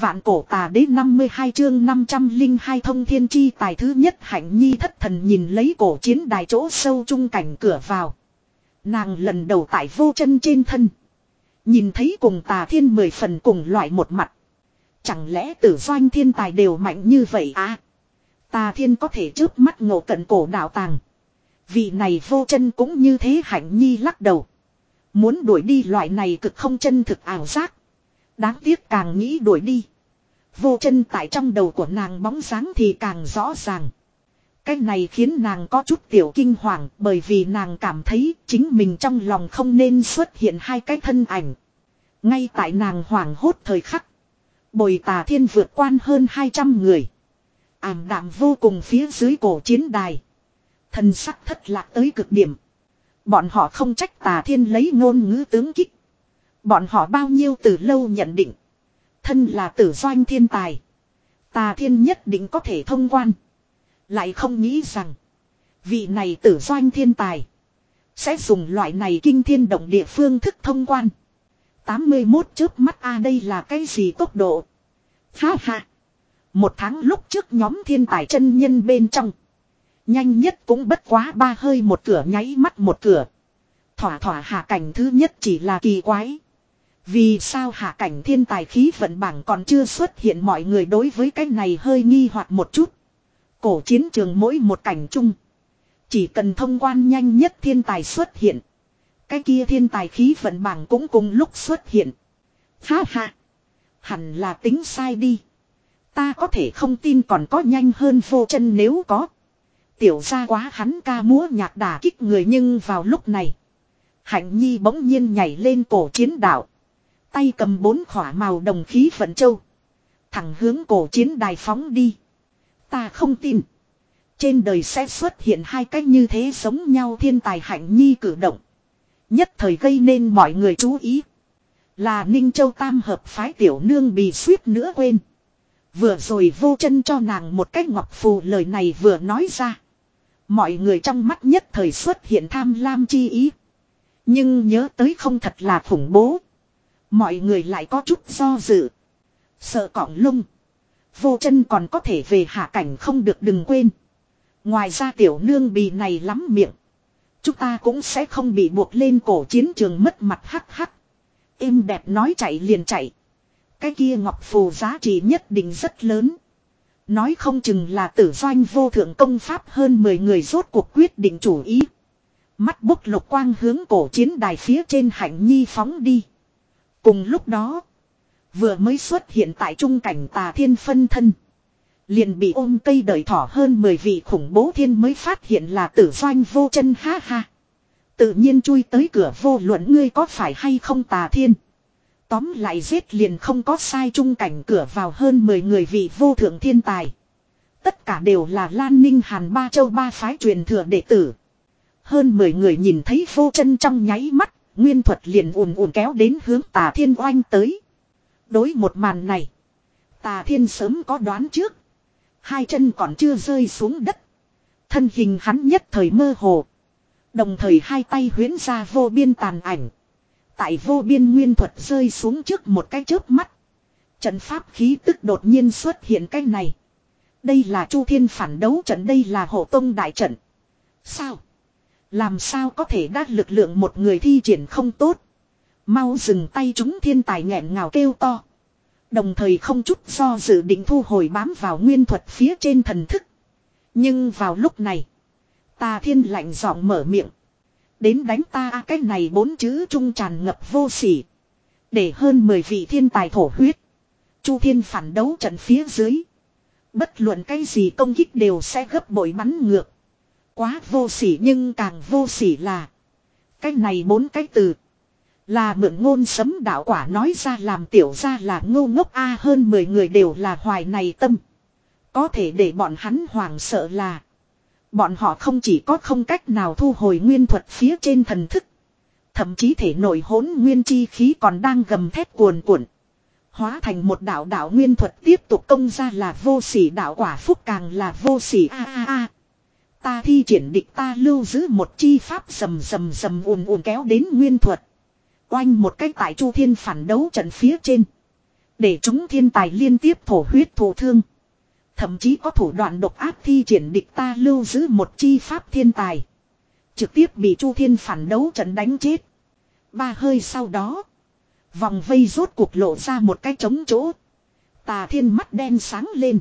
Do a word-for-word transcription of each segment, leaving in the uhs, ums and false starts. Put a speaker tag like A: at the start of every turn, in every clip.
A: Vạn cổ tà đế năm mươi hai chương năm trăm linh hai thông thiên chi tài thứ nhất. Hạnh Nhi thất thần nhìn lấy cổ chiến đài chỗ sâu trung cảnh cửa vào. Nàng lần đầu tại vô chân trên thân. Nhìn thấy cùng Tà Thiên mười phần cùng loại một mặt. Chẳng lẽ Tử Doanh thiên tài đều mạnh như vậy à? Tà Thiên có thể chớp mắt ngộ cận cổ đạo tàng. Vị này vô chân cũng như thế. Hạnh Nhi lắc đầu. Muốn đuổi đi loại này cực không chân thực ảo giác. Đáng tiếc càng nghĩ đuổi đi. Vô chân tại trong đầu của nàng bóng dáng thì càng rõ ràng. Cái này khiến nàng có chút tiểu kinh hoàng, bởi vì nàng cảm thấy chính mình trong lòng không nên xuất hiện hai cái thân ảnh. Ngay tại nàng hoảng hốt thời khắc. Bồi Tà Thiên vượt quan hơn hai trăm người. Ảm đạm vô cùng phía dưới cổ chiến đài. Thần sắc thất lạc tới cực điểm. Bọn họ không trách Tà Thiên lấy ngôn ngữ tướng kích. Bọn họ bao nhiêu từ lâu nhận định. Thân là Tử Doanh thiên tài. Tà Thiên nhất định có thể thông quan. Lại không nghĩ rằng. Vị này Tử Doanh thiên tài. Sẽ dùng loại này kinh thiên động địa phương thức thông quan. tám mươi mốt chớp mắt a đây là cái gì tốc độ. Ha ha. Một tháng lúc trước nhóm thiên tài chân nhân bên trong. Nhanh nhất cũng bất quá ba hơi một cửa nháy mắt một cửa. Thỏa thỏa hạ cảnh thứ nhất chỉ là kỳ quái. Vì sao hạ cảnh thiên tài khí vận bảng còn chưa xuất hiện, mọi người đối với cái này hơi nghi hoặc một chút. Cổ chiến trường mỗi một cảnh chung. Chỉ cần thông quan nhanh nhất thiên tài xuất hiện. Cái kia thiên tài khí vận bảng cũng cùng lúc xuất hiện. Ha ha. Hẳn là tính sai đi. Ta có thể không tin còn có nhanh hơn vô chân nếu có. Tiểu ra quá hắn ca múa nhạc đả kích người, nhưng vào lúc này. Hạnh Nhi bỗng nhiên nhảy lên cổ chiến đạo. Tay cầm bốn khỏa màu đồng khí vận châu. Thẳng hướng cổ chiến đài phóng đi. Ta không tin. Trên đời sẽ xuất hiện hai cách như thế giống nhau thiên tài. Hạnh Nhi cử động. Nhất thời gây nên mọi người chú ý. Là Ninh Châu tam hợp phái tiểu nương bị suýt nữa quên. Vừa rồi vô chân cho nàng một cách ngọc phù, lời này vừa nói ra. Mọi người trong mắt nhất thời xuất hiện tham lam chi ý. Nhưng nhớ tới không thật là khủng bố. Mọi người lại có chút do dự. Sợ cọng lông. Vô chân còn có thể về hạ cảnh không được, đừng quên. Ngoài ra tiểu nương bì này lắm miệng. Chúng ta cũng sẽ không bị buộc lên cổ chiến trường mất mặt. Hắc hắc. Êm đẹp nói chạy liền chạy. Cái kia ngọc phù giá trị nhất định rất lớn. Nói không chừng là Tử Doanh vô thượng công pháp. Hơn mười người rốt cuộc quyết định chủ ý. Mắt bốc lục quang hướng cổ chiến đài phía trên. Hạnh Nhi phóng đi. Cùng lúc đó, vừa mới xuất hiện tại trung cảnh Tà Thiên phân thân. Liền bị ôm cây đời thỏ hơn mười vị khủng bố thiên mới phát hiện là Tử Doanh vô chân. Ha ha. Tự nhiên chui tới cửa, vô luận ngươi có phải hay không Tà Thiên. Tóm lại giết liền không có sai. Trung cảnh cửa vào hơn mười người vị vô thượng thiên tài. Tất cả đều là Lan Ninh Hàn ba châu ba phái truyền thừa đệ tử. Hơn mười người nhìn thấy vô chân trong nháy mắt. Nguyên thuật liền ùn ùn kéo đến hướng Tà Thiên oanh tới. Đối một màn này, Tà Thiên sớm có đoán trước. Hai chân còn chưa rơi xuống đất. Thân hình hắn nhất thời mơ hồ. Đồng thời hai tay huyễn ra vô biên tàn ảnh. Tại vô biên nguyên thuật rơi xuống trước một cái chớp mắt. Trận pháp khí tức đột nhiên xuất hiện. Cái này, đây là Chu Thiên phản đấu trận, đây là Hộ Tông đại trận. Sao? Làm sao có thể đát lực lượng một người thi triển không tốt. Mau dừng tay, chúng thiên tài nghẹn ngào kêu to. Đồng thời không chút do dự định thu hồi bám vào nguyên thuật phía trên thần thức. Nhưng vào lúc này, Tà Thiên lạnh giọng mở miệng. Đến đánh ta. Cái này bốn chữ trung tràn ngập vô sỉ. Để hơn mười vị thiên tài thổ huyết. Chu Thiên phản đấu trận phía dưới. Bất luận cái gì công kích đều sẽ gấp bội bắn ngược. Quá vô sỉ, nhưng càng vô sỉ là cái này bốn cái từ là mượn ngôn sấm đạo quả nói ra, làm tiểu ra là ngô ngốc a. Hơn mười người đều là hoài này tâm. Có thể để bọn hắn hoảng sợ là bọn họ không chỉ có không cách nào thu hồi nguyên thuật phía trên thần thức, thậm chí thể nội hỗn nguyên chi khí còn đang gầm thét cuồn cuộn, hóa thành một đạo đạo nguyên thuật tiếp tục công ra. Là vô sỉ, đạo quả phúc càng là vô sỉ. A a a. Ta thi triển địch ta lưu giữ một chi pháp, rầm rầm rầm ùn ùn kéo đến nguyên thuật. Oanh một cái tại Chu Thiên phản đấu trận phía trên. Để chúng thiên tài liên tiếp thổ huyết thổ thương. Thậm chí có thủ đoạn độc ác thi triển địch ta lưu giữ một chi pháp thiên tài. Trực tiếp bị Chu Thiên phản đấu trận đánh chết. Ba hơi sau đó. Vòng vây rốt cuộc lộ ra một cái trống chỗ. Tà Thiên mắt đen sáng lên.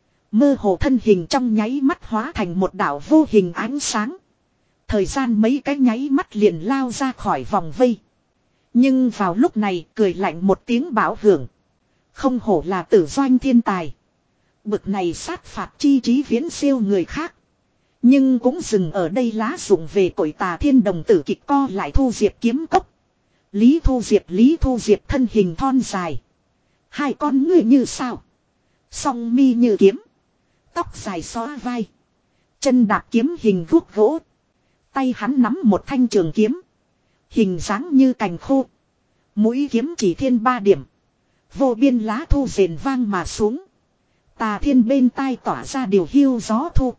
A: Mơ hồ thân hình trong nháy mắt hóa thành một đảo vô hình ánh sáng. Thời gian mấy cái nháy mắt liền lao ra khỏi vòng vây. Nhưng vào lúc này cười lạnh một tiếng bão hưởng. Không hổ là tử doanh thiên tài. Bực này sát phạt chi trí viễn siêu người khác. Nhưng cũng dừng ở đây lá dụng về cội Tà Thiên đồng tử kịch co lại Thu Diệp kiếm cốc. Lý Thu Diệp Lý Thu Diệp thân hình thon dài. Hai con ngươi như sao. Song mi như kiếm. Tóc dài xóa vai. Chân đạp kiếm hình guốc gỗ. Tay hắn nắm một thanh trường kiếm. Hình dáng như cành khô. Mũi kiếm chỉ thiên ba điểm. Vô biên lá thu rền vang mà xuống. Tà Thiên bên tai tỏa ra điều hiu gió thu.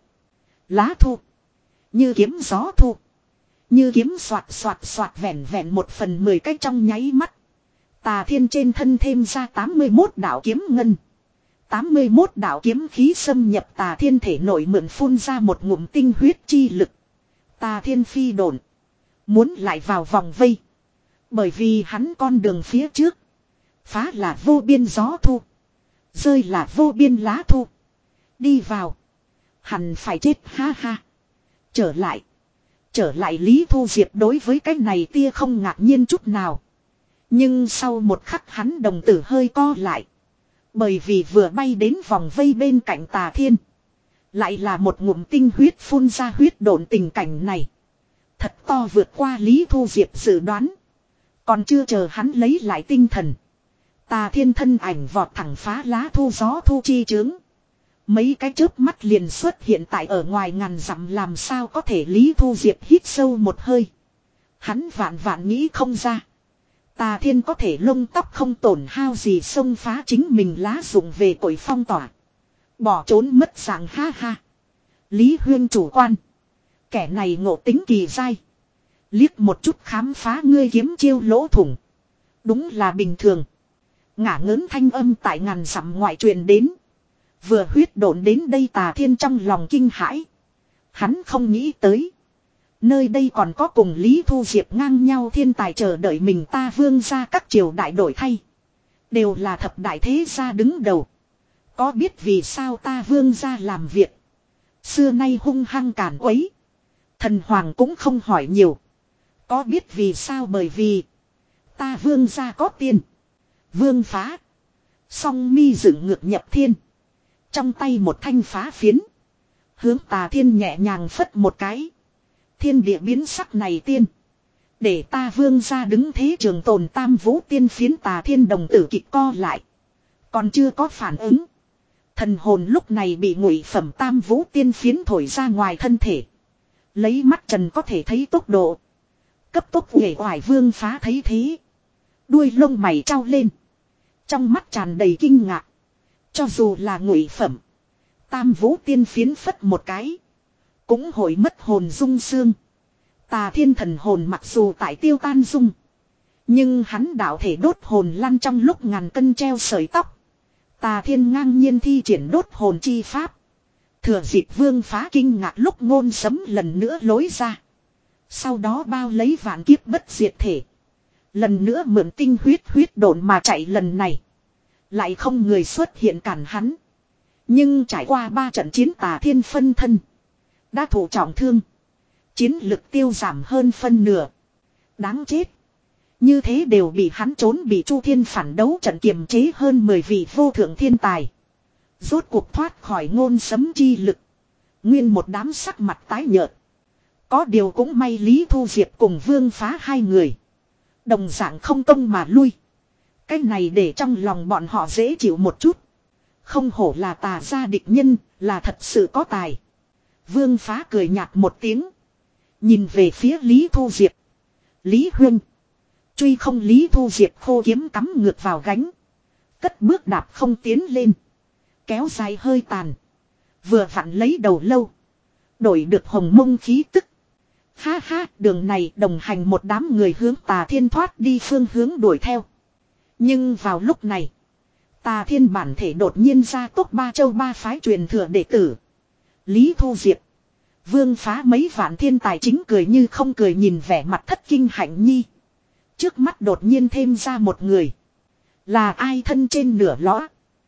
A: Lá thu. Như kiếm gió thu. Như kiếm xoạt xoạt xoạt vẹn vẹn một phần mười cách trong nháy mắt. Tà Thiên trên thân thêm ra tám mươi mốt đạo kiếm ngân. tám mươi mốt đạo kiếm khí xâm nhập Tà Thiên thể nội mượn phun ra một ngụm tinh huyết chi lực. Tà Thiên phi độn. Muốn lại vào vòng vây. Bởi vì hắn con đường phía trước. Phá là vô biên gió thu. Rơi là vô biên lá thu. Đi vào. Hẳn phải chết ha ha. Trở lại. Trở lại Lý Thu Diệp đối với cái này tia không ngạc nhiên chút nào. Nhưng sau một khắc hắn đồng tử hơi co lại. Bởi vì vừa bay đến vòng vây bên cạnh Tà Thiên. Lại là một ngụm tinh huyết phun ra huyết độn tình cảnh này. Thật to vượt qua Lý Thu Diệp dự đoán. Còn chưa chờ hắn lấy lại tinh thần. Tà Thiên thân ảnh vọt thẳng phá lá thu gió thu chi chướng. Mấy cái chớp mắt liền xuất hiện tại ở ngoài ngàn dặm làm sao có thể Lý Thu Diệp hít sâu một hơi. Hắn vạn vạn nghĩ không ra. Tà Thiên có thể lông tóc không tổn hao gì xông phá chính mình lá dụng về cội phong tỏa. Bỏ trốn mất dạng ha ha. Lý Huyên chủ quan. Kẻ này ngộ tính kỳ dai. Liếc một chút khám phá ngươi kiếm chiêu lỗ thủng. Đúng là bình thường. Ngả ngớn thanh âm tại ngàn dặm ngoại truyền đến. Vừa huyết độn đến đây Tà Thiên trong lòng kinh hãi. Hắn không nghĩ tới. Nơi đây còn có cùng Lý Thu Diệp ngang nhau thiên tài chờ đợi mình ta vương ra các triều đại đổi thay. Đều là thập đại thế gia đứng đầu. Có biết vì sao ta vương ra làm việc. Xưa nay hung hăng càn quấy. Thần hoàng cũng không hỏi nhiều. Có biết vì sao bởi vì. Ta vương ra có tiền. Vương phá. Song mi dựng ngược nhập thiên. Trong tay một thanh phá phiến. Hướng Tà Thiên nhẹ nhàng phất một cái. Thiên địa biến sắc này tiên. Để ta vương ra đứng thế trường tồn tam vũ tiên phiến Tà Thiên đồng tử kịch co lại. Còn chưa có phản ứng. Thần hồn lúc này bị ngụy phẩm tam vũ tiên phiến thổi ra ngoài thân thể. Lấy mắt trần có thể thấy tốc độ. Cấp tốc uể oải vương phá thấy thế. Đuôi lông mày trao lên. Trong mắt tràn đầy kinh ngạc. Cho dù là ngụy phẩm. Tam vũ tiên phiến phất một cái. Cũng hội mất hồn dung xương. Tà Thiên thần hồn mặc dù tại tiêu tan dung. Nhưng hắn đạo thể đốt hồn lăn trong lúc ngàn cân treo sợi tóc. Tà Thiên ngang nhiên thi triển đốt hồn chi pháp. Thừa dịp vương phá kinh ngạc lúc ngôn sấm lần nữa lối ra. Sau đó bao lấy vạn kiếp bất diệt thể. Lần nữa mượn tinh huyết huyết độn mà chạy lần này. Lại không người xuất hiện cản hắn. Nhưng trải qua ba trận chiến Tà Thiên phân thân. Đã thụ trọng thương. Chiến lực tiêu giảm hơn phân nửa. Đáng chết. Như thế đều bị hắn trốn bị Chu Thiên phản đấu trận kiềm chế hơn mười vị vô thượng thiên tài. Rốt cuộc thoát khỏi ngôn sấm chi lực. Nguyên một đám sắc mặt tái nhợt. Có điều cũng may Lý Thu Diệp cùng vương phá hai người. Đồng dạng không công mà lui. Cái này để trong lòng bọn họ dễ chịu một chút. Không hổ là Tà gia địch nhân, là thật sự có tài. Vương phá cười nhạt một tiếng. Nhìn về phía Lý Thu Diệp. Lý Huynh. Truy không Lý Thu Diệp khô kiếm cắm ngược vào gánh. Cất bước đạp không tiến lên. Kéo dài hơi tàn. Vừa vặn lấy đầu lâu. Đổi được hồng mông khí tức. Ha ha, đường này đồng hành một đám người hướng Tà Thiên thoát đi phương hướng đuổi theo. Nhưng vào lúc này. Tà Thiên bản thể đột nhiên ra tốc ba châu ba phái truyền thừa đệ tử. Lý Thu Diệp. Vương Phá mấy vạn thiên tài chính cười như không cười nhìn vẻ mặt thất kinh Hạnh Nhi. Trước mắt đột nhiên thêm ra một người. Là ai thân trên nửa lõa.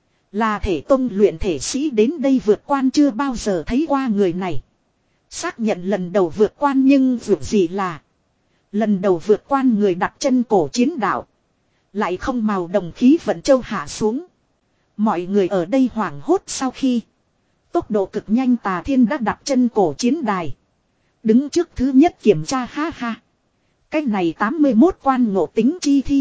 A: Là thể tông luyện thể sĩ đến đây vượt quan chưa bao giờ thấy qua người này. Xác nhận lần đầu vượt quan nhưng vượt gì là. Lần đầu vượt quan người đặt chân cổ chiến đạo. Lại không màu đồng khí vận châu hạ xuống. Mọi người ở đây hoảng hốt sau khi. Tốc độ cực nhanh Tà Thiên đã đặt chân cổ chiến đài. Đứng trước thứ nhất kiểm tra ha ha. Cái này tám mươi mốt quan ngộ tính chi thi.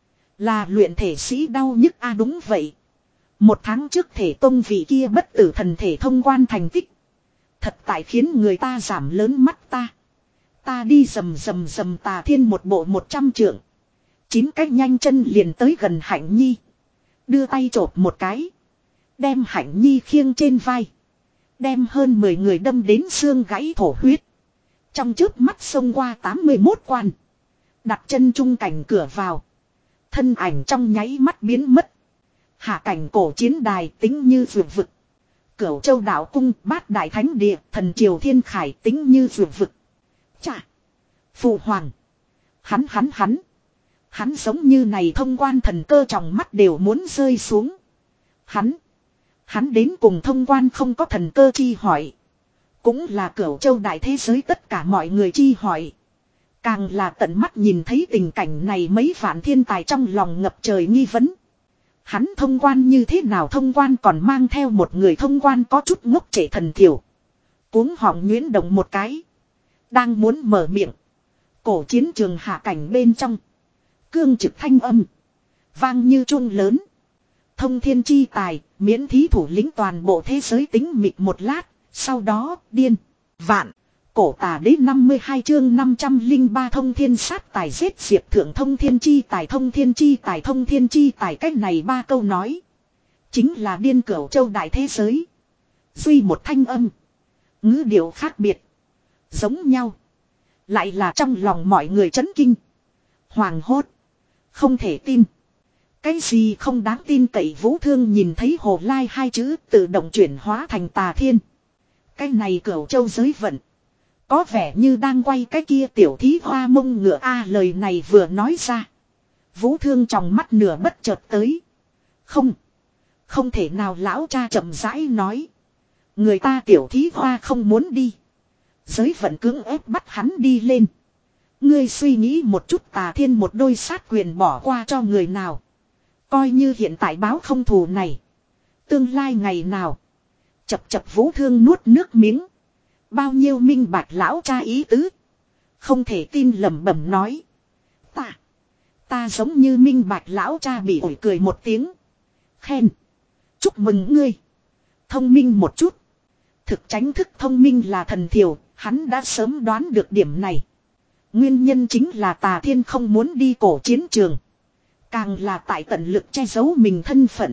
A: Là luyện thể sĩ đau nhức a à đúng vậy. Một tháng trước thể tông vị kia bất tử thần thể thông quan thành tích. Thật tại khiến người ta giảm lớn mắt ta. Ta đi rầm rầm rầm Tà Thiên một bộ một trăm trượng. Chín cách nhanh chân liền tới gần Hạnh Nhi. Đưa tay chộp một cái. Đem Hạnh Nhi khiêng trên vai. Đem hơn mười người đâm đến xương gãy thổ huyết. Trong chớp mắt xông qua tám mươi mốt quan. Đặt chân trung cảnh cửa vào. Thân ảnh trong nháy mắt biến mất. Hạ cảnh cổ chiến đài tính như vượt vực. Cửu châu đạo cung bát đại thánh địa thần triều thiên khải tính như vượt vực. Chà. Phụ hoàng. Hắn hắn hắn. Hắn giống như này thông quan thần cơ trong mắt đều muốn rơi xuống. Hắn. Hắn đến cùng thông quan không có thần cơ chi hỏi. Cũng là cửu châu đại thế giới tất cả mọi người chi hỏi. Càng là tận mắt nhìn thấy tình cảnh này mấy vạn thiên tài trong lòng ngập trời nghi vấn. Hắn thông quan như thế nào thông quan còn mang theo một người thông quan có chút ngốc trệ thần thiểu. Cuống họng nhuyễn động một cái. Đang muốn mở miệng. Cổ chiến trường hạ cảnh bên trong. Cương trực thanh âm. Vang như chuông lớn. Thông thiên chi tài, miễn thí thủ lĩnh toàn bộ thế giới tính mịt một lát. Sau đó, điên, vạn. Cổ tà đế năm mươi hai chương năm trăm lẻ ba thông thiên sát tài giết diệp thượng thông thiên chi tài thông thiên chi tài thông thiên chi tài cách này ba câu nói. Chính là điên cửu châu đại thế giới. Duy một thanh âm. Ngữ điệu khác biệt. Giống nhau. Lại là trong lòng mọi người chấn kinh. Hoàng hốt. Không thể tin. Cái gì không đáng tin cậy Vũ Thương nhìn thấy Hồ Lai hai chữ tự động chuyển hóa thành Tà Thiên. Cái này cửu châu giới vận. Có vẻ như đang quay cái kia tiểu thí hoa mông ngựa a lời này vừa nói ra. Vũ Thương trong mắt nửa bất chợt tới. Không. Không thể nào lão cha chậm rãi nói. Người ta tiểu thí hoa không muốn đi. Giới vận cưỡng ép bắt hắn đi lên. Ngươi suy nghĩ một chút Tà Thiên một đôi sát quyền bỏ qua cho người nào. Coi như hiện tại báo không thù này. Tương lai ngày nào. Chập chập Vũ Thương nuốt nước miếng. Bao nhiêu minh bạch lão cha ý tứ. Không thể tin lẩm bẩm nói. Ta. Ta giống như minh bạch lão cha bị ổi cười một tiếng. Khen. Chúc mừng ngươi. Thông minh một chút. Thực tránh thức thông minh là thần thiểu. Hắn đã sớm đoán được điểm này. Nguyên nhân chính là Tà Thiên không muốn đi cổ chiến trường. Càng là tại tận lực che giấu mình thân phận.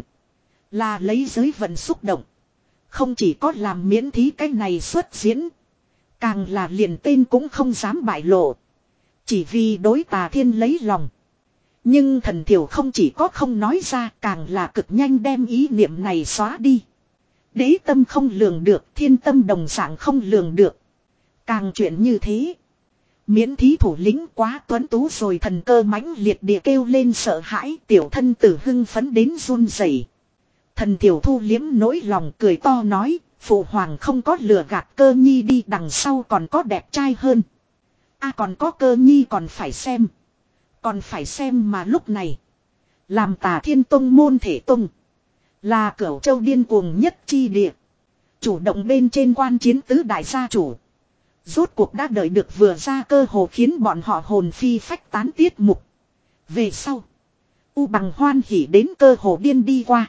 A: Là lấy giới vận xúc động. Không chỉ có làm miễn thí cái này xuất diễn. Càng là liền tên cũng không dám bại lộ. Chỉ vì đối Tà Thiên lấy lòng. Nhưng thần thiểu không chỉ có không nói ra. Càng là cực nhanh đem ý niệm này xóa đi. Đế tâm không lường được. Thiên tâm đồng dạng không lường được. Càng chuyện như thế. Miễn thí thủ lĩnh quá tuấn tú rồi thần cơ mãnh liệt địa kêu lên sợ hãi. Tiểu thân tử hưng phấn đến run rẩy. Thần tiểu thu liếm nỗi lòng cười to nói. Phụ hoàng không có lừa gạt Cơ Nhi đi đằng sau còn có đẹp trai hơn. A à, còn có Cơ Nhi còn phải xem. Còn phải xem mà lúc này. Làm Tà Thiên tông môn thể tông. Là cửu châu điên cuồng nhất chi địa. Chủ động bên trên quan chiến tứ đại gia chủ. Rốt cuộc đã đợi được vừa ra cơ hồ khiến bọn họ hồn phi phách tán tiết mục. Về sau. U bằng hoan hỉ đến cơ hồ điên đi qua.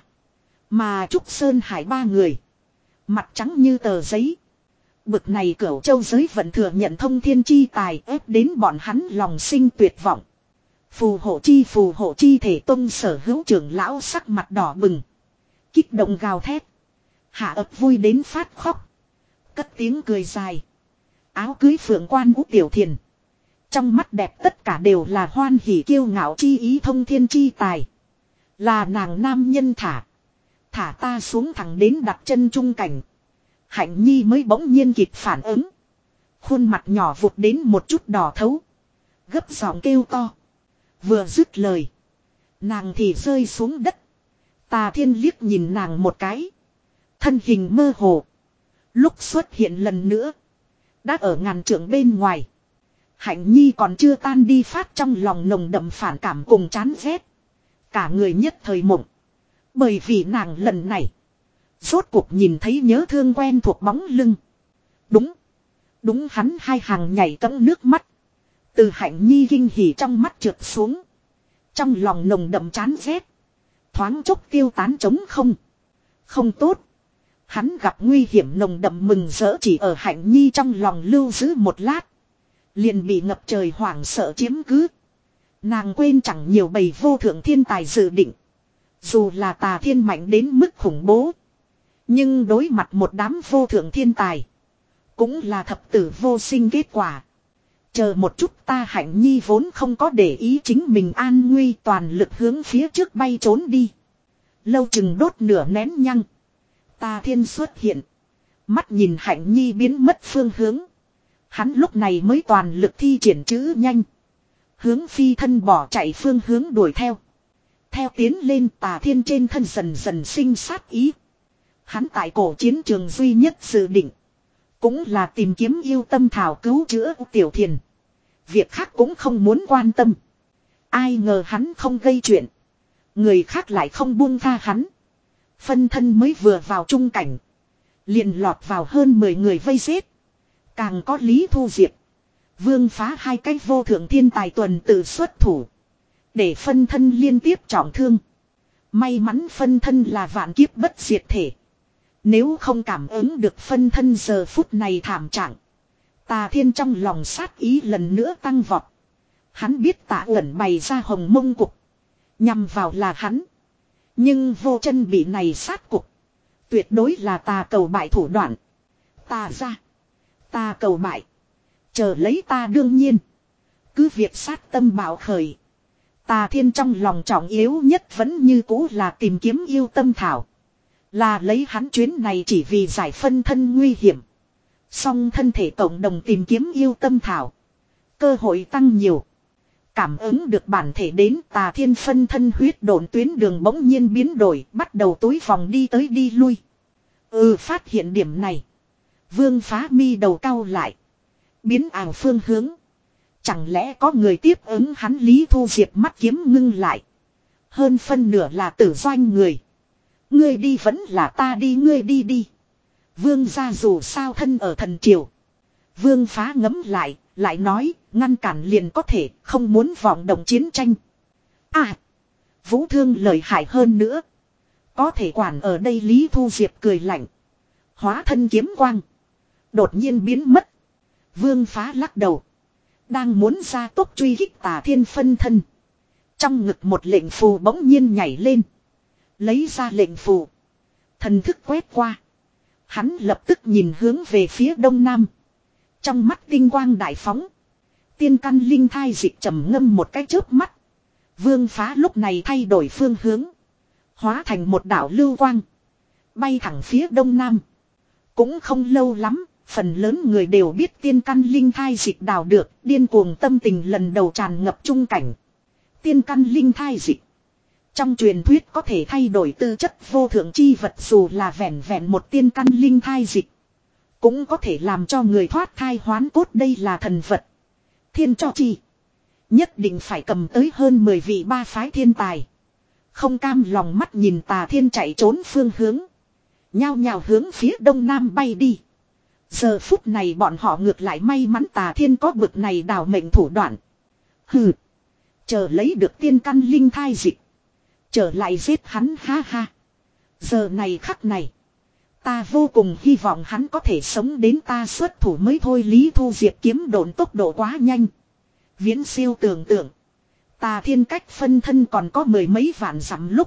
A: Mà Trúc Sơn Hải ba người. Mặt trắng như tờ giấy. Bực này cửu châu giới vẫn thừa nhận thông thiên chi tài ép đến bọn hắn lòng sinh tuyệt vọng. Phù hộ chi phù hộ chi thể tông sở hữu trưởng lão sắc mặt đỏ bừng. Kích động gào thét. Hạ ập vui đến phát khóc. Cất tiếng cười dài. Áo cưới phượng quan ú tiểu thiền. Trong mắt đẹp tất cả đều là hoan hỉ kiêu ngạo chi ý thông thiên chi tài. Là nàng nam nhân thả. Thả ta xuống thẳng đến đặt chân trung cảnh. Hạnh Nhi mới bỗng nhiên kịp phản ứng. Khuôn mặt nhỏ vụt đến một chút đỏ thấu. Gấp giọng kêu to. Vừa dứt lời. Nàng thì rơi xuống đất. Tà Thiên liếc nhìn nàng một cái. Thân hình mơ hồ. Lúc xuất hiện lần nữa. Đã ở ngàn trượng bên ngoài. Hạnh Nhi còn chưa tan đi phát trong lòng nồng đậm phản cảm cùng chán ghét. Cả người nhất thời mộng. Bởi vì nàng lần này. Rốt cuộc nhìn thấy nhớ thương quen thuộc bóng lưng. Đúng. Đúng hắn hai hàng nhảy cẫng nước mắt. Từ Hạnh Nhi kinh hỉ trong mắt trượt xuống. Trong lòng nồng đậm chán ghét. Thoáng chốc tiêu tán trống không. Không tốt. Hắn gặp nguy hiểm nồng đậm mừng rỡ chỉ ở Hạnh Nhi trong lòng lưu giữ một lát. Liền bị ngập trời hoảng sợ chiếm cứ. Nàng quên chẳng nhiều bầy vô thượng thiên tài dự định. Dù là Tà Thiên mạnh đến mức khủng bố. Nhưng đối mặt một đám vô thượng thiên tài. Cũng là thập tử vô sinh kết quả. Chờ một chút ta Hạnh Nhi vốn không có để ý chính mình an nguy toàn lực hướng phía trước bay trốn đi. Lâu chừng đốt nửa nén nhăng. Tà Thiên xuất hiện. Mắt nhìn Hạnh Nhi biến mất phương hướng. Hắn lúc này mới toàn lực thi triển chữ nhanh. Hướng phi thân bỏ chạy phương hướng đuổi theo. Theo tiến lên Tà Thiên trên thân dần dần sinh sát ý. Hắn tại cổ chiến trường duy nhất dự định. Cũng là tìm kiếm yêu tâm thảo cứu chữa Tiểu Thiền. Việc khác cũng không muốn quan tâm. Ai ngờ hắn không gây chuyện. Người khác lại không buông tha hắn. Phân thân mới vừa vào trung cảnh. Liền lọt vào hơn mười người vây giết. Càng có Lý Thu Diệp. Vương Phá hai cái vô thượng thiên tài tuần tự xuất thủ. Để phân thân liên tiếp trọng thương. May mắn phân thân là vạn kiếp bất diệt thể. Nếu không cảm ứng được phân thân giờ phút này thảm trạng. Tà Thiên trong lòng sát ý lần nữa tăng vọt. Hắn biết Tạ Uẩn bày ra hồng mông cục. Nhằm vào là hắn. Nhưng vô chân bị này sát cục. Tuyệt đối là tà cầu bại thủ đoạn. Ta ra. Ta cầu bại. Chờ lấy ta đương nhiên. Cứ việc sát tâm bạo khởi. Tà Thiên trong lòng trọng yếu nhất vẫn như cũ là tìm kiếm yêu tâm thảo. Là lấy hắn chuyến này chỉ vì giải phân thân nguy hiểm. Song thân thể cộng đồng tìm kiếm yêu tâm thảo. Cơ hội tăng nhiều. Cảm ứng được bản thể đến Tà Thiên phân thân huyết độn tuyến đường bỗng nhiên biến đổi. Bắt đầu tối vòng đi tới đi lui. Ừ phát hiện điểm này. Vương Phá mi đầu cau lại. Biến ảo phương hướng. Chẳng lẽ có người tiếp ứng hắn Lý Thu Diệp mắt kiếm ngưng lại. Hơn phân nửa là tử doanh người. Ngươi đi vẫn là ta đi ngươi đi đi. Vương gia dù sao thân ở thần triều. Vương Phá ngấm lại, lại nói, ngăn cản liền có thể, không muốn vọng động chiến tranh. À, Vũ Thương lợi hại hơn nữa. Có thể quản ở đây Lý Thu Diệp cười lạnh. Hóa thân kiếm quang. Đột nhiên biến mất. Vương Phá lắc đầu. Đang muốn ra tốc truy kích Tà Thiên phân thân. Trong ngực một lệnh phù bỗng nhiên nhảy lên. Lấy ra lệnh phù. Thần thức quét qua. Hắn lập tức nhìn hướng về phía đông nam. Trong mắt tinh quang đại phóng. Tiên căn linh thai dịch trầm ngâm một cái chớp mắt. Vương Phá lúc này thay đổi phương hướng. Hóa thành một đạo lưu quang. Bay thẳng phía đông nam. Cũng không lâu lắm. Phần lớn người đều biết tiên căn linh thai dịch đào được. Điên cuồng tâm tình lần đầu tràn ngập trung cảnh. Tiên căn linh thai dịch. Trong truyền thuyết có thể thay đổi tư chất vô thượng chi vật dù là vẹn vẹn một tiên căn linh thai dịch. Cũng có thể làm cho người thoát thai hoán cốt đây là thần vật. Thiên cho chi. Nhất định phải cầm tới hơn mười vị ba phái thiên tài. Không cam lòng mắt nhìn Tà Thiên chạy trốn phương hướng. Nhao nhao hướng phía đông nam bay đi. Giờ phút này bọn họ ngược lại may mắn Tà Thiên có bực này đào mệnh thủ đoạn. Hừ. Chờ lấy được tiên căn linh thai dịch. Trở lại giết hắn ha ha. Giờ này khắc này. Ta vô cùng hy vọng hắn có thể sống đến ta xuất thủ mới thôi. Lý Thu Diệp kiếm độn tốc độ quá nhanh. Viễn siêu tưởng tượng. Tà Thiên cách phân thân còn có mười mấy vạn dặm lúc.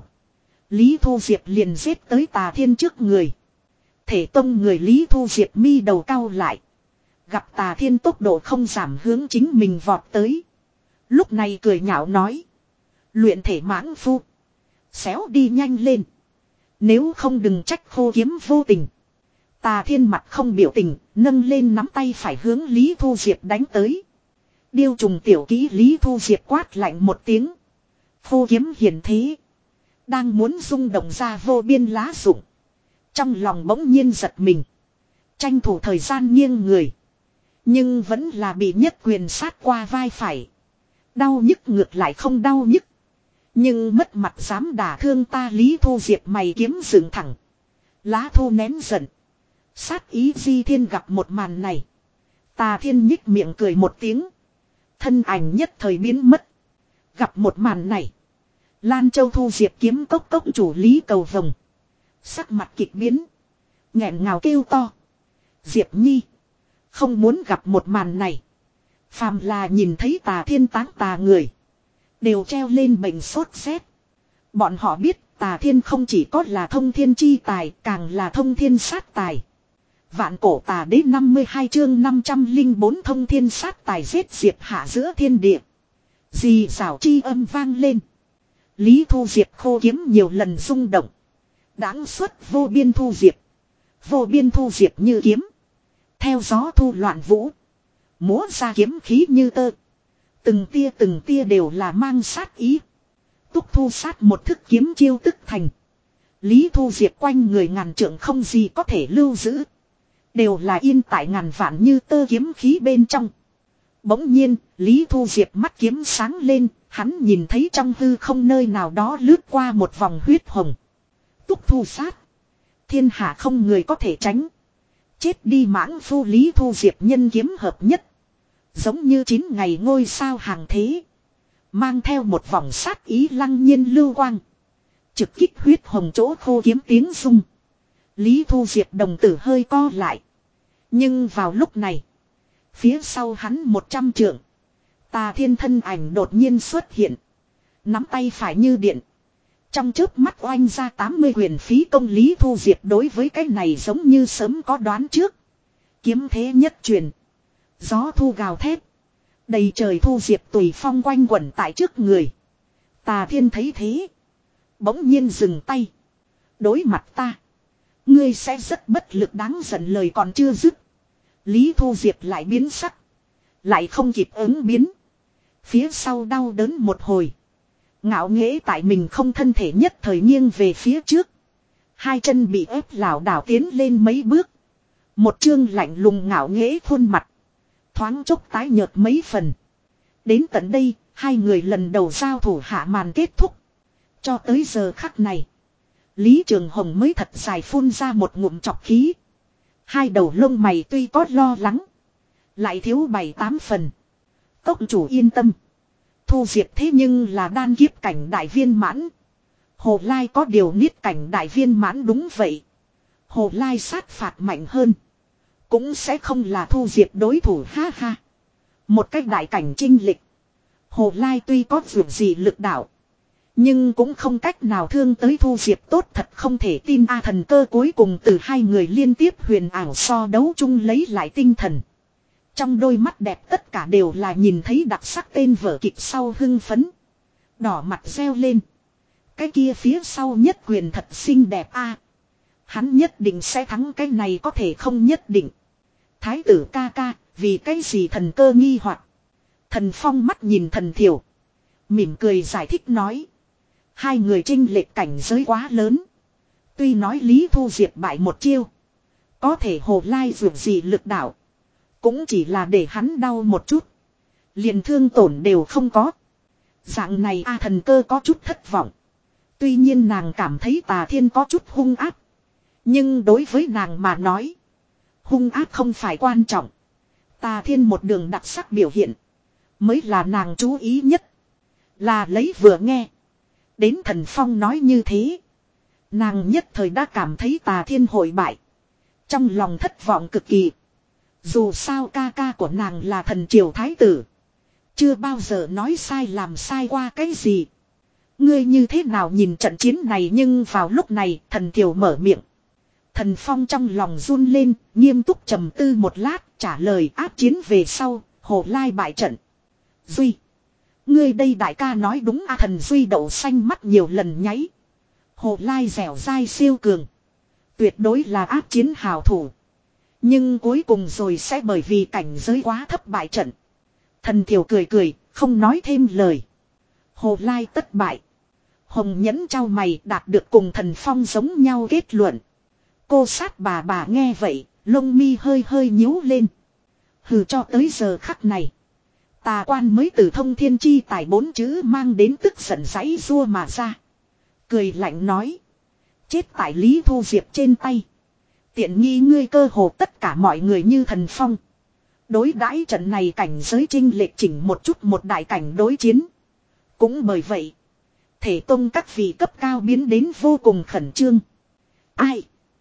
A: Lý Thu Diệp liền giết tới Tà Thiên trước người. Thể tông người Lý Thu Diệp mi đầu cau lại. Gặp Tà Thiên tốc độ không giảm hướng chính mình vọt tới. Lúc này cười nhạo nói. Luyện thể mãng phu. Xéo đi nhanh lên. Nếu không đừng trách khô kiếm vô tình. Tà Thiên mặt không biểu tình, nâng lên nắm tay phải hướng Lý Thu Diệp đánh tới. Điêu trùng tiểu kỹ Lý Thu Diệp quát lạnh một tiếng. Khô kiếm hiển thế. Đang muốn rung động ra vô biên lá rụng. Trong lòng bỗng nhiên giật mình. Tranh thủ thời gian nghiêng người. Nhưng vẫn là bị nhất quyền sát qua vai phải. Đau nhức ngược lại không đau nhức. Nhưng mất mặt dám đả thương ta Lý Thu Diệp mày kiếm dựng thẳng. Lá thu nén giận. Sát ý Di Thiên gặp một màn này. Tà Thiên nhích miệng cười một tiếng. Thân ảnh nhất thời biến mất. Gặp một màn này. Lan Châu Thu Diệp kiếm cốc cốc chủ Lý Cầu Vồng. Sắc mặt kịch biến. Nghẹn ngào kêu to. Diệp Nhi. Không muốn gặp một màn này. Phàm là nhìn thấy Tà Thiên táng tà người. Đều treo lên bệnh sốt rét. Bọn họ biết Tà Thiên không chỉ có là thông thiên chi tài, càng là thông thiên sát tài. Vạn cổ tà đế năm mươi hai chương năm trăm linh bốn thông thiên sát tài giết Diệp hạ giữa thiên địa. Dì rào chi âm vang lên. Lý Thu Diệp khô kiếm nhiều lần rung động. Đáng xuất vô biên thu diệp. Vô biên thu diệp như kiếm. Theo gió thu loạn vũ. Múa ra kiếm khí như tơ. Từng tia từng tia đều là mang sát ý. Túc thu sát một thức kiếm chiêu tức thành. Lý Thu Diệp quanh người ngàn trượng không gì có thể lưu giữ. Đều là yên tại ngàn vạn như tơ kiếm khí bên trong. Bỗng nhiên, Lý Thu Diệp mắt kiếm sáng lên, hắn nhìn thấy trong hư không nơi nào đó lướt qua một vòng huyết hồng. Túc thu sát. Thiên hạ không người có thể tránh. Chết đi mãng phu Lý Thu Diệp nhân kiếm hợp nhất. Giống như chín ngày ngôi sao hàng thế. Mang theo một vòng sát ý lăng nhiên lưu quang. Trực kích huyết hồng chỗ khô kiếm tiếng rung. Lý Thu Diệp đồng tử hơi co lại. Nhưng vào lúc này. Phía sau hắn một trăm trượng. Tà Thiên thân ảnh đột nhiên xuất hiện. Nắm tay phải như điện. Trong chớp mắt oanh ra tám mươi quyền phí công Lý Thu Diệp đối với cái này giống như sớm có đoán trước. Kiếm thế nhất truyền. Gió thu gào thét. Đầy trời Thu Diệp tùy phong quanh quẩn tại trước người. Tà Thiên thấy thế. Bỗng nhiên dừng tay. Đối mặt ta. Ngươi sẽ rất bất lực đáng giận lời còn chưa dứt. Lý Thu Diệp lại biến sắc. Lại không kịp ứng biến. Phía sau đau đớn một hồi. Ngạo nghễ tại mình không thân thể nhất thời nghiêng về phía trước. Hai chân bị ép lảo đảo tiến lên mấy bước. Một chương lạnh lùng ngạo nghễ khuôn mặt. Thoáng chốc tái nhợt mấy phần. Đến tận đây, hai người lần đầu giao thủ hạ màn kết thúc. Cho tới giờ khắc này. Lý Trường Hồng mới thật dài phun ra một ngụm chọc khí. Hai đầu lông mày tuy có lo lắng. Lại thiếu bảy tám phần. Cốc chủ yên tâm. Thu Diệp thế nhưng là đan kiếp cảnh đại viên mãn. Hồ Lai có điều niết cảnh đại viên mãn đúng vậy. Hồ Lai sát phạt mạnh hơn. Cũng sẽ không là Thu Diệp đối thủ ha ha. Một cách đại cảnh chinh lịch. Hồ Lai tuy có vượt gì lực đạo. Nhưng cũng không cách nào thương tới Thu Diệp tốt thật không thể tin a thần cơ cuối cùng từ hai người liên tiếp huyền ảo so đấu chung lấy lại tinh thần. Trong đôi mắt đẹp tất cả đều là nhìn thấy đặc sắc tên vở kịch sau hưng phấn. Đỏ mặt reo lên. Cái kia phía sau nhất quyền thật xinh đẹp a. Hắn nhất định sẽ thắng cái này có thể không nhất định. Thái tử ca ca, vì cái gì thần cơ nghi hoặc. Thần Phong mắt nhìn thần Thiểu. Mỉm cười giải thích nói. Hai người chênh lệch cảnh giới quá lớn. Tuy nói Lý Thu Diệp bại một chiêu. Có thể Hồ Lai vượt gì lực đạo. Cũng chỉ là để hắn đau một chút. Liền thương tổn đều không có. Dạng này a thần cơ có chút thất vọng. Tuy nhiên nàng cảm thấy Tà Thiên có chút hung ác. Nhưng đối với nàng mà nói. Hung ác không phải quan trọng. Tà Thiên một đường đặc sắc biểu hiện. Mới là nàng chú ý nhất. Là lấy vừa nghe. Đến thần Phong nói như thế. Nàng nhất thời đã cảm thấy Tà Thiên hội bại. Trong lòng thất vọng cực kỳ. Dù sao ca ca của nàng là thần triều thái tử. Chưa bao giờ nói sai làm sai qua cái gì. Ngươi như thế nào nhìn trận chiến này nhưng vào lúc này thần triều mở miệng. Thần Phong trong lòng run lên, nghiêm túc trầm tư một lát, trả lời áp chiến về sau, Hồ Lai bại trận. Duy. Ngươi đây đại ca nói đúng a thần Duy đậu xanh mắt nhiều lần nháy. Hồ Lai dẻo dai siêu cường. Tuyệt đối là áp chiến hào thủ. Nhưng cuối cùng rồi sẽ bởi vì cảnh giới quá thấp bại trận. Thần Thiểu cười cười, không nói thêm lời. Hồ Lai tất bại. Hồng Nhẫn trao mày đạt được cùng Thần Phong giống nhau kết luận. Cô sát bà bà nghe vậy, lông mi hơi hơi nhíu lên. Hừ, cho tới giờ khắc này. Tà quan mới từ thông thiên chi tài bốn chữ mang đến tức giận giãy rua mà ra. Cười lạnh nói. Chết tại Lý Thu Diệp trên tay. Tiện nghi ngươi cơ hồ tất cả mọi người như Thần Phong. Đối đãi trận này cảnh giới chênh lệch chỉnh một chút một đại cảnh đối chiến. Cũng bởi vậy. Thể tông các vị cấp cao biến đến vô cùng khẩn trương. Ai?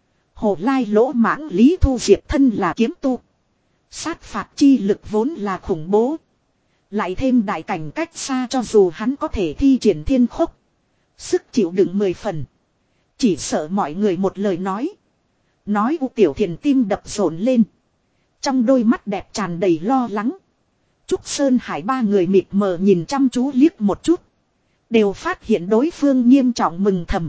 A: Hồ Lai lỗ mãng Lý Thu Diệp thân là kiếm tu. Sát phạt chi lực vốn là khủng bố. Lại thêm đại cảnh cách xa, cho dù hắn có thể thi triển thiên khốc. Sức chịu đựng mười phần. Chỉ sợ mọi người một lời nói. Nói U Tiểu Thiền tim đập rộn lên. Trong đôi mắt đẹp tràn đầy lo lắng. Trúc Sơn Hải ba người mịt mờ nhìn chăm chú liếc một chút. Đều phát hiện đối phương nghiêm trọng mừng thầm.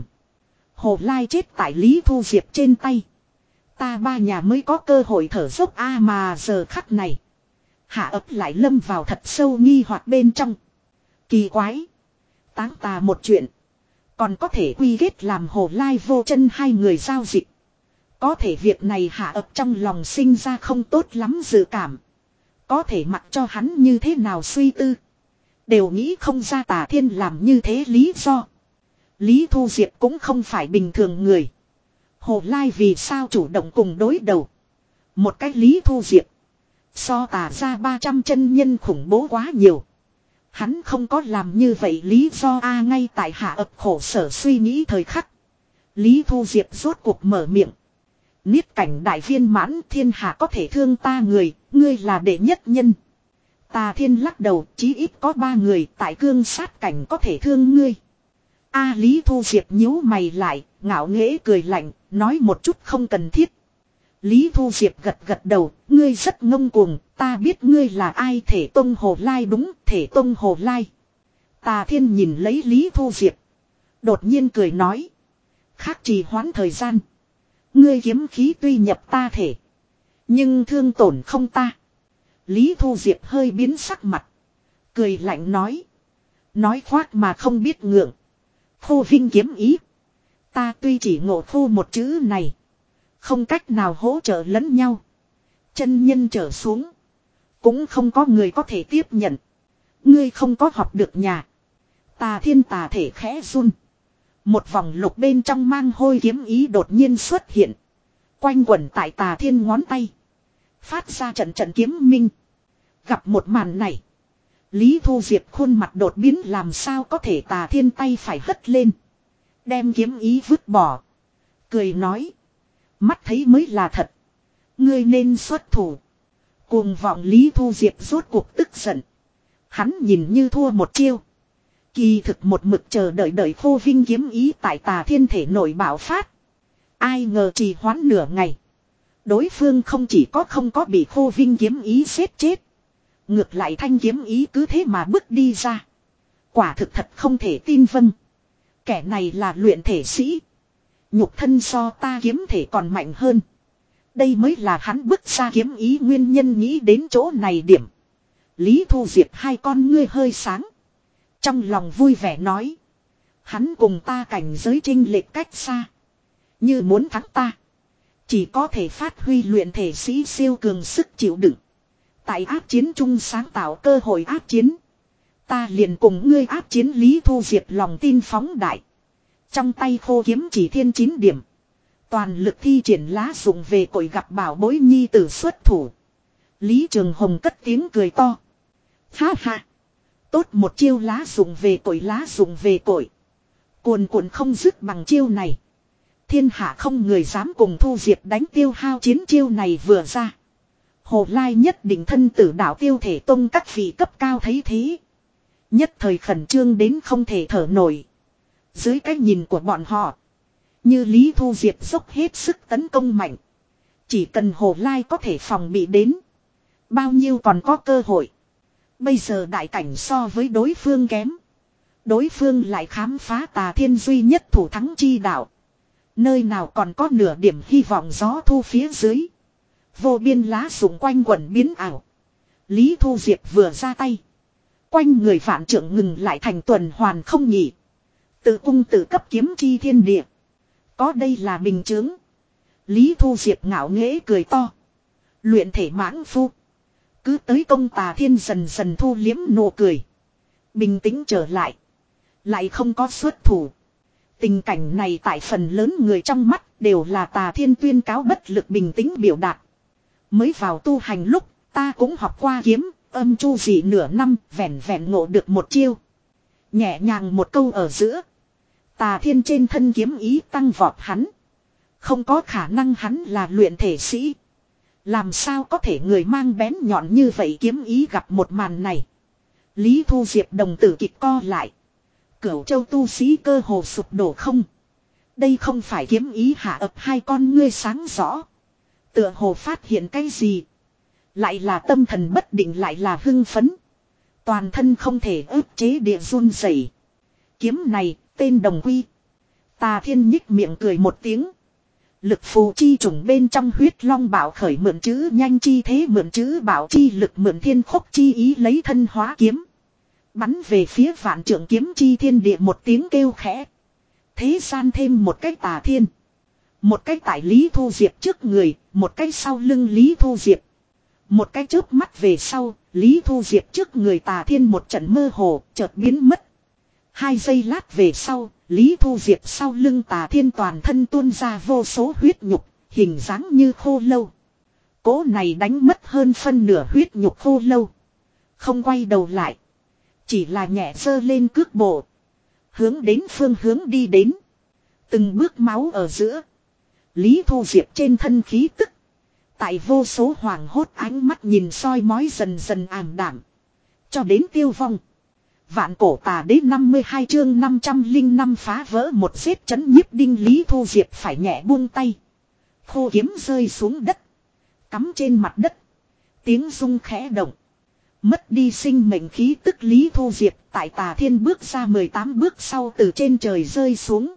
A: Hồ Lai chết tại Lý Thu Diệp trên tay. Ta ba nhà mới có cơ hội thở dốc a à mà giờ khắc này. Hạ ấp lại lâm vào thật sâu nghi hoặc bên trong. Kỳ quái. Táng tà một chuyện. Còn có thể quy kết làm Hồ Lai vô chân hai người giao dịch. Có thể việc này hạ ấp trong lòng sinh ra không tốt lắm dự cảm. Có thể mặc cho hắn như thế nào suy tư. Đều nghĩ không ra Tà Thiên làm như thế lý do. Lý Thu Diệp cũng không phải bình thường người. Hồ Lai vì sao chủ động cùng đối đầu. Một cách Lý Thu Diệp. So Tà ra ba trăm chân nhân khủng bố quá nhiều. Hắn không có làm như vậy lý do a ngay tại hạ ập khổ sở suy nghĩ thời khắc. Lý Thu Diệp rốt cuộc mở miệng. Niết cảnh đại viên mãn thiên hạ có thể thương ta người, ngươi là đệ nhất nhân. Tà Thiên lắc đầu, chí ít có ba người tại cương sát cảnh có thể thương ngươi. A Lý Thu Diệp nhíu mày lại, ngạo nghễ cười lạnh, nói một chút không cần thiết. Lý Thu Diệp gật gật đầu, ngươi rất ngông cuồng, ta biết ngươi là ai. Thể Tông Hồ Lai. Đúng, Thể Tông Hồ Lai. Tà Thiên nhìn lấy Lý Thu Diệp. Đột nhiên cười nói. Khác trì hoãn thời gian. Ngươi kiếm khí tuy nhập ta thể. Nhưng thương tổn không ta. Lý Thu Diệp hơi biến sắc mặt. Cười lạnh nói. Nói khoác mà không biết ngượng. Khô vinh kiếm ý. Ta tuy chỉ ngộ khô một chữ này. Không cách nào hỗ trợ lẫn nhau. Chân nhân trở xuống. Cũng không có người có thể tiếp nhận. Ngươi không có học được nhà. Tà Thiên tà thể khẽ run. Một vòng lục bên trong mang hôi kiếm ý đột nhiên xuất hiện. Quanh quẩn tại Tà Thiên ngón tay. Phát ra trận trận kiếm minh. Gặp một màn này. Lý Thu Diệp khuôn mặt đột biến làm sao có thể. Tà Thiên tay phải hất lên. Đem kiếm ý vứt bỏ. Cười nói. Mắt thấy mới là thật. Ngươi nên xuất thủ. Cuồng vọng Lý Thu Diệp rốt cuộc tức giận. Hắn nhìn như thua một chiêu. Kỳ thực một mực chờ đợi đợi khô vinh kiếm ý tại Tà Thiên thể nổi bạo phát. Ai ngờ trì hoãn nửa ngày. Đối phương không chỉ có không có bị khô vinh kiếm ý giết chết. Ngược lại thanh kiếm ý cứ thế mà bước đi ra. Quả thực thật không thể tin vâng. Kẻ này là luyện thể sĩ. Nhục thân so ta kiếm thể còn mạnh hơn. Đây mới là hắn bước ra kiếm ý nguyên nhân. Nghĩ đến chỗ này điểm. Lý Thu Diệp hai con ngươi hơi sáng. Trong lòng vui vẻ nói. Hắn cùng ta cảnh giới chênh lệch cách xa. Như muốn thắng ta. Chỉ có thể phát huy luyện thể sĩ siêu cường sức chịu đựng. Tại áp chiến chung sáng tạo cơ hội áp chiến. Ta liền cùng ngươi áp chiến. Lý Thu Diệp lòng tin phóng đại. Trong tay khô kiếm chỉ thiên chín điểm. Toàn lực thi triển lá dụng về cội gặp bảo bối nhi tử xuất thủ. Lý Trường Hồng cất tiếng cười to. Ha ha. Tốt một chiêu lá dụng về cội lá dụng về cội. Cuồn cuộn không dứt bằng chiêu này. Thiên hạ không người dám cùng Thu Diệp đánh tiêu hao. Chiến chiêu này vừa ra. Hồ Lai nhất định thân tử đạo tiêu thể tông các vị cấp cao thấy thế. Nhất thời khẩn trương đến không thể thở nổi. Dưới cái nhìn của bọn họ. Như Lý Thu Diệp dốc hết sức tấn công mạnh. Chỉ cần Hồ Lai có thể phòng bị đến. Bao nhiêu còn có cơ hội. Bây giờ đại cảnh so với đối phương kém. Đối phương lại khám phá Tà Thiên duy nhất thủ thắng chi đạo. Nơi nào còn có nửa điểm hy vọng gió thu phía dưới. Vô biên lá rụng quanh quẩn biến ảo. Lý Thu Diệp vừa ra tay. Quanh người vạn trượng ngừng lại thành tuần hoàn không nhỉ. Tự cung tự cấp kiếm chi thiên địa. Có đây là bình chướng. Lý Thu Diệp ngạo nghễ cười to. Luyện thể mãng phu. Cứ tới công Tà Thiên dần dần thu liếm nụ cười. Bình tĩnh trở lại. Lại không có xuất thủ. Tình cảnh này tại phần lớn người trong mắt đều là Tà Thiên tuyên cáo bất lực bình tĩnh biểu đạt. Mới vào tu hành lúc ta cũng học qua kiếm, âm chu dị nửa năm vẹn vẹn ngộ được một chiêu. Nhẹ nhàng một câu ở giữa. Tà Thiên trên thân kiếm ý tăng vọt hắn. Không có khả năng hắn là luyện thể sĩ. Làm sao có thể người mang bén nhọn như vậy kiếm ý gặp một màn này. Lý Thu Diệp đồng tử kịch co lại. Cửu châu tu sĩ cơ hồ sụp đổ không. Đây không phải kiếm ý hạ ập hai con ngươi sáng rõ. Tựa hồ phát hiện cái gì. Lại là tâm thần bất định lại là hưng phấn. Toàn thân không thể ức chế địa run rẩy. Kiếm này tên Đồng Quy. Tà Thiên nhích miệng cười một tiếng. Lực phù chi trùng bên trong huyết long bảo khởi mượn chữ nhanh chi thế mượn chữ bảo chi lực mượn thiên khúc chi ý lấy thân hóa kiếm. Bắn về phía vạn trượng kiếm chi thiên địa một tiếng kêu khẽ. Thế gian thêm một cái Tà Thiên. Một cái tại Lý Thu Diệp trước người, một cái sau lưng Lý Thu Diệp. Một cái chớp mắt về sau, Lý Thu Diệp trước người Tà Thiên một trận mơ hồ, chợt biến mất. Hai giây lát về sau, Lý Thu Diệp sau lưng Tà Thiên toàn thân tuôn ra vô số huyết nhục, hình dáng như khô lâu. Cố này đánh mất hơn phân nửa huyết nhục khô lâu. Không quay đầu lại. Chỉ là nhẹ sơ lên cước bộ. Hướng đến phương hướng đi đến. Từng bước máu ở giữa. Lý Thu Diệp trên thân khí tức. Tại vô số hoàng hốt ánh mắt nhìn soi mói dần dần ảm đảm. Cho đến tiêu vong. Vạn cổ tà đế năm mươi hai chương năm trăm lẻ năm phá vỡ một xếp chấn nhiếp đinh Lý Thu Diệp phải nhẹ buông tay. Khô kiếm rơi xuống đất. Cắm trên mặt đất. Tiếng rung khẽ động. Mất đi sinh mệnh khí tức Lý Thu Diệp tại Tà Thiên bước ra mười tám bước sau từ trên trời rơi xuống.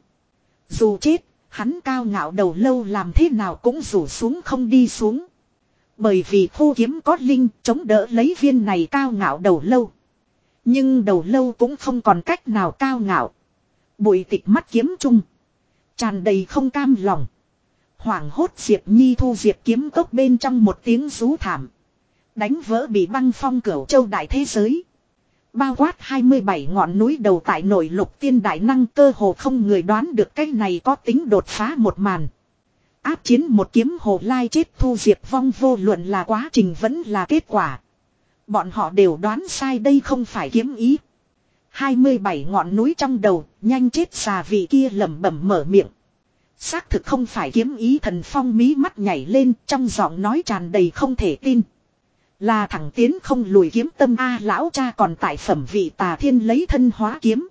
A: Dù chết, hắn cao ngạo đầu lâu làm thế nào cũng rủ xuống không đi xuống. Bởi vì khô kiếm có linh chống đỡ lấy viên này cao ngạo đầu lâu. Nhưng đầu lâu cũng không còn cách nào cao ngạo. Bụi tịch mắt kiếm chung. Tràn đầy không cam lòng. Hoảng hốt Diệp Nhi Thu Diệp kiếm cốc bên trong một tiếng rú thảm. Đánh vỡ bị băng phong cửu châu đại thế giới. Bao quát hai mươi bảy ngọn núi đầu tại nội lục tiên đại năng cơ hồ không người đoán được cái này có tính đột phá một màn. Áp chiến một kiếm hồ lai chết Thu Diệp vong vô luận là quá trình vẫn là kết quả. Bọn họ đều đoán sai đây không phải kiếm ý. hai mươi bảy ngọn núi trong đầu, nhanh chết xà vị kia lẩm bẩm mở miệng. Xác thực không phải kiếm ý Thần Phong mí mắt nhảy lên trong giọng nói tràn đầy không thể tin. Là thẳng tiến không lùi kiếm tâm A lão cha còn tại phẩm vị Tà Thiên lấy thân hóa kiếm.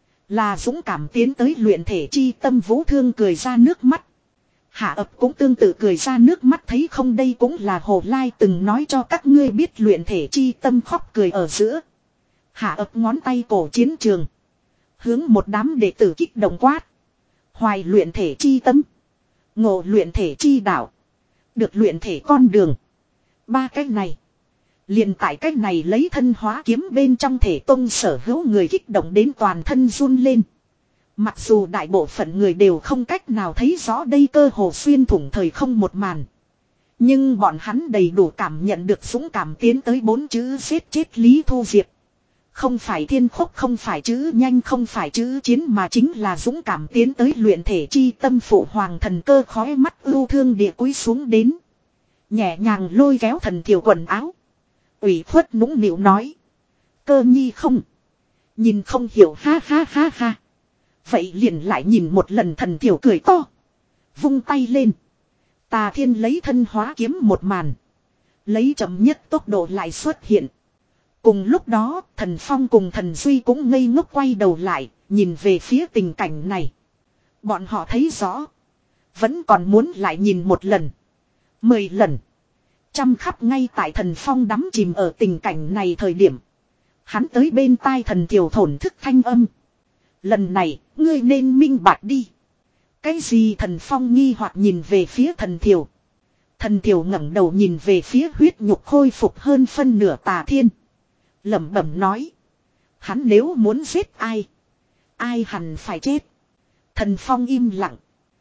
A: Là dũng cảm tiến tới luyện thể chi tâm Vũ Thương cười ra nước mắt. Hạ ập cũng tương tự cười ra nước mắt thấy không đây cũng là Hồ Lai từng nói cho các ngươi biết luyện thể chi tâm khóc cười ở giữa. Hạ ập ngón tay cổ chiến trường. Hướng một đám đệ tử kích động quát. Hoài luyện thể chi tâm. Ngộ luyện thể chi đạo. Được luyện thể con đường. Ba cách này. Liền tại cách này lấy thân hóa kiếm bên trong thể tông sở hữu người kích động đến toàn thân run lên. Mặc dù đại bộ phận người đều không cách nào thấy rõ đây cơ hồ xuyên thủng thời không một màn. Nhưng bọn hắn đầy đủ cảm nhận được dũng cảm tiến tới bốn chữ giết chết Lý Thu Diệp. Không phải thiên khúc không phải chữ nhanh không phải chữ chiến mà chính là dũng cảm tiến tới luyện thể chi tâm phụ hoàng thần cơ khói mắt ưu thương địa cúi xuống đến. Nhẹ nhàng lôi kéo thần thiểu quần áo. Ủy khuất nũng nịu nói. Cơ nhi không. Nhìn không hiểu ha ha ha ha. Vậy liền lại nhìn một lần thần thiểu cười to. Vung tay lên. Tà Thiên lấy thân hóa kiếm một màn. Lấy chậm nhất tốc độ lại xuất hiện. Cùng lúc đó thần Phong cùng thần Duy cũng ngây ngốc quay đầu lại. Nhìn về phía tình cảnh này. Bọn họ thấy rõ. Vẫn còn muốn lại nhìn một lần. Mười lần. Trăm khắp ngay tại thần Phong đắm chìm ở tình cảnh này thời điểm. Hắn tới bên tai thần Kiều thổn thức thanh âm. Lần này, ngươi nên minh bạch đi. Cái gì Thần Phong nghi hoặc nhìn về phía Thần Thiều. Thần Thiều ngẩng đầu nhìn về phía huyết nhục khôi phục hơn phân nửa Tà Thiên. Lẩm bẩm nói. Hắn nếu muốn giết ai. Ai hẳn phải chết. Thần Phong im lặng.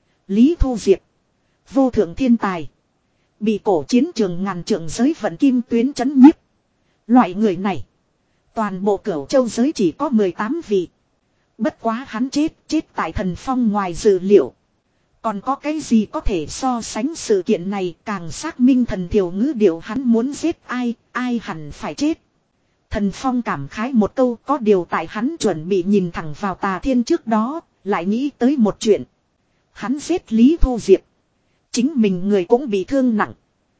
A: Lý Thu Diệp. Vô thượng thiên tài. Bị cổ chiến trường ngàn trượng giới vận kim tuyến chấn nhiếp. Loại người này. Toàn bộ Cửu Châu giới chỉ có mười tám vị. Bất quá hắn chết, chết tại Thần Phong ngoài dự liệu. Còn có cái gì có thể so sánh sự kiện này càng xác minh Thần Thiều ngữ điệu hắn muốn giết ai, ai hẳn phải chết. Thần Phong cảm khái một câu có điều tại hắn chuẩn bị nhìn thẳng vào Tà Thiên trước đó, lại nghĩ tới một chuyện. Hắn giết Lý Thu Diệp. Chính mình người cũng bị thương nặng.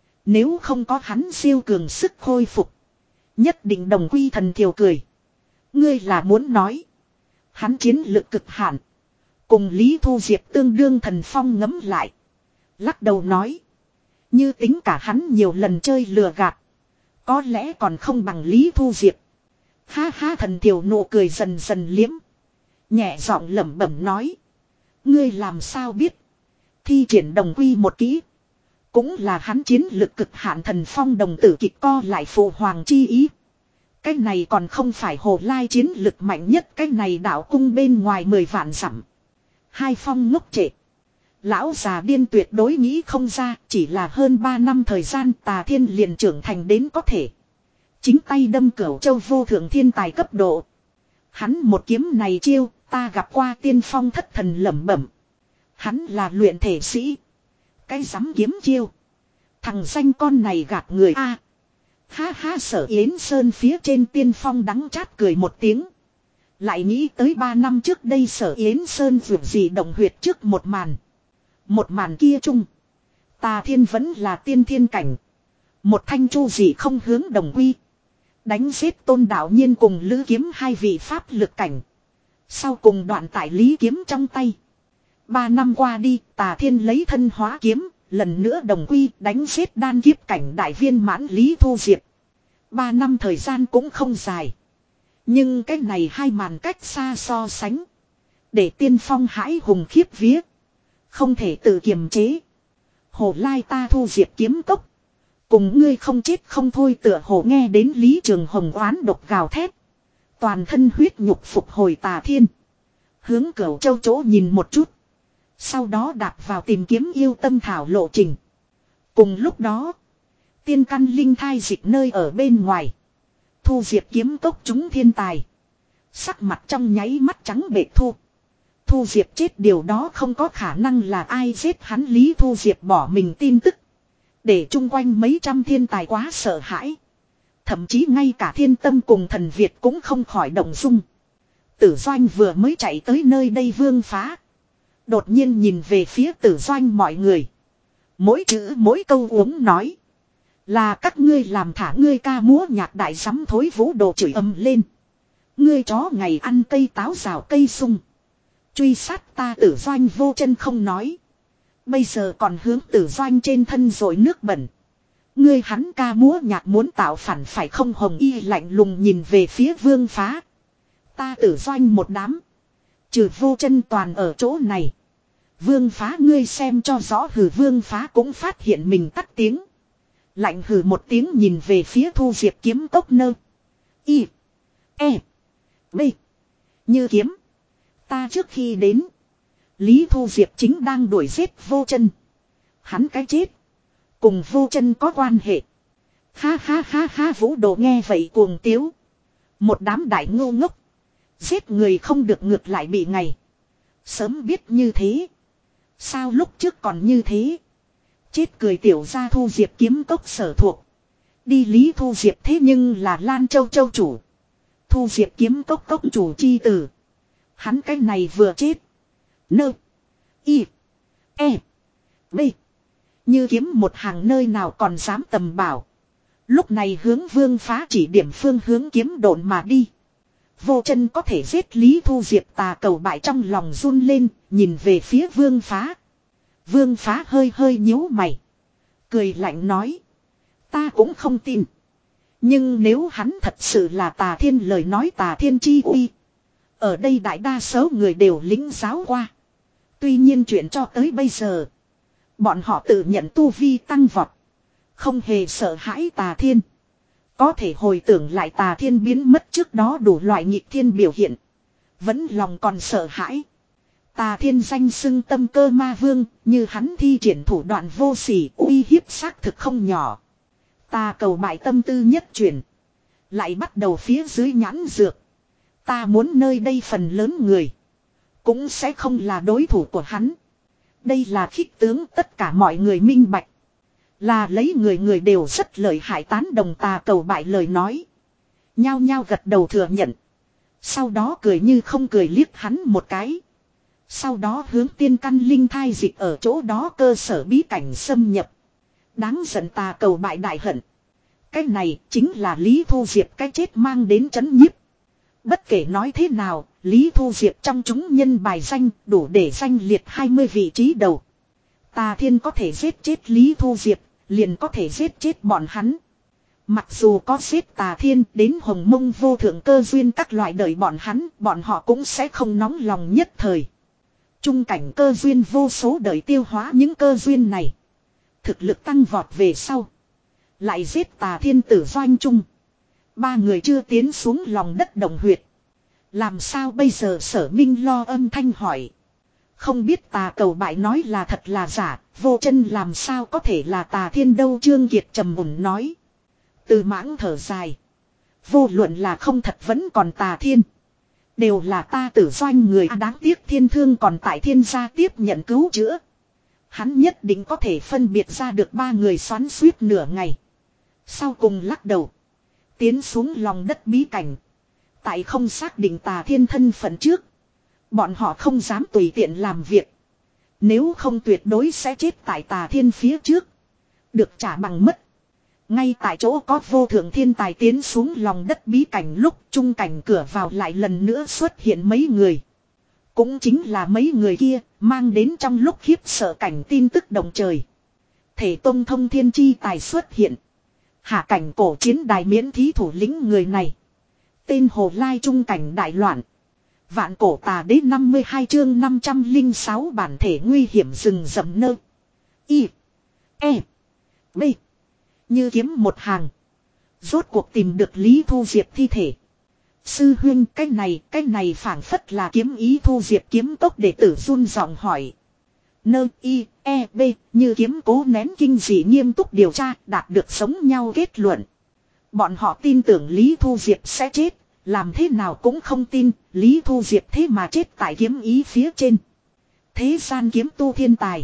A: Nếu không có hắn siêu cường sức khôi phục. Nhất định đồng quy. Thần Thiều cười. Ngươi là muốn nói. Hắn chiến lực cực hạn. Cùng Lý Thu Diệp tương đương. Thần Phong ngấm lại. Lắc đầu nói. Như tính cả hắn nhiều lần chơi lừa gạt. Có lẽ còn không bằng Lý Thu Diệp. Ha ha. Thần Thiều nụ cười dần dần liếm. Nhẹ giọng lẩm bẩm nói. Ngươi làm sao biết. Thi triển đồng quy một kỹ. Cũng là hắn chiến lực cực hạn. Thần Phong đồng tử kịch co lại phụ hoàng chi ý. Cái này còn không phải Hồ Lai chiến lực mạnh nhất. Cái này đạo cung bên ngoài mười vạn dặm. Hai Phong ngốc trệ. Lão già điên tuyệt đối nghĩ không ra. Chỉ là hơn ba năm thời gian Tà Thiên liền trưởng thành đến có thể. Chính tay đâm Cửu Châu vô thượng thiên tài cấp độ. Hắn một kiếm này chiêu. Ta gặp qua tiên phong thất thần lẩm bẩm. Hắn là luyện thể sĩ. Cái dám kiếm chiêu. Thằng danh con này gạt người a. Ha ha. Sở Yến Sơn phía trên tiên phong đắng chát cười một tiếng. Lại nghĩ tới ba năm trước đây Sở Yến Sơn vượt gì động huyệt trước một màn. Một màn kia chung. Tà Thiên vẫn là tiên thiên cảnh. Một thanh chu gì không hướng đồng quy. Đánh giết Tôn Đạo Nhiên cùng Lữ Kiếm hai vị pháp lực cảnh. Sau cùng đoạn tại Lý Kiếm trong tay. Ba năm qua đi, Tà Thiên lấy thân hóa kiếm, lần nữa đồng quy đánh giết đan kiếp cảnh đại viên mãn Lý Thu Diệp. Ba năm thời gian cũng không dài. Nhưng cái này hai màn cách xa so sánh. Để tiên phong hãi hùng khiếp vía. Không thể tự kiềm chế. Hồ Lai ta Thu Diệp kiếm cốc. Cùng ngươi không chết không thôi tựa hồ nghe đến Lý Trường Hồng oán độc gào thét. Toàn thân huyết nhục phục hồi Tà Thiên. Hướng Cửu Châu chỗ nhìn một chút. Sau đó đạp vào tìm kiếm yêu tâm thảo lộ trình. Cùng lúc đó. Tiên căn linh thai dịch nơi ở bên ngoài. Thu Diệp kiếm cốc chúng thiên tài. Sắc mặt trong nháy mắt trắng bệ thu. Thu Diệp chết điều đó không có khả năng là ai giết hắn. Lý Thu Diệp bỏ mình tin tức. Để chung quanh mấy trăm thiên tài quá sợ hãi. Thậm chí ngay cả Thiên Tâm cùng Thần Việt cũng không khỏi động dung. Tử Doanh vừa mới chạy tới nơi đây Vương Phá. Đột nhiên nhìn về phía Tử Doanh mọi người. Mỗi chữ mỗi câu uống nói. Là các ngươi làm thả ngươi ca múa nhạc đại sắm thối vũ đồ chửi ầm lên. Ngươi chó ngày ăn cây táo rào cây sung. Truy sát ta Tử Doanh vô chân không nói. Bây giờ còn hướng Tử Doanh trên thân rồi nước bẩn. Ngươi hắn ca múa nhạc muốn tạo phản phải không. Hồng Y lạnh lùng nhìn về phía Vương Phá. Ta Tử Doanh một đám. Trừ vô chân toàn ở chỗ này. Vương Phá ngươi xem cho rõ. Hừ. Vương Phá cũng phát hiện mình tắt tiếng. Lạnh hừ một tiếng nhìn về phía Thu Diệp kiếm cốc nơ. Y. E. B. Như kiếm. Ta trước khi đến. Lý Thu Diệp chính đang đuổi giết vô chân. Hắn cái chết. Cùng vô chân có quan hệ. Ha ha ha ha. Vũ Đồ nghe vậy cuồng tiếu. Một đám đại ngô ngốc. Giết người không được ngược lại bị ngày. Sớm biết như thế. Sao lúc trước còn như thế. Chết cười tiểu ra Thu Diệp kiếm cốc sở thuộc. Đi Lý Thu Diệp thế nhưng là Lan Châu Châu chủ. Thu Diệp kiếm cốc cốc chủ chi tử. Hắn cái này vừa chết. Nơ. Y. E. B. Như kiếm một hàng nơi nào còn dám tầm bảo. Lúc này hướng Vương Phá chỉ điểm phương hướng kiếm độn mà đi. Vô chân có thể giết Lý Thu Diệp tà cầu bại trong lòng run lên. Nhìn về phía Vương Phá. Vương Phá hơi hơi nhíu mày. Cười lạnh nói. Ta cũng không tin. Nhưng nếu hắn thật sự là Tà Thiên lời nói Tà Thiên chi uy. Ở đây đại đa số người đều lĩnh giáo qua. Tuy nhiên chuyện cho tới bây giờ. Bọn họ tự nhận tu vi tăng vọt. Không hề sợ hãi tà thiên. Có thể hồi tưởng lại tà thiên biến mất trước đó đủ loại nghịch thiên biểu hiện. Vẫn lòng còn sợ hãi. Tà thiên danh xưng tâm cơ ma vương, như hắn thi triển thủ đoạn vô sỉ uy hiếp xác thực không nhỏ. Ta cầu bại tâm tư nhất chuyển. Lại bắt đầu phía dưới nhãn dược. Ta muốn nơi đây phần lớn người. Cũng sẽ không là đối thủ của hắn. Đây là khích tướng tất cả mọi người minh bạch. Là lấy người người đều rất lợi hại tán đồng tà cầu bại lời nói. Nhao nhao gật đầu thừa nhận. Sau đó cười như không cười liếc hắn một cái. Sau đó hướng tiên căn linh thai dịch ở chỗ đó cơ sở bí cảnh xâm nhập. Đáng giận tà cầu bại đại hận. Cái này chính là Lý Thu Diệp cái chết mang đến chấn nhiếp. Bất kể nói thế nào, Lý Thu Diệp trong chúng nhân bài danh đủ để danh liệt hai mươi vị trí đầu. Tà thiên có thể giết chết Lý Thu Diệp, liền có thể giết chết bọn hắn. Mặc dù có giết tà thiên đến hồng mông vô thượng cơ duyên các loại đời bọn hắn, bọn họ cũng sẽ không nóng lòng nhất thời. Trung cảnh cơ duyên vô số đời tiêu hóa những cơ duyên này. Thực lực tăng vọt về sau. Lại giết tà thiên tử doanh trung. Ba người chưa tiến xuống lòng đất đồng huyệt. Làm sao bây giờ Sở Minh lo âm thanh hỏi. Không biết tà cầu bại nói là thật là giả, vô chân làm sao có thể là tà thiên đâu Trương Kiệt trầm mùn nói. Từ mãng thở dài. Vô luận là không thật vẫn còn tà thiên. Đều là ta tử doanh người à, đáng tiếc thiên thương còn tại thiên gia tiếp nhận cứu chữa. Hắn nhất định có thể phân biệt ra được ba người xoắn suýt nửa ngày. Sau cùng lắc đầu. Tiến xuống lòng đất bí cảnh. Tại không xác định tà thiên thân phận trước. Bọn họ không dám tùy tiện làm việc. Nếu không tuyệt đối sẽ chết tại tà thiên phía trước. Được trả bằng mất. Ngay tại chỗ có vô thượng thiên tài tiến xuống lòng đất bí cảnh lúc trung cảnh cửa vào lại lần nữa xuất hiện mấy người. Cũng chính là mấy người kia mang đến trong lúc khiếp sợ cảnh tin tức động trời. Thể tông thông thiên chi tài xuất hiện. Hạ cảnh cổ chiến đài miễn thí thủ lĩnh người này. Tên Hồ Lai trung cảnh đại loạn. Vạn cổ tà đế năm mươi hai chương năm trăm lẻ sáu bản thể nguy hiểm rừng rậm nơ. Y. E. B. Như kiếm một hàng. Rốt cuộc tìm được Lý Thu Diệp thi thể. Sư huynh cái này, cái này phảng phất là kiếm ý Thu Diệp kiếm tốc đệ tử run giọng hỏi. Nơ y, e, b, như kiếm cố nén kinh dị nghiêm túc điều tra, đạt được sống nhau kết luận. Bọn họ tin tưởng Lý Thu Diệp sẽ chết, làm thế nào cũng không tin, Lý Thu Diệp thế mà chết tại kiếm ý phía trên. Thế gian kiếm tu thiên tài.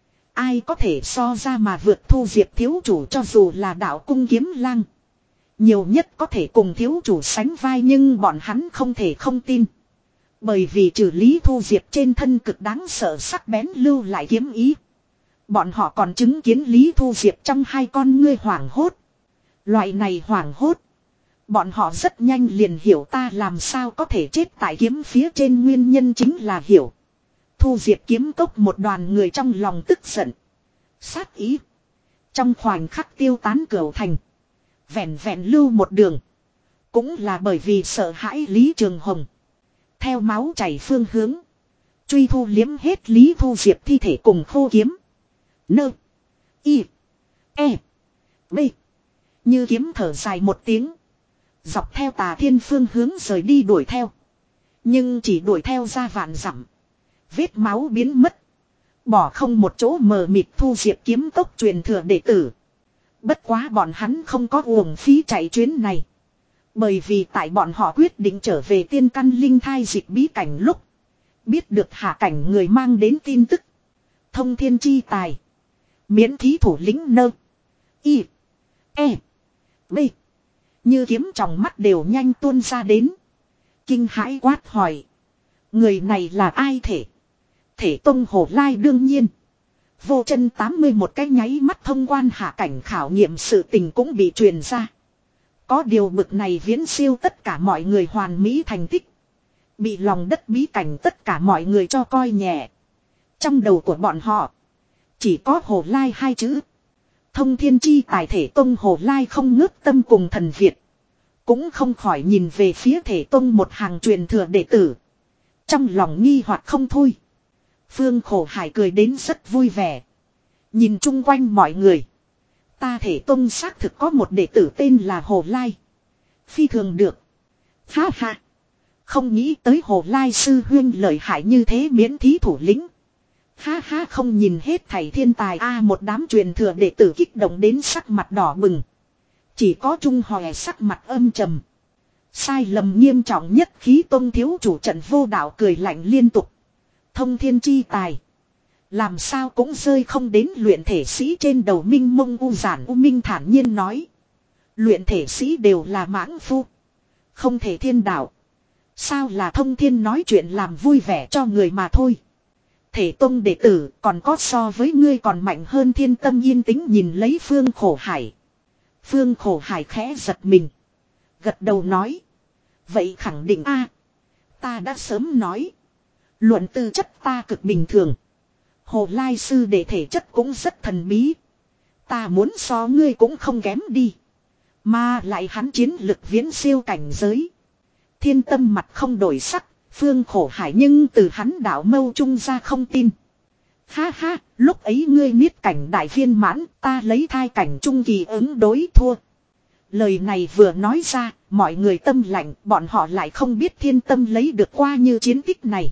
A: Ai có thể so ra mà vượt Thu Diệp thiếu chủ cho dù là đạo cung kiếm lang. Nhiều nhất có thể cùng thiếu chủ sánh vai nhưng bọn hắn không thể không tin. Bởi vì trừ Lý Thu Diệp trên thân cực đáng sợ sắc bén lưu lại kiếm ý. Bọn họ còn chứng kiến Lý Thu Diệp trong hai con ngươi hoảng hốt. Loại này hoảng hốt. Bọn họ rất nhanh liền hiểu ta làm sao có thể chết tại kiếm phía trên nguyên nhân chính là hiểu. Thu Diệp kiếm cốc một đoàn người trong lòng tức giận. Sát ý. Trong khoảnh khắc tiêu tán cửu thành. Vẹn vẹn lưu một đường. Cũng là bởi vì sợ hãi Lý Trường Hồng. Theo máu chảy phương hướng. Truy thu liếm hết Lý Thu Diệp thi thể cùng khô kiếm. Nơ. Y. E. B. Như kiếm thở dài một tiếng. Dọc theo tà thiên phương hướng rời đi đuổi theo. Nhưng chỉ đuổi theo ra vạn dặm. Vết máu biến mất. Bỏ không một chỗ mờ mịt Thu Diệp kiếm tốc truyền thừa đệ tử. Bất quá bọn hắn không có uổng phí chạy chuyến này. Bởi vì tại bọn họ quyết định trở về tiên căn linh thai dịch bí cảnh lúc. Biết được hạ cảnh người mang đến tin tức. Thông thiên chi tài. Miễn thí thủ lĩnh nơ. Y. E. B. Như kiếm trong mắt đều nhanh tuôn ra đến. Kinh hãi quát hỏi. Người này là ai thể? Thể tông Hồ Lai đương nhiên. Vô chân tám mươi một cái nháy mắt thông quan hạ cảnh khảo nghiệm sự tình cũng bị truyền ra. Có điều bực này viễn siêu tất cả mọi người hoàn mỹ thành tích. Bị lòng đất bí cảnh tất cả mọi người cho coi nhẹ. Trong đầu của bọn họ. Chỉ có Hồ Lai hai chữ. Thông thiên chi tài thể tông Hồ Lai không ngớt tâm cùng thần Việt. Cũng không khỏi nhìn về phía thể tông một hàng truyền thừa đệ tử. Trong lòng nghi hoặc không thôi. Phương Khổ Hải cười đến rất vui vẻ. Nhìn chung quanh mọi người. Ta thể tông xác thực có một đệ tử tên là Hồ Lai. Phi thường được. Ha ha. Không nghĩ tới Hồ Lai sư huyên lợi hại như thế miễn thí thủ lĩnh. Ha ha, không nhìn hết thầy thiên tài a. Một đám truyền thừa đệ tử kích động đến sắc mặt đỏ bừng. Chỉ có Trung Hòe sắc mặt âm trầm. Sai lầm nghiêm trọng nhất khí tông thiếu chủ Trận Vô Đạo cười lạnh liên tục. Thông thiên chi tài. Làm sao cũng rơi không đến luyện thể sĩ trên đầu. Minh Mông U Giản U Minh thản nhiên nói. Luyện thể sĩ đều là mãng phu. Không thể thiên đạo. Sao là thông thiên nói chuyện làm vui vẻ cho người mà thôi. Thể tông đệ tử còn có so với ngươi còn mạnh hơn. Thiên Tâm yên tĩnh nhìn lấy Phương Khổ Hải. Phương Khổ Hải khẽ giật mình. Gật đầu nói. Vậy khẳng định a, ta đã sớm nói. Luận tư chất ta cực bình thường. Hồ Lai sư đệ thể chất cũng rất thần bí. Ta muốn so ngươi cũng không kém đi. Mà lại hắn chiến lực viễn siêu cảnh giới. Thiên Tâm mặt không đổi sắc. Phương Khổ Hải nhưng từ hắn đạo mâu trung ra không tin. Ha ha, lúc ấy ngươi niết cảnh đại viên mãn, ta lấy thai cảnh trung kỳ ứng đối thua. Lời này vừa nói ra, mọi người tâm lạnh, bọn họ lại không biết Thiên Tâm lấy được qua như chiến tích này.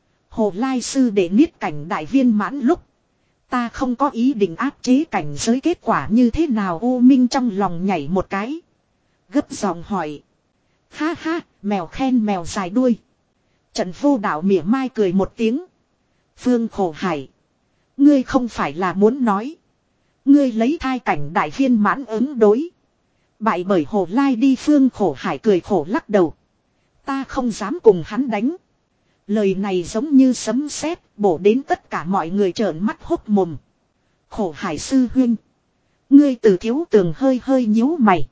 A: Hồ Lai sư để niết cảnh đại viên mãn lúc. Ta không có ý định áp chế cảnh giới, kết quả như thế nào? U Minh trong lòng nhảy một cái. Gấp giọng hỏi. Ha ha, mèo khen mèo dài đuôi. Trận Vô Đạo mỉa mai cười một tiếng. Phương Khổ Hải. Ngươi không phải là muốn nói. Ngươi lấy thai cảnh đại viên mãn ứng đối. Bại bởi Hồ Lai đi. Phương Khổ Hải cười khổ lắc đầu. Ta không dám cùng hắn đánh. Lời này giống như sấm sét bổ đến tất cả mọi người trợn mắt hốt mồm. Khổ Hải sư huynh. Ngươi từ thiếu tường hơi hơi nhíu mày.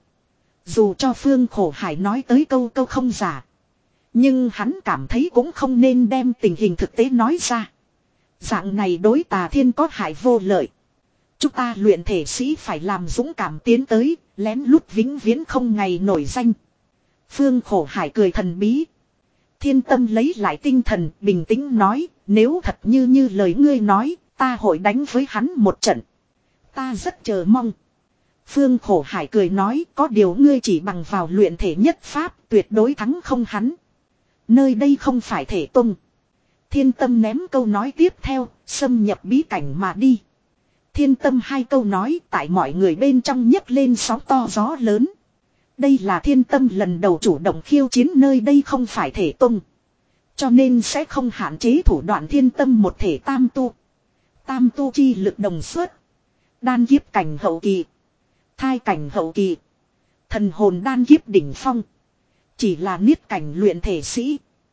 A: Dù cho Phương Khổ Hải nói tới câu câu không giả. Nhưng hắn cảm thấy cũng không nên đem tình hình thực tế nói ra. Dạng này đối Tà Thiên có hại vô lợi. Chúng ta luyện thể sĩ phải làm dũng cảm tiến tới, lén lút vĩnh viễn không ngày nổi danh. Phương Khổ Hải cười thần bí. Thiên Tâm lấy lại tinh thần, bình tĩnh nói, nếu thật như như lời ngươi nói, ta hội đánh với hắn một trận. Ta rất chờ mong. Phương Khổ Hải cười nói, có điều ngươi chỉ bằng vào luyện thể nhất pháp, tuyệt đối thắng không hắn. Nơi đây không phải thể tung. Thiên Tâm ném câu nói tiếp theo, xâm nhập bí cảnh mà đi. Thiên Tâm hai câu nói tại mọi người bên trong nhấc lên sóng to gió lớn. Đây là Thiên Tâm lần đầu chủ động khiêu chiến, nơi đây không phải thể tung. Cho nên sẽ không hạn chế thủ đoạn. Thiên Tâm một thể tam tu. Tam tu chi lực đồng xuất. Đan kiếp cảnh hậu kỳ. Thai cảnh hậu kỳ. Thần hồn đan kiếp đỉnh phong. Chỉ là niết cảnh luyện thể sĩ.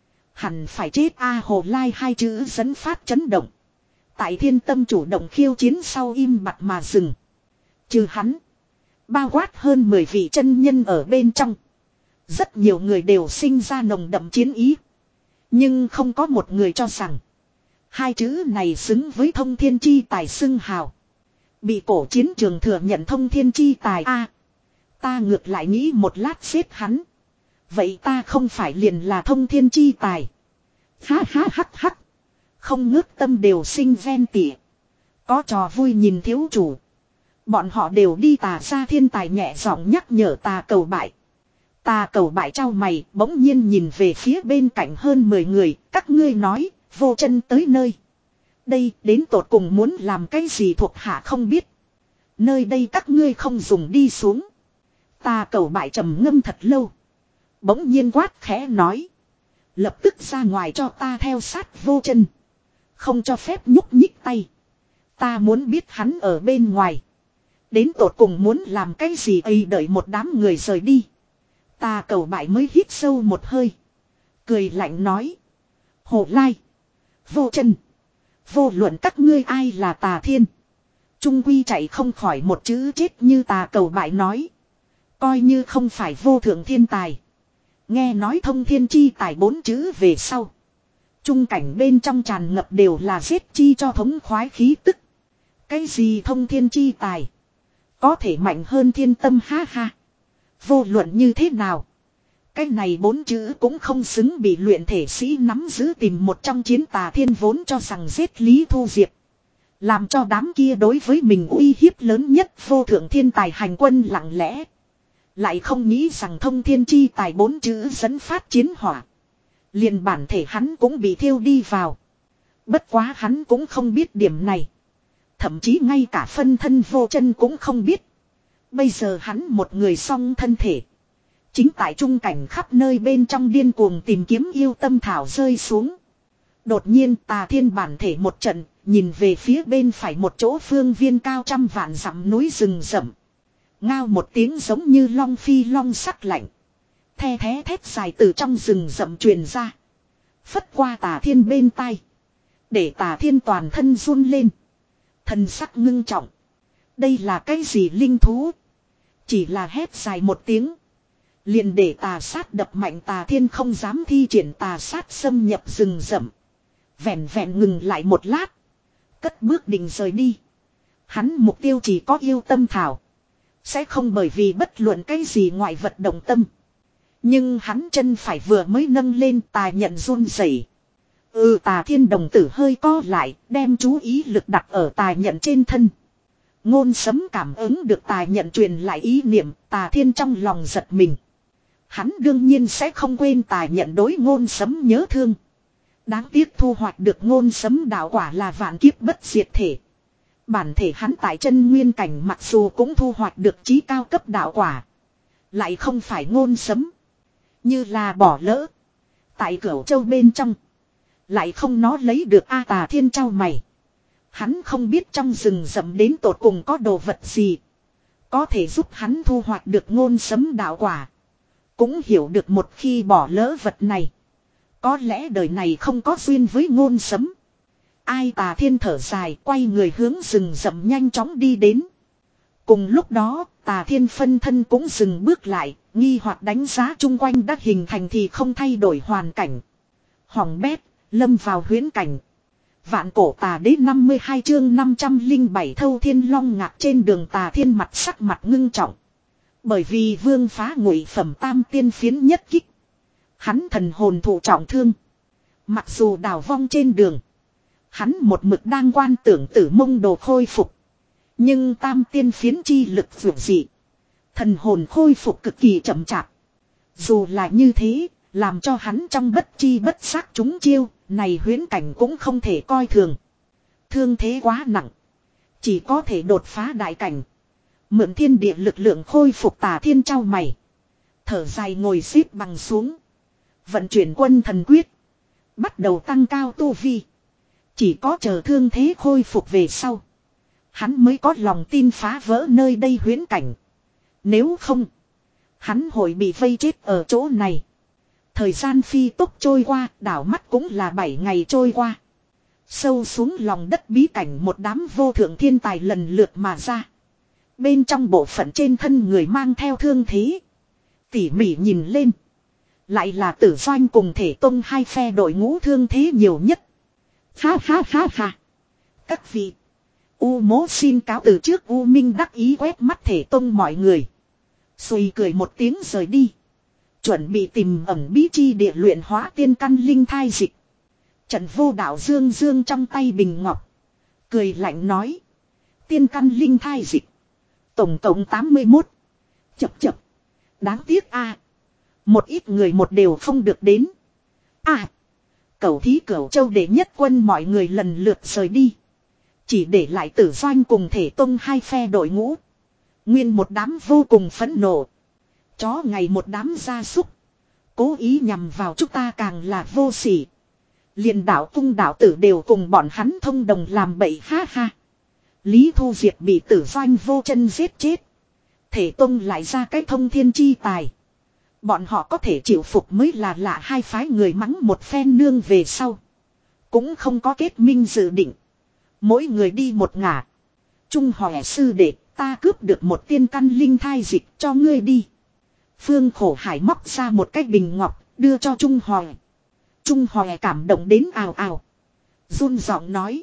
A: Hẳn phải chết a. Hồ Lai hai chữ dẫn phát chấn động. Tại Thiên Tâm chủ động khiêu chiến sau im bặt mà dừng. Trừ hắn. Bao quát hơn mười vị chân nhân ở bên trong. Rất nhiều người đều sinh ra nồng đậm chiến ý. Nhưng không có một người cho rằng. Hai chữ này xứng với thông thiên chi tài xưng hào. Bị cổ chiến trường thừa nhận thông thiên chi tài a. Ta ngược lại nghĩ một lát xếp hắn. Vậy ta không phải liền là thông thiên chi tài. Ha ha hắc hắc. Không ngước tâm đều sinh ven tỉa. Có trò vui nhìn thiếu chủ. Bọn họ đều đi Tà ra. Thiên Tài nhẹ giọng nhắc nhở Tà Cầu Bại. Tà Cầu Bại trao mày bỗng nhiên nhìn về phía bên cạnh hơn mười người. Các ngươi nói vô chân tới nơi. Đây đến tột cùng muốn làm cái gì thuộc hạ không biết. Nơi đây các ngươi không dùng đi xuống. Tà Cầu Bại trầm ngâm thật lâu. Bỗng nhiên quát khẽ nói. Lập tức ra ngoài cho ta theo sát vô chân. Không cho phép nhúc nhích tay. Ta muốn biết hắn ở bên ngoài. Đến tột cùng muốn làm cái gì ấy. Đợi một đám người rời đi. Tà Cầu Bại mới hít sâu một hơi. Cười lạnh nói. Hồ Lai. Vô chân. Vô luận các ngươi ai là Tà Thiên. Trung quy chạy không khỏi một chữ chết như Tà Cầu Bại nói. Coi như không phải vô thượng thiên tài. Nghe nói thông thiên chi tài bốn chữ về sau. Trung cảnh bên trong tràn ngập đều là giết chi cho thống khoái khí tức. Cái gì thông thiên chi tài. Có thể mạnh hơn Thiên Tâm ha ha. Vô luận như thế nào. Cái này bốn chữ cũng không xứng bị luyện thể sĩ nắm giữ tìm một trong chiến tà thiên vốn cho rằng giết Lý Thu Diệp. Làm cho đám kia đối với mình uy hiếp lớn nhất vô thượng thiên tài hành quân lặng lẽ. Lại không nghĩ rằng thông thiên chi tài bốn chữ dẫn phát chiến hỏa. Liền bản thể hắn cũng bị thiêu đi vào. Bất quá hắn cũng không biết điểm này. Thậm chí ngay cả phân thân vô chân cũng không biết. Bây giờ hắn một người song thân thể. Chính tại trung cảnh khắp nơi bên trong điên cuồng tìm kiếm yêu tâm thảo rơi xuống. Đột nhiên tà thiên bản thể một trận, nhìn về phía bên phải một chỗ phương viên cao trăm vạn dặm núi rừng rậm. Ngao một tiếng giống như long phi long sắc lạnh. The thé thét dài từ trong rừng rậm truyền ra. Phất qua tà thiên bên tai. Để tà thiên toàn thân run lên. Thần sắc ngưng trọng. Đây là cái gì linh thú? Chỉ là hét dài một tiếng. Liền để tà sát đập mạnh tà thiên không dám thi triển tà sát xâm nhập rừng rậm. Vẹn vẹn ngừng lại một lát. Cất bước định rời đi. Hắn mục tiêu chỉ có yêu tâm thảo. Sẽ không bởi vì bất luận cái gì ngoại vật động tâm. Nhưng hắn chân phải vừa mới nâng lên tà nhận run rẩy. Ừ tà thiên đồng tử hơi co lại, đem chú ý lực đặt ở tà nhận trên thân. Ngôn sấm cảm ứng được tà nhận truyền lại ý niệm, tà thiên trong lòng giật mình. Hắn đương nhiên sẽ không quên tà nhận đối ngôn sấm nhớ thương. Đáng tiếc thu hoạch được ngôn sấm đạo quả là vạn kiếp bất diệt thể. Bản thể hắn tại chân nguyên cảnh mặc dù cũng thu hoạch được chí cao cấp đạo quả. Lại không phải ngôn sấm. Như là bỏ lỡ. Tại Cửu Châu bên trong. Lại không nó lấy được A tà thiên trao mày. Hắn không biết trong rừng rậm đến tột cùng có đồ vật gì. Có thể giúp hắn thu hoạch được ngôn sấm đạo quả. Cũng hiểu được một khi bỏ lỡ vật này. Có lẽ đời này không có duyên với ngôn sấm. Ai tà thiên thở dài quay người hướng rừng rậm nhanh chóng đi đến. Cùng lúc đó tà thiên phân thân cũng dừng bước lại. Nghi hoặc đánh giá chung quanh đã hình thành thì không thay đổi hoàn cảnh. Hỏng bét, lâm vào huyễn cảnh. Vạn cổ tà đế năm mươi hai chương năm trăm lẻ bảy thâu thiên long ngạc trên đường tà thiên mặt sắc mặt ngưng trọng. Bởi vì vương phá ngụy phẩm tam tiên phiến nhất kích. Hắn thần hồn thụ trọng thương. Mặc dù đào vong trên đường. Hắn một mực đang quan tưởng tử mông đồ khôi phục. Nhưng tam tiên phiến chi lực vượt dị. Thần hồn khôi phục cực kỳ chậm chạp. Dù là như thế, làm cho hắn trong bất chi bất giác trúng chiêu, này huyễn cảnh cũng không thể coi thường. Thương thế quá nặng. Chỉ có thể đột phá đại cảnh. Mượn thiên địa lực lượng khôi phục tà thiên trao mày. Thở dài ngồi xếp bằng xuống. Vận chuyển quân thần quyết. Bắt đầu tăng cao tu vi. Chỉ có chờ thương thế khôi phục về sau. Hắn mới có lòng tin phá vỡ nơi đây huyễn cảnh. Nếu không. Hắn hội bị vây chết ở chỗ này. Thời gian phi tốc trôi qua. Đảo mắt cũng là bảy ngày trôi qua. Sâu xuống lòng đất bí cảnh một đám vô thượng thiên tài lần lượt mà ra. Bên trong bộ phận trên thân người mang theo thương thế. Tỉ mỉ nhìn lên. Lại là Tử Doanh cùng Thể Tông hai phe đội ngũ thương thế nhiều nhất. Ha ha ha ha. Các vị. U mố xin cáo từ trước. U Minh đắc ý quét mắt Thể Tông mọi người. Xùi cười một tiếng rời đi. Chuẩn bị tìm ẩn bí chi địa luyện hóa tiên căn linh thai dịch. Trận vô đạo dương dương trong tay bình ngọc. Cười lạnh nói. Tiên căn linh thai dịch. Tổng cộng tám mươi mốt. Chập chập. Đáng tiếc a Một ít người một đều không được đến. À. Cẩu thí Cửu Châu đệ nhất quân mọi người lần lượt rời đi. Chỉ để lại Tử Doanh cùng Thể Tông hai phe đội ngũ. Nguyên một đám vô cùng phẫn nộ. Chó ngày một đám gia súc. Cố ý nhằm vào chúng ta càng là vô sỉ. Liền đạo cung đạo tử đều cùng bọn hắn thông đồng làm bậy ha ha. Lý Thu Diệp bị Tử Doanh vô chân giết chết. Thể Tông lại ra cái thông thiên chi tài. Bọn họ có thể chịu phục mới là lạ hai phái người mắng một phen nương về sau. Cũng không có kết minh dự định. Mỗi người đi một ngả. Trung hỏi sư đệ ta cướp được một tiên căn linh thai dịch cho ngươi đi. Phương Khổ Hải móc ra một cái bình ngọc đưa cho Trung hỏi. Trung hỏi cảm động đến ào ào. Run giọng nói.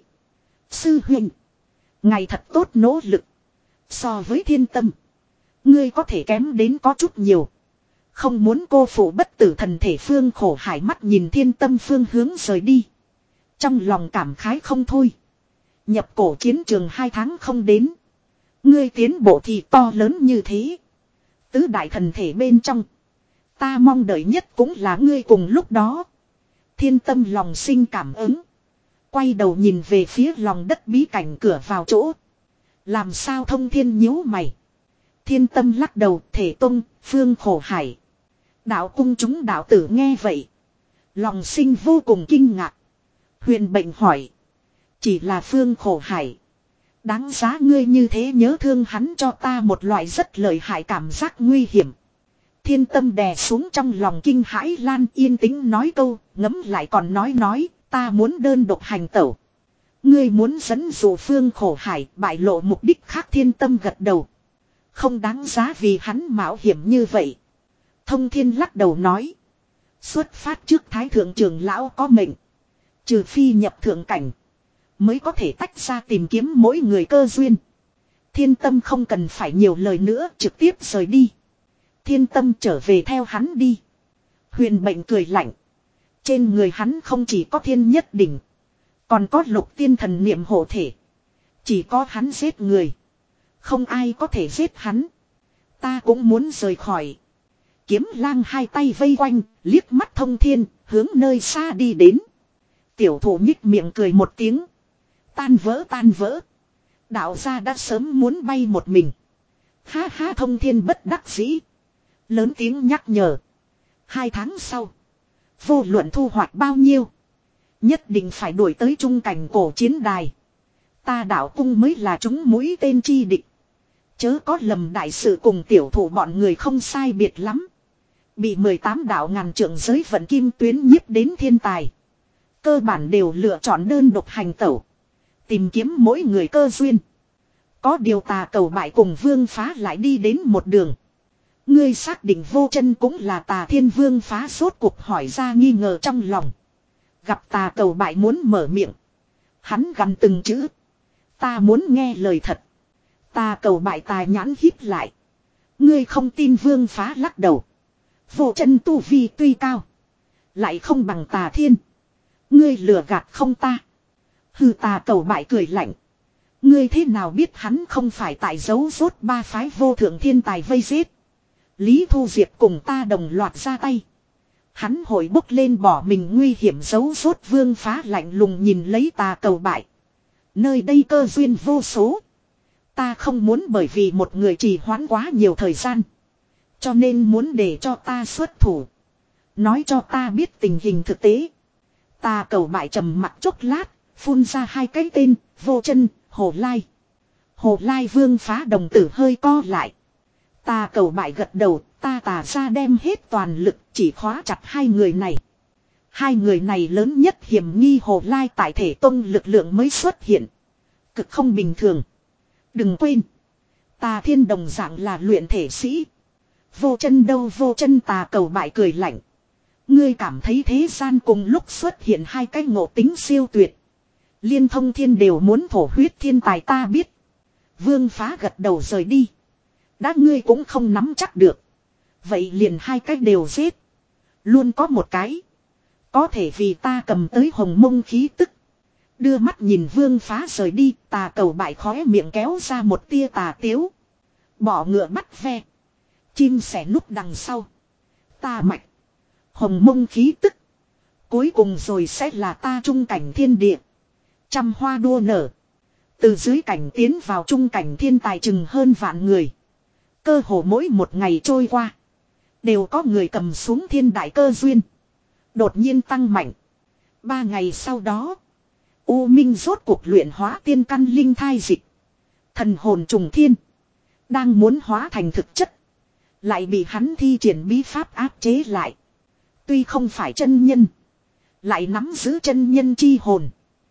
A: Sư huynh. Ngày thật tốt nỗ lực. So với thiên tâm. Ngươi có thể kém đến có chút nhiều. Không muốn cô phụ bất tử thần thể Phương Khổ Hải mắt nhìn Thiên Tâm phương hướng rời đi. Trong lòng cảm khái không thôi. Nhập cổ chiến trường hai tháng không đến. Ngươi tiến bộ thì to lớn như thế. Tứ đại thần thể bên trong. Ta mong đợi nhất cũng là ngươi cùng lúc đó. Thiên Tâm lòng sinh cảm ứng. Quay đầu nhìn về phía lòng đất bí cảnh cửa vào chỗ. Làm sao Thông Thiên nhíu mày. Thiên Tâm lắc đầu thể tung, Phương Khổ Hải. Đạo cung chúng đạo tử nghe vậy. Lòng sinh vô cùng kinh ngạc. Huyền bệnh hỏi. Chỉ là Phương Khổ Hải. Đáng giá ngươi như thế nhớ thương hắn cho ta một loại rất lợi hại cảm giác nguy hiểm. Thiên Tâm đè xuống trong lòng kinh hãi lan yên tĩnh nói câu, ngấm lại còn nói nói, ta muốn đơn độc hành tẩu. Ngươi muốn dẫn dụ Phương Khổ Hải bại lộ mục đích khác. Thiên Tâm gật đầu. Không đáng giá vì hắn mạo hiểm như vậy. Thông Thiên lắc đầu nói. Xuất phát trước Thái Thượng Trưởng Lão có mệnh. Trừ phi nhập thượng cảnh. Mới có thể tách ra tìm kiếm mỗi người cơ duyên. Thiên Tâm không cần phải nhiều lời nữa trực tiếp rời đi. Thiên Tâm trở về theo hắn đi. Huyền bệnh cười lạnh. Trên người hắn không chỉ có thiên nhất đỉnh. Còn có lục tiên thần niệm hộ thể. Chỉ có hắn giết người. Không ai có thể giết hắn. Ta cũng muốn rời khỏi. Kiếm lang hai tay vây quanh, liếc mắt Thông Thiên, hướng nơi xa đi đến. Tiểu thủ nhích miệng cười một tiếng. Tan vỡ tan vỡ. Đạo gia đã sớm muốn bay một mình. Ha ha Thông Thiên bất đắc dĩ. Lớn tiếng nhắc nhở. Hai tháng sau. Vô luận thu hoạch bao nhiêu. Nhất định phải đuổi tới trung cảnh cổ chiến đài. Ta đạo cung mới là chúng mũi tên chi địch. Chớ có lầm đại sự cùng tiểu thủ bọn người không sai biệt lắm. Bị mười tám đạo ngàn trượng giới vận kim tuyến nhiếp đến thiên tài. Cơ bản đều lựa chọn đơn độc hành tẩu. Tìm kiếm mỗi người cơ duyên. Có điều Tà Cầu Bại cùng Vương Phá lại đi đến một đường. Ngươi xác định Vô Chân cũng là Tà Thiên. Vương Phá sốt cuộc hỏi ra nghi ngờ trong lòng. Gặp Tà Cầu Bại muốn mở miệng. Hắn gằn từng chữ. Ta muốn nghe lời thật. Tà Cầu Bại tài nhãn híp lại. Ngươi không tin. Vương Phá lắc đầu. Vô Chân tu vi tuy cao. Lại không bằng Tà Thiên. Ngươi lừa gạt không ta. Hừ. Tà Cầu Bại cười lạnh. Ngươi thế nào biết hắn không phải tại dấu rốt ba phái vô thượng thiên tài vây giết. Lý Thu Diệp cùng ta đồng loạt ra tay. Hắn hội bốc lên bỏ mình nguy hiểm dấu rốt. Vương Phá lạnh lùng nhìn lấy Tà Cầu Bại. Nơi đây cơ duyên vô số. Ta không muốn bởi vì một người trì hoãn quá nhiều thời gian. Cho nên muốn để cho ta xuất thủ. Nói cho ta biết tình hình thực tế. Tà Cầu Bại trầm mặt chốc lát. Phun ra hai cái tên. Vô Chân, Hồ Lai. Hồ Lai. Vương Phá đồng tử hơi co lại. Tà Cầu Bại gật đầu. Ta Tà ra đem hết toàn lực chỉ khóa chặt hai người này. Hai người này lớn nhất hiểm nghi. Hồ Lai tại thể tông lực lượng mới xuất hiện. Cực không bình thường. Đừng quên. Tà Thiên đồng dạng là luyện thể sĩ. Vô Chân đâu? Vô Chân? Tà Cầu Bại cười lạnh. Ngươi cảm thấy thế gian cùng lúc xuất hiện hai cái ngộ tính siêu tuyệt. Liên thông thiên đều muốn thổ huyết thiên tài ta biết. Vương Phá gật đầu rời đi. Đã ngươi cũng không nắm chắc được. Vậy liền hai cái đều giết. Luôn có một cái. Có thể vì ta cầm tới hồng mông khí tức. Đưa mắt nhìn Vương Phá rời đi. Tà Cầu Bại khóe miệng kéo ra một tia tà tiếu. Bỏ ngựa bắt ve. Chim sẻ núp đằng sau. Ta mạch. Hồng mông khí tức. Cuối cùng rồi sẽ là ta trung cảnh thiên địa. Trăm hoa đua nở. Từ dưới cảnh tiến vào trung cảnh thiên tài chừng hơn vạn người. Cơ hồ mỗi một ngày trôi qua. Đều có người cầm xuống thiên đại cơ duyên. Đột nhiên tăng mạnh. Ba ngày sau đó. U Minh rốt cuộc luyện hóa tiên căn linh thai dịch. Thần hồn trùng thiên. Đang muốn hóa thành thực chất. Lại bị hắn thi triển bí pháp áp chế lại. Tuy không phải chân nhân. Lại nắm giữ chân nhân chi hồn.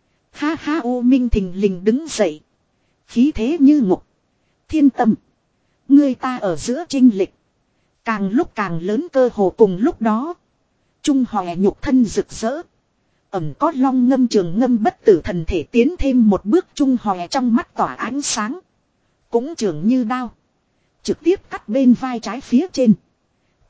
A: Ha ha. U Minh thình lình đứng dậy. Khí thế như ngục. Thiên Tâm. Ngươi ta ở giữa chênh lịch. Càng lúc càng lớn. Cơ hồ cùng lúc đó. Trung Hòe nhục thân rực rỡ. Ẩm có long ngâm trường ngâm bất tử thần thể tiến thêm một bước. Trung Hòe trong mắt tỏa ánh sáng. Cũng trường như đao. Trực tiếp cắt bên vai trái phía trên.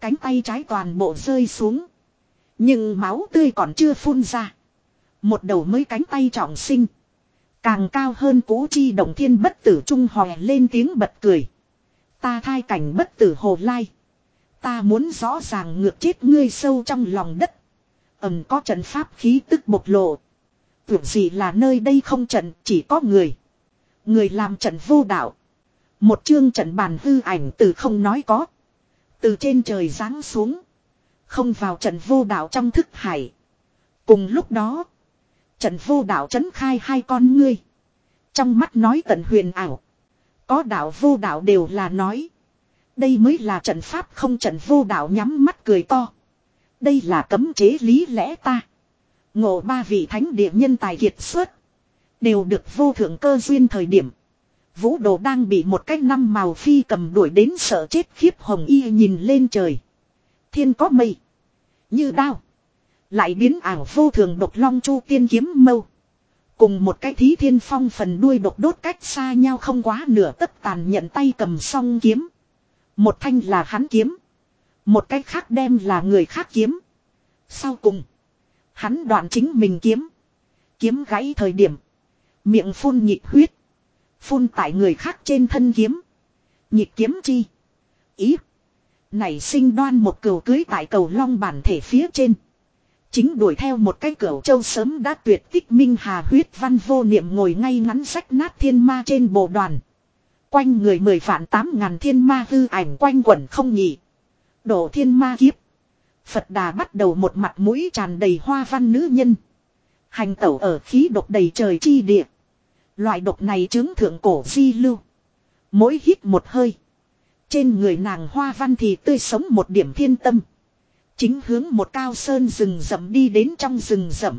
A: Cánh tay trái toàn bộ rơi xuống. Nhưng máu tươi còn chưa phun ra. Một đầu mới cánh tay trọng sinh. Càng cao hơn Cố Chi Động Thiên bất tử trung hòe lên tiếng bật cười. Ta thai cảnh bất tử Hồ Lai. Ta muốn rõ ràng ngược chết ngươi sâu trong lòng đất. Ẩm có trận pháp khí tức bộc lộ. Tưởng gì là nơi đây không trận chỉ có người. Người làm trận vô đạo. Một chương trận bàn hư ảnh từ không nói có. Từ trên trời giáng xuống. Không vào trận vô đạo trong thức hải. Cùng lúc đó. Trận vô đạo trấn khai hai con ngươi. Trong mắt nói tận huyền ảo. Có đạo vô đạo đều là nói. Đây mới là trận pháp không trận vô đạo nhắm mắt cười to. Đây là cấm chế lý lẽ ta. Ngộ ba vị thánh địa nhân tài kiệt xuất. Đều được vô thượng cơ duyên thời điểm. Vũ đồ đang bị một cái năm màu phi cầm đuổi đến sợ chết khiếp hồng y nhìn lên trời. Thiên có mây. Như đao. Lại biến ảo vô thường độc long chu tiên kiếm mâu. Cùng một cái thí thiên phong phần đuôi độc đốt cách xa nhau không quá nửa tấc tàn nhận tay cầm song kiếm. Một thanh là hắn kiếm. Một cái khác đem là người khác kiếm. Sau cùng. Hắn đoạn chính mình kiếm. Kiếm gãy thời điểm. Miệng phun nhịp huyết. Phun tại người khác trên thân kiếm. Nhịp kiếm chi. Ý. Nảy sinh đoan một cừu cưới tại cầu long bản thể phía trên. Chính đuổi theo một cái cửu châu sớm đã tuyệt tích minh hà huyết văn vô niệm ngồi ngay ngắn rách nát thiên ma trên bộ đoàn. Quanh người mười vạn tám ngàn thiên ma hư ảnh quanh quẩn không nhỉ. Đổ thiên ma kiếp. Phật Đà bắt đầu một mặt mũi tràn đầy hoa văn nữ nhân. Hành tẩu ở khí độc đầy trời chi địa. Loại độc này chứng thượng cổ di lưu. Mỗi hít một hơi. Trên người nàng hoa văn thì tươi sống một điểm thiên tâm. Chính hướng một cao sơn rừng rậm đi đến trong rừng rậm.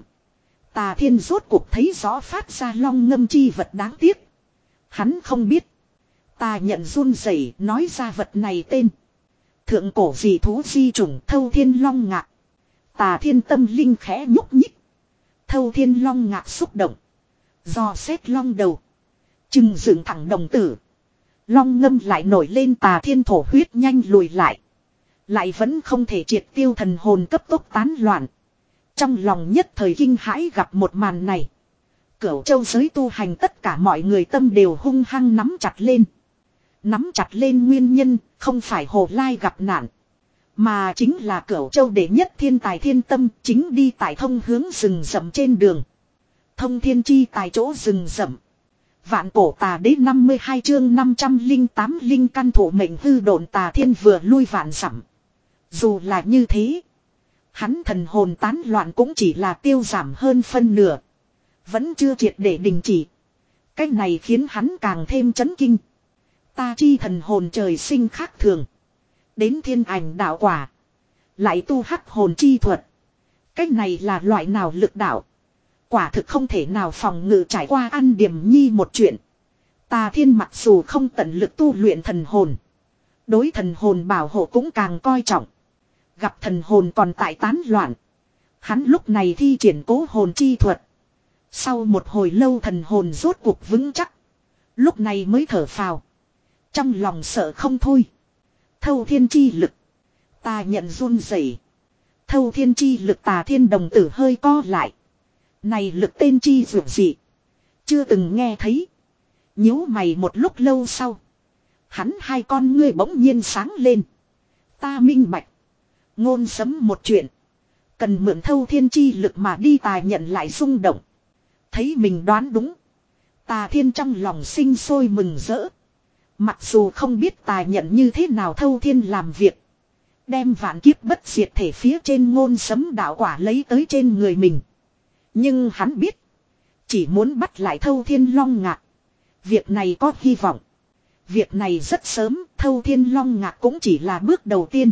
A: Tà Thiên rốt cuộc thấy rõ phát ra long ngâm chi vật đáng tiếc. Hắn không biết. Ta nhận run rẩy nói ra vật này tên. Thượng cổ dị thú di trùng Thâu Thiên Long Ngạc. Tà Thiên tâm linh khẽ nhúc nhích. Thâu Thiên Long Ngạc xúc động. Do xét long đầu. Chừng dựng thẳng đồng tử. Long ngâm lại nổi lên Tà Thiên thổ huyết nhanh lùi lại. Lại vẫn không thể triệt tiêu thần hồn cấp tốc tán loạn. Trong lòng nhất thời kinh hãi gặp một màn này. Cửu châu giới tu hành tất cả mọi người tâm đều hung hăng nắm chặt lên. Nắm chặt lên nguyên nhân không phải Hồ Lai gặp nạn. Mà chính là Cửu châu đệ nhất thiên tài thiên tâm chính đi tại thông hướng rừng rậm trên đường. Thông thiên chi tại chỗ rừng rậm. Vạn cổ tà đế năm mươi hai chương năm trăm lẻ tám linh căn thủ mệnh hư độn Tà Thiên vừa lui vạn dặm. Dù là như thế. Hắn thần hồn tán loạn cũng chỉ là tiêu giảm hơn phân nửa. Vẫn chưa triệt để đình chỉ. Cách này khiến hắn càng thêm chấn kinh. Ta chi thần hồn trời sinh khác thường. Đến thiên ảnh đạo quả. Lại tu hắc hồn chi thuật. Cách này là loại nào lực đạo. Quả thực không thể nào phòng ngự trải qua ăn điểm nhi một chuyện. Tà Thiên mặc dù không tận lực tu luyện thần hồn. Đối thần hồn bảo hộ cũng càng coi trọng. Gặp thần hồn còn tại tán loạn. Hắn lúc này thi triển cố hồn chi thuật. Sau một hồi lâu thần hồn rốt cuộc vững chắc. Lúc này mới thở phào. Trong lòng sợ không thôi. Thâu thiên chi lực. Ta nhận run rẩy. Thâu thiên chi lực Tà Thiên đồng tử hơi co lại. Này lực tên chi dường dị. Chưa từng nghe thấy. Nhíu mày một lúc lâu sau. Hắn hai con ngươi bỗng nhiên sáng lên. Ta minh bạch. Ngôn sấm một chuyện. Cần mượn thâu thiên chi lực mà đi Tà nhận lại rung động. Thấy mình đoán đúng. Tà Thiên trong lòng sinh sôi mừng rỡ. Mặc dù không biết Tà nhận như thế nào thâu thiên làm việc. Đem vạn kiếp bất diệt thể phía trên ngôn sấm đạo quả lấy tới trên người mình. Nhưng hắn biết. Chỉ muốn bắt lại Thâu Thiên Long Ngạc. Việc này có hy vọng. Việc này rất sớm. Thâu Thiên Long Ngạc cũng chỉ là bước đầu tiên.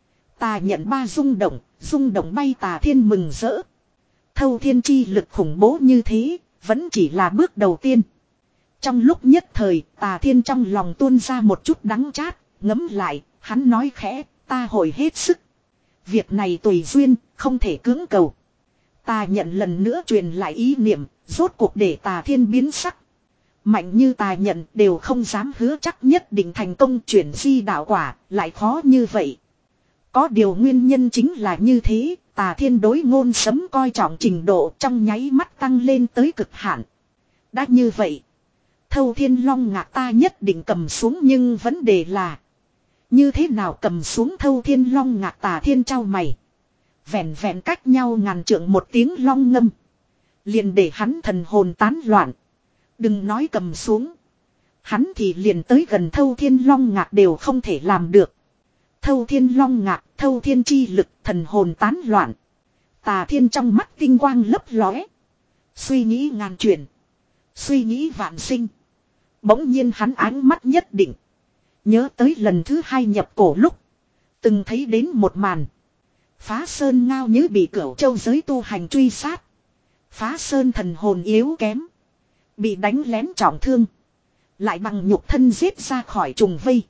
A: Tà nhận ba rung động. Rung động bay Tà Thiên mừng rỡ. Thâu Thiên chi lực khủng bố như thế. Vẫn chỉ là bước đầu tiên. Trong lúc nhất thời Tà Thiên trong lòng tuôn ra một chút đắng chát. Ngấm lại. Hắn nói khẽ. Ta hồi hết sức. Việc này tùy duyên. Không thể cưỡng cầu. Tà nhận lần nữa truyền lại ý niệm, rốt cuộc để Tà Thiên biến sắc. Mạnh như Tà nhận đều không dám hứa chắc nhất định thành công chuyển di đạo quả, lại khó như vậy. Có điều nguyên nhân chính là như thế, Tà Thiên đối Ngôn Sấm coi trọng trình độ trong nháy mắt tăng lên tới cực hạn. Đã như vậy, Thâu Thiên Long Ngạc ta nhất định cầm xuống, nhưng vấn đề là như thế nào cầm xuống Thâu Thiên Long Ngạc? Tà Thiên trao mày. Vẹn vẹn cách nhau ngàn trượng một tiếng long ngâm, liền để hắn thần hồn tán loạn. Đừng nói cầm xuống, hắn thì liền tới gần Thâu Thiên Long Ngạc đều không thể làm được. Thâu Thiên Long Ngạc, Thâu Thiên chi lực, thần hồn tán loạn. Tà Thiên trong mắt tinh quang lấp lóe, suy nghĩ ngàn chuyển, suy nghĩ vạn sinh. Bỗng nhiên hắn ánh mắt nhất định, nhớ tới lần thứ hai nhập cổ lúc từng thấy đến một màn. Phá Sơn Ngao Nhứ bị Cửu Châu giới tu hành truy sát. Phá Sơn thần hồn yếu kém, bị đánh lén trọng thương, lại bằng nhục thân giết ra khỏi trùng vây.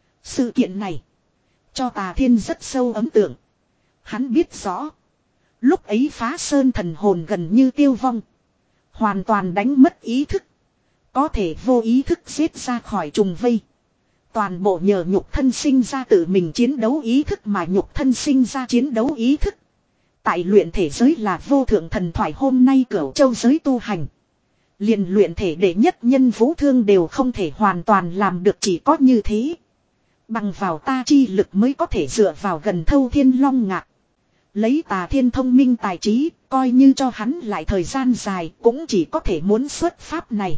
A: Sự kiện này cho Tà Thiên rất sâu ấn tượng. Hắn biết rõ, lúc ấy Phá Sơn thần hồn gần như tiêu vong, hoàn toàn đánh mất ý thức, có thể vô ý thức giết ra khỏi trùng vây. Toàn bộ nhờ nhục thân sinh ra tự mình chiến đấu ý thức, mà nhục thân sinh ra chiến đấu ý thức tại luyện thể giới là vô thượng thần thoại. Hôm nay Cửu Châu giới tu hành, liền luyện thể đệ nhất nhân Vũ Thương đều không thể hoàn toàn làm được, chỉ có như thế, bằng vào ta chi lực mới có thể dựa vào gần Thâu Thiên Long Ngạc. Lấy Tà Thiên thông minh tài trí, coi như cho hắn lại thời gian dài cũng chỉ có thể muốn xuất pháp này.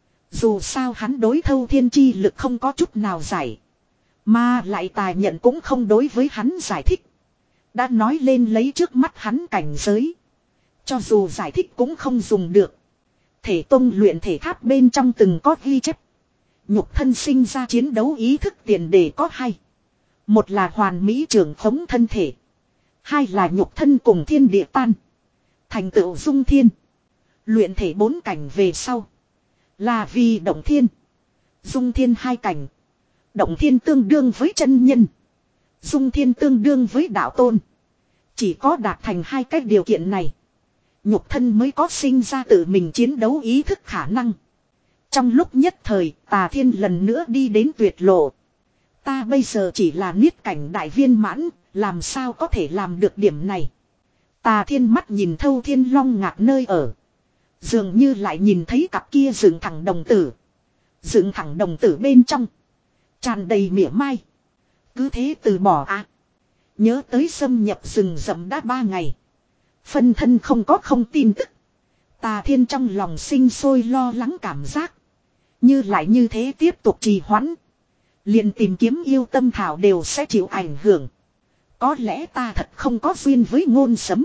A: Dù sao hắn đối Thâu Thiên chi lực không có chút nào giải, mà lại Tài Nhận cũng không đối với hắn giải thích. Đã nói lên lấy trước mắt hắn cảnh giới, cho dù giải thích cũng không dùng được. Thể tông luyện thể tháp bên trong từng có ghi chép, nhục thân sinh ra chiến đấu ý thức tiền đề có hai. Một là hoàn mỹ trưởng khống thân thể, hai là nhục thân cùng thiên địa tan, thành tựu dung thiên. Luyện thể bốn cảnh về sau là vì động thiên, dung thiên hai cảnh. Động thiên tương đương với chân nhân, dung thiên tương đương với đạo tôn. Chỉ có đạt thành hai cái điều kiện này, nhục thân mới có sinh ra tự mình chiến đấu ý thức khả năng. Trong lúc nhất thời, Tà Thiên lần nữa đi đến tuyệt lộ. Ta bây giờ chỉ là niết cảnh đại viên mãn, làm sao có thể làm được điểm này? Tà Thiên mắt nhìn Thâu Thiên Long Ngạc nơi ở, dường như lại nhìn thấy cặp kia dựng thẳng đồng tử. Dựng thẳng đồng tử bên trong tràn đầy mỉa mai. Cứ thế từ bỏ à? Nhớ tới xâm nhập rừng rậm đã ba ngày, phân thân không có không tin tức. Tà Thiên trong lòng sinh sôi lo lắng cảm giác. Như lại như thế tiếp tục trì hoãn, liền tìm kiếm yêu tâm thảo đều sẽ chịu ảnh hưởng. Có lẽ ta thật không có duyên với Ngôn Sấm.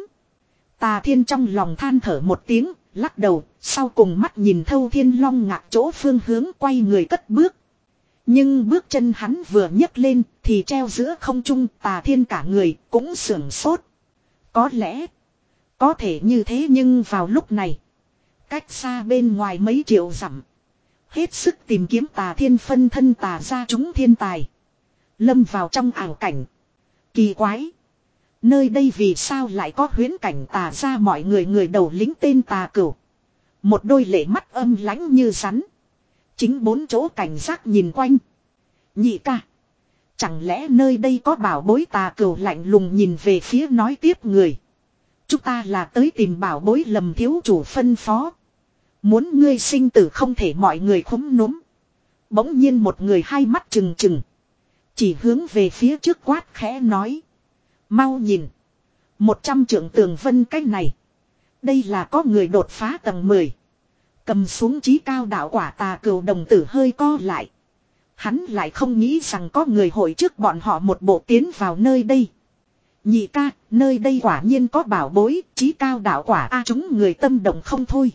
A: Tà Thiên trong lòng than thở một tiếng, lắc đầu, sau cùng mắt nhìn Thâu Thiên Long Ngạc chỗ phương hướng quay người cất bước. Nhưng bước chân hắn vừa nhấc lên thì treo giữa không trung. Tà Thiên cả người cũng sưởng sốt. Có lẽ có thể như thế, nhưng vào lúc này, cách xa bên ngoài mấy triệu dặm, hết sức tìm kiếm Tà Thiên phân thân Tà gia chúng thiên tài, lâm vào trong ảo cảnh. Kỳ quái, nơi đây vì sao lại có huyễn cảnh Tà gia? Mọi người người đầu lính tên Tà Cửu, một đôi lệ mắt âm lãnh như rắn, chính bốn chỗ cảnh giác nhìn quanh. Nhị ca, chẳng lẽ nơi đây có bảo bối? Tà Cửu lạnh lùng nhìn về phía nói tiếp người. Chúng ta là tới tìm bảo bối. Lầm thiếu chủ phân phó, muốn ngươi sinh tử không thể. Mọi người khúm núm. Bỗng nhiên một người hai mắt trừng trừng, chỉ hướng về phía trước quát khẽ nói: mau nhìn, một trăm trượng tường vân cái này, đây là có người đột phá tầng mười, cầm xuống chí cao đạo quả. Tà Cửu đồng tử hơi co lại. Hắn lại không nghĩ rằng có người hội trước bọn họ một bộ tiến vào nơi đây. Nhị ca, nơi đây quả nhiên có bảo bối, chí cao đạo quả a. À, chúng người tâm động không thôi.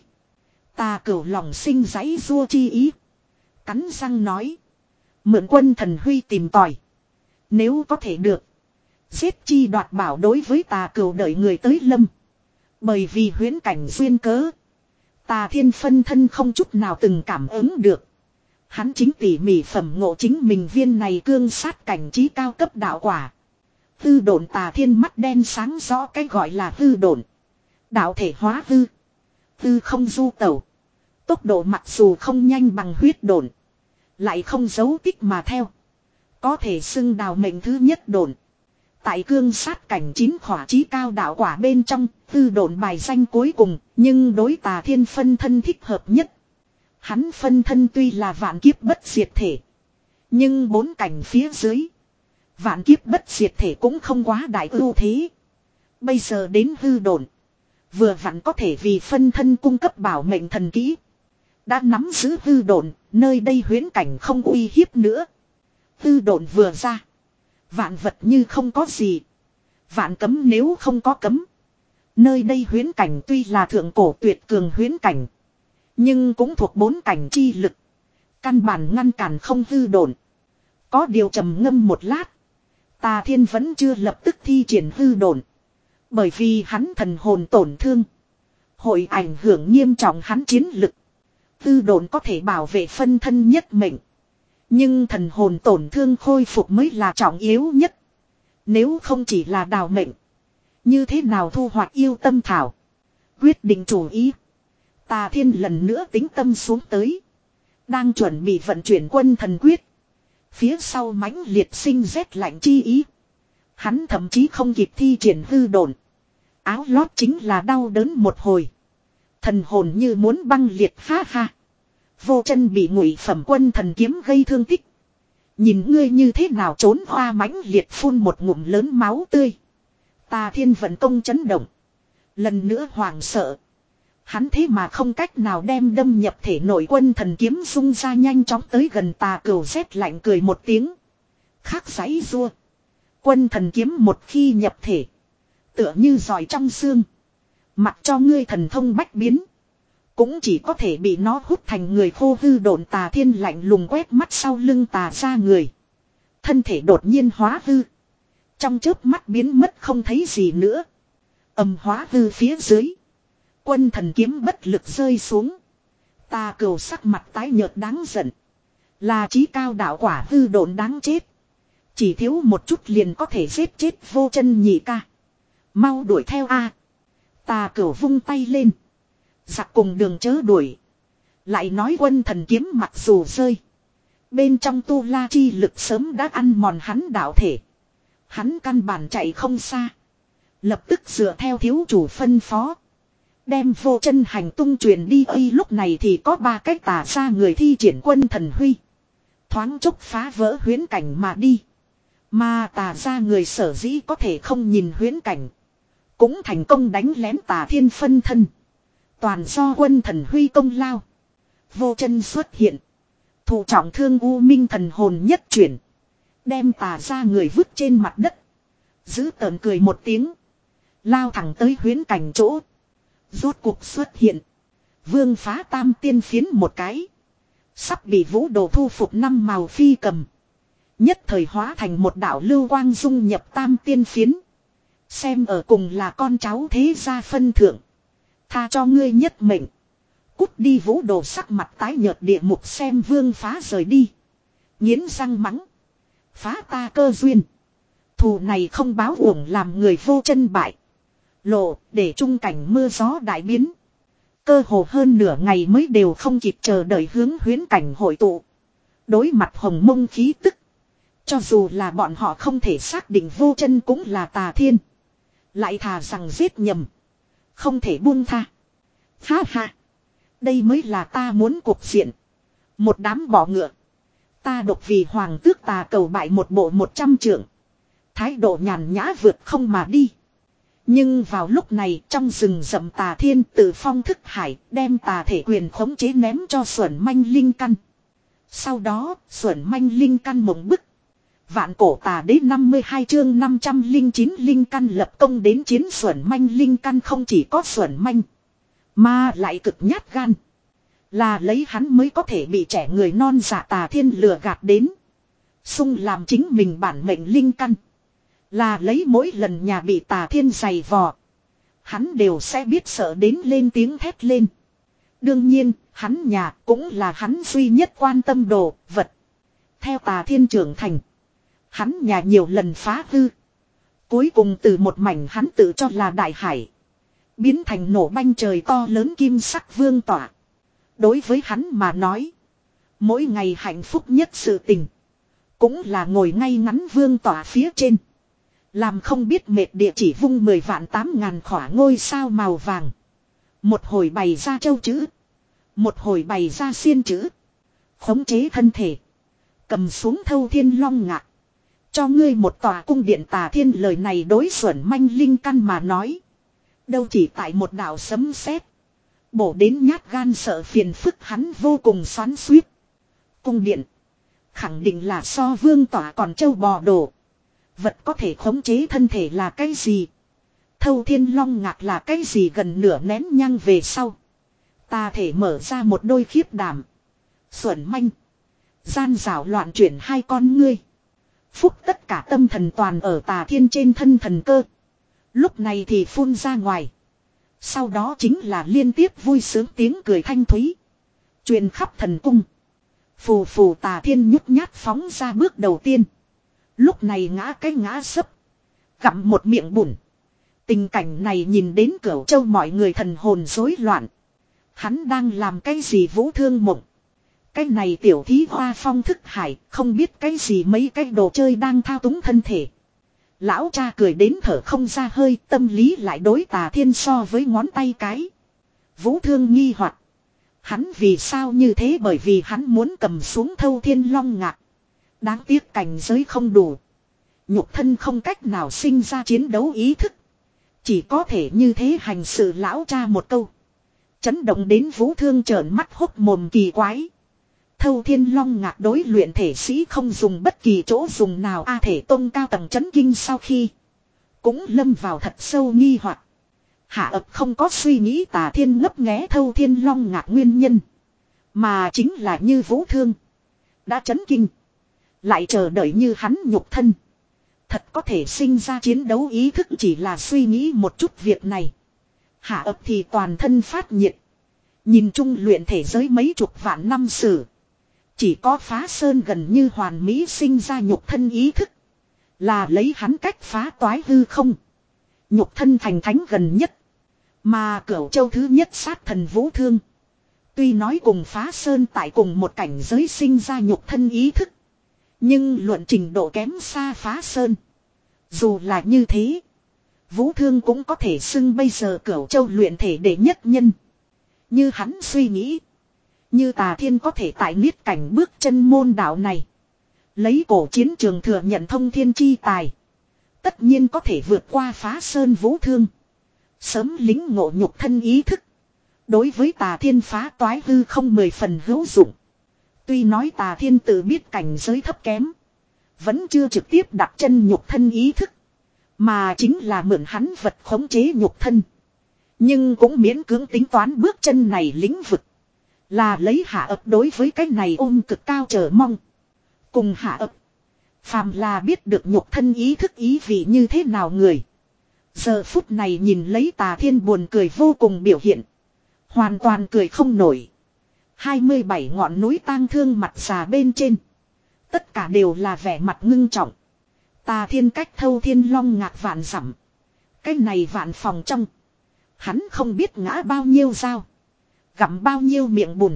A: Tà Cửu lòng sinh giãy giụa chi ý, cắn răng nói: mượn quân thần huy tìm tòi, nếu có thể được, giết chi đoạt bảo. Đối với Tà Cửu đợi người tới lâm, bởi vì huyễn cảnh duyên cớ, Tà Thiên phân thân không chút nào từng cảm ứng được. Hắn chính tỉ mỉ phẩm ngộ chính mình viên này cương sát cảnh trí cao cấp đạo quả. Hư độn. Tà Thiên mắt đen sáng rõ cái gọi là hư độn. Đạo thể hóa hư, hư không du tẩu, tốc độ mặc dù không nhanh bằng huyết độn, lại không giấu tích mà theo, có thể xưng đào mệnh thứ nhất độn. Tại cương sát cảnh chín khỏa chí cao đạo quả bên trong, tư độn bài danh cuối cùng, nhưng đối Tà Thiên phân thân thích hợp nhất. Hắn phân thân tuy là vạn kiếp bất diệt thể. Nhưng bốn cảnh phía dưới. Vạn kiếp bất diệt thể cũng không quá đại ưu thế. Bây giờ đến hư độn. Vừa vặn có thể vì phân thân cung cấp bảo mệnh thần kỹ. Đã nắm giữ hư độn, nơi đây huyễn cảnh không uy hiếp nữa. Hư độn vừa ra. Vạn vật như không có gì. Vạn cấm nếu không có cấm. Nơi đây huyễn cảnh tuy là thượng cổ tuyệt cường huyễn cảnh. Nhưng cũng thuộc bốn cảnh chi lực. Căn bản ngăn cản không hư độn. Có điều trầm ngâm một lát. Tà Thiên vẫn chưa lập tức thi triển hư độn. Bởi vì hắn thần hồn tổn thương. Hội ảnh hưởng nghiêm trọng hắn chiến lực. Hư độn có thể bảo vệ phân thân nhất mệnh. Nhưng thần hồn tổn thương khôi phục mới là trọng yếu nhất. Nếu không chỉ là đào mệnh. Như thế nào thu hoạch yêu tâm thảo. Quyết định chủ ý. Tà Thiên lần nữa tính tâm xuống tới. Đang chuẩn bị vận chuyển quân thần quyết. Phía sau mãnh liệt sinh rét lạnh chi ý. Hắn thậm chí không kịp thi triển hư độn. Áo lót chính là đau đớn một hồi. Thần hồn như muốn băng liệt ha ha. Vô chân bị ngụy phẩm quân thần kiếm gây thương tích. Nhìn ngươi như thế nào trốn hoa mãnh liệt phun một ngụm lớn máu tươi. Tà Thiên vận công chấn động. Lần nữa hoảng sợ. Hắn thế mà không cách nào đem đâm nhập thể nội quân thần kiếm xung ra nhanh chóng tới gần Tà Cửu rét lạnh cười một tiếng. Khắc giấy rua. Quân thần kiếm một khi nhập thể. Tựa như giỏi trong xương. Mặc cho ngươi thần thông bách biến. Cũng chỉ có thể bị nó hút thành người khô hư độn. Tà Thiên lạnh lùng quét mắt sau lưng Tà ra người. Thân thể đột nhiên hóa hư. Trong chớp mắt biến mất không thấy gì nữa. Ầm hóa hư phía dưới. Quân thần kiếm bất lực rơi xuống. Tà Cửu sắc mặt tái nhợt đáng giận. Là chí cao đạo quả hư độn đáng chết. Chỉ thiếu một chút liền có thể giết chết Vô Chân nhị ca. Mau đuổi theo a. Tà Cửu vung tay lên. Giặc cùng đường chớ đuổi. Lại nói quân thần kiếm mặc dù rơi. Bên trong tu la chi lực sớm đã ăn mòn hắn đạo thể. Hắn căn bản chạy không xa. Lập tức dựa theo thiếu chủ phân phó. Đem Vô Chân hành tung truyền đi ấy lúc này thì có ba cách Tà ra người thi triển quân thần huy. Thoáng chốc phá vỡ huyễn cảnh mà đi. Mà Tà ra người sở dĩ có thể không nhìn huyễn cảnh. Cũng thành công đánh lén Tà Thiên phân thân. Toàn do quân thần huy công lao. Vô Chân xuất hiện. Thụ trọng thương u minh thần hồn nhất chuyển. Đem Tà ra người vứt trên mặt đất. Giữ tợn cười một tiếng. Lao thẳng tới huyễn cảnh chỗ. Rốt cuộc xuất hiện. Vương phá tam tiên phiến một cái. Sắp bị vũ đồ thu phục năm màu phi cầm. Nhất thời hóa thành một đạo lưu quang dung nhập tam tiên phiến. Xem ở cùng là con cháu thế gia phân thượng. Tha cho ngươi nhất mệnh. Cút đi vũ đồ sắc mặt tái nhợt địa mục xem vương phá rời đi. Nghiến răng mắng. Phá ta cơ duyên. Thù này không báo uổng làm người Vô Chân bại. Lộ để trung cảnh mưa gió đại biến. Cơ hồ hơn nửa ngày mới đều không kịp chờ đợi hướng huyễn cảnh hội tụ. Đối mặt hồng mông khí tức. Cho dù là bọn họ không thể xác định Vô Chân cũng là Tà Thiên. Lại thà rằng giết nhầm. Không thể buông tha. Ha ha. Đây mới là ta muốn cuộc diện. Một đám bỏ ngựa. Ta độc vì hoàng tước Tà cầu bại một bộ một trăm trượng. Thái độ nhàn nhã vượt không mà đi. Nhưng vào lúc này trong rừng rậm Tà Thiên tự phong thức hải đem tà thể quyền khống chế ném cho Xuẩn Manh Linh Căn. Sau đó Xuẩn Manh Linh Căn mộng bức. Vạn cổ tà đế năm mươi hai chương năm trăm lẻ chín Linh Căn lập công đến chiến. Xuẩn Manh Linh Căn không chỉ có Xuẩn Manh. Mà lại cực nhát gan. Là lấy hắn mới có thể bị trẻ người non dạ Tà Thiên lừa gạt đến. Xung làm chính mình bản mệnh Linh Căn. Là lấy mỗi lần nhà bị Tà Thiên giày vò. Hắn đều sẽ biết sợ đến lên tiếng thét lên. Đương nhiên, hắn nhà cũng là hắn duy nhất quan tâm đồ, vật. Theo Tà Thiên trưởng thành. Hắn nhà nhiều lần phá hư. Cuối cùng từ một mảnh hắn tự cho là đại hải. Biến thành nổ banh trời to lớn kim sắc vương tỏa. Đối với hắn mà nói. Mỗi ngày hạnh phúc nhất sự tình. Cũng là ngồi ngay ngắn vương tỏa phía trên. Làm không biết mệt địa chỉ vung mười vạn tám ngàn khỏa ngôi sao màu vàng. Một hồi bày ra châu chữ. Một hồi bày ra xiên chữ. Khống chế thân thể. Cầm xuống thâu thiên long ngạc. Cho ngươi một tòa cung điện Tà Thiên lời này đối xuẩn manh linh căn mà nói. Đâu chỉ tại một đạo sấm sét. Bổ đến nhát gan sợ phiền phức hắn vô cùng xoắn xuýt. Cung điện. Khẳng định là so vương tỏa còn châu bò đồ. Vật có thể khống chế thân thể là cái gì? Thâu thiên long ngạc là cái gì? Gần nửa nén nhang về sau. Ta thể mở ra một đôi khiếp đảm. Xuẩn manh. Gian rảo loạn chuyển hai con ngươi. Phúc tất cả tâm thần toàn ở Tà Thiên trên thân thần cơ. Lúc này thì phun ra ngoài. Sau đó chính là liên tiếp vui sướng tiếng cười thanh thúy. Truyền khắp thần cung. Phù phù Tà Thiên nhút nhát phóng ra bước đầu tiên. Lúc này ngã cái ngã sấp. Gặm một miệng bùn. Tình cảnh này nhìn đến Cửu Châu mọi người thần hồn rối loạn. Hắn đang làm cái gì vũ thương mộng. Cái này tiểu thí hoa phong thức hải không biết cái gì mấy cái đồ chơi đang thao túng thân thể. Lão cha cười đến thở không ra hơi, tâm lý lại đối Tà Thiên so với ngón tay cái. Vũ thương nghi hoặc. Hắn vì sao như thế? Bởi vì hắn muốn cầm xuống thâu thiên long ngạc. Đáng tiếc cảnh giới không đủ. Nhục thân không cách nào sinh ra chiến đấu ý thức. Chỉ có thể như thế hành sự. Lão cha một câu. Chấn động đến Vũ thương trợn mắt hốc mồm kỳ quái. Thâu thiên long ngạc đối luyện thể sĩ không dùng bất kỳ chỗ dùng nào. A thể tông cao tầng chấn kinh sau khi. Cũng lâm vào thật sâu nghi hoặc. Hạ ập không có suy nghĩ Tà Thiên ngấp nghé thâu thiên long ngạc nguyên nhân. Mà chính là như Vũ thương. Đã chấn kinh. Lại chờ đợi như hắn nhục thân. Thật có thể sinh ra chiến đấu ý thức chỉ là suy nghĩ một chút việc này. Hạ ập thì toàn thân phát nhiệt. Nhìn chung luyện thể giới mấy chục vạn năm sử. Chỉ có Phá Sơn gần như hoàn mỹ sinh ra nhục thân ý thức. Là lấy hắn cách phá toái hư không. Nhục thân thành thánh gần nhất. Mà Cửu Châu thứ nhất sát thần Vũ thương. Tuy nói cùng Phá Sơn tại cùng một cảnh giới sinh ra nhục thân ý thức. Nhưng luận trình độ kém xa Phá Sơn. Dù là như thế. Vũ thương cũng có thể xưng bây giờ Cửu Châu luyện thể đệ nhất nhân. Như hắn suy nghĩ. Như Tà Thiên có thể tại niết cảnh bước chân môn đạo này. Lấy cổ chiến trường thừa nhận thông thiên chi tài. Tất nhiên có thể vượt qua Phá Sơn Vũ thương. Sớm lính ngộ nhục thân ý thức. Đối với Tà Thiên phá toái hư không mười phần hữu dụng. Tuy nói Tà Thiên tự biết cảnh giới thấp kém. Vẫn chưa trực tiếp đặt chân nhục thân ý thức. Mà chính là mượn hắn vật khống chế nhục thân. Nhưng cũng miễn cưỡng tính toán bước chân này lĩnh vực. Là lấy Hạ ập đối với cái này ôm cực cao chờ mong. Cùng Hạ ập. Phàm là biết được nhục thân ý thức ý vị như thế nào người. Giờ phút này nhìn lấy Tà Thiên buồn cười vô cùng biểu hiện. Hoàn toàn cười không nổi. hai mươi bảy ngọn núi tang thương mặt xà bên trên. Tất cả đều là vẻ mặt ngưng trọng. Tà Thiên cách thâu thiên long ngạc vạn dặm. Cái này vạn phòng trong. Hắn không biết ngã bao nhiêu dao. Gặm bao nhiêu miệng bùn.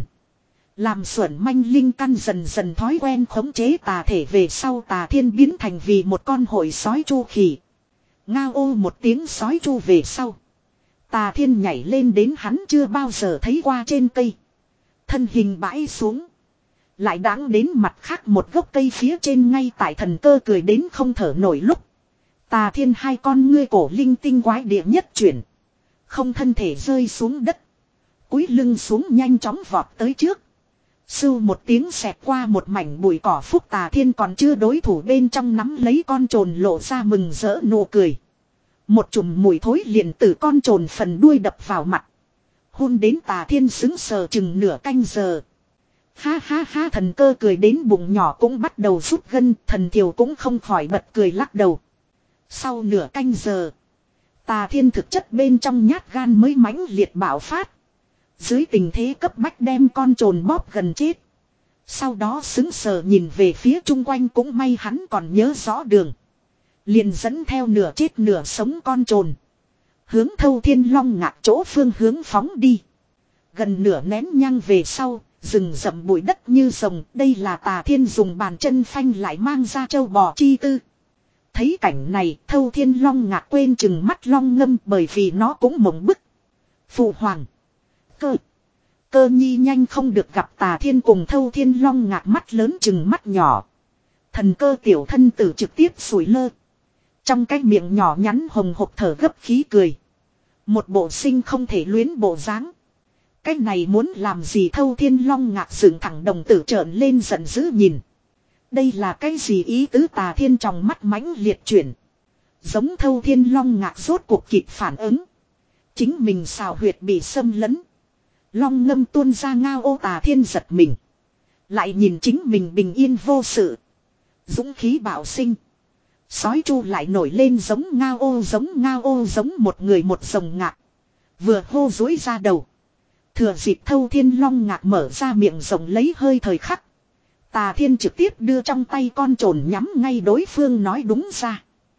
A: Làm xuẩn manh linh căn dần dần thói quen khống chế tà thể về sau Tà Thiên biến thành vì một con hội sói chu khỉ. Ngao ô một tiếng sói chu về sau. Tà Thiên nhảy lên đến hắn chưa bao giờ thấy qua trên cây. Thân hình bãi xuống. Lại đáng đến mặt khác một gốc cây phía trên ngay tại thần cơ cười đến không thở nổi lúc. Tà Thiên hai con ngươi cổ linh tinh quái địa nhất chuyển. Không thân thể rơi xuống đất. Cúi lưng xuống nhanh chóng vọt tới trước. Sưu một tiếng xẹt qua một mảnh bụi cỏ phúc Tà Thiên còn chưa đối thủ bên trong nắm lấy con trồn lộ ra mừng rỡ nụ cười. Một chùm mùi thối liền từ con trồn phần đuôi đập vào mặt. Hôn đến Tà Thiên xứng sờ chừng nửa canh giờ. Ha ha ha thần cơ cười đến bụng nhỏ cũng bắt đầu rút gân, thần thiều cũng không khỏi bật cười lắc đầu. Sau nửa canh giờ. Tà Thiên thực chất bên trong nhát gan mới mãnh liệt bạo phát. Dưới tình thế cấp bách đem con trồn bóp gần chết. Sau đó xứng sờ nhìn về phía chung quanh cũng may hắn còn nhớ rõ đường. Liền dẫn theo nửa chết nửa sống con trồn. Hướng thâu thiên long ngạc chỗ phương hướng phóng đi. Gần nửa nén nhang về sau, rừng rậm bụi đất như rồng. Đây là Tà Thiên dùng bàn chân phanh lại mang ra châu bò chi tư. Thấy cảnh này Thâu Thiên Long Ngạc quên chừng mắt Long Ngâm bởi vì nó cũng mộng bức. Phụ hoàng. Cơ. Cơ nhi nhanh không được gặp Tà Thiên cùng Thâu Thiên Long Ngạc mắt lớn chừng mắt nhỏ. Thần Cơ tiểu thân tử trực tiếp sủi lơ. Trong cái miệng nhỏ nhắn hồng hộc thở gấp khí cười. Một bộ sinh không thể luyến bộ dáng. Cái này muốn làm gì Thâu Thiên Long Ngạc dựng thẳng đồng tử trợn lên giận dữ nhìn. Đây là cái gì ý tứ Tà Thiên trong mắt mãnh liệt chuyển. Giống Thâu Thiên Long Ngạc rốt cuộc kịp phản ứng. Chính mình xào huyệt bị xâm lấn. Long Ngâm tuôn ra ngao ô Tà Thiên giật mình. Lại nhìn chính mình bình yên vô sự. Dũng khí bạo sinh. Sói chu lại nổi lên giống ngao ô giống ngao ô giống một người một rồng ngạc. Vừa hô dối ra đầu. Thừa dịp Thâu Thiên Long Ngạc mở ra miệng rồng lấy hơi thời khắc. Tà Thiên trực tiếp đưa trong tay con trồn nhắm ngay đối phương nói đúng ra.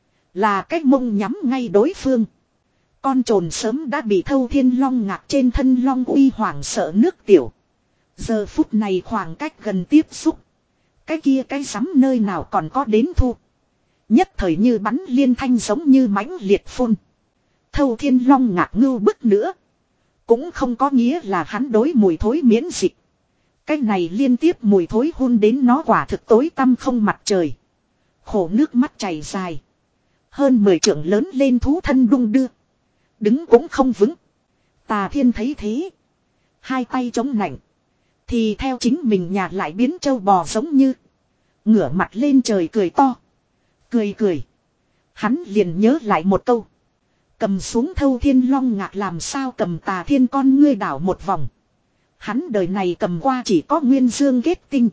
A: Là cái mông nhắm ngay đối phương. Con trồn sớm đã bị Thâu Thiên Long Ngạc trên thân Long uy hoảng sợ nước tiểu. Giờ phút này khoảng cách gần tiếp xúc. Cái kia cái sắm nơi nào còn có đến thu. Nhất thời như bắn liên thanh giống như mãnh liệt phun. Thâu Thiên Long Ngạc ngưu bức nữa. Cũng không có nghĩa là hắn đối mùi thối miễn dịch. Cái này liên tiếp mùi thối hôn đến nó quả thực tối tăm không mặt trời. Khổ nước mắt chảy dài. Hơn mười trượng lớn lên thú thân đung đưa. Đứng cũng không vững. Tà Thiên thấy thế. Hai tay chống nạnh. Thì theo chính mình nhạt lại biến trâu bò giống như. Ngửa mặt lên trời cười to. Cười cười. Hắn liền nhớ lại một câu. Cầm xuống Thâu Thiên Long Ngạc làm sao cầm Tà Thiên con ngươi đảo một vòng. Hắn đời này cầm qua chỉ có nguyên dương kết tinh.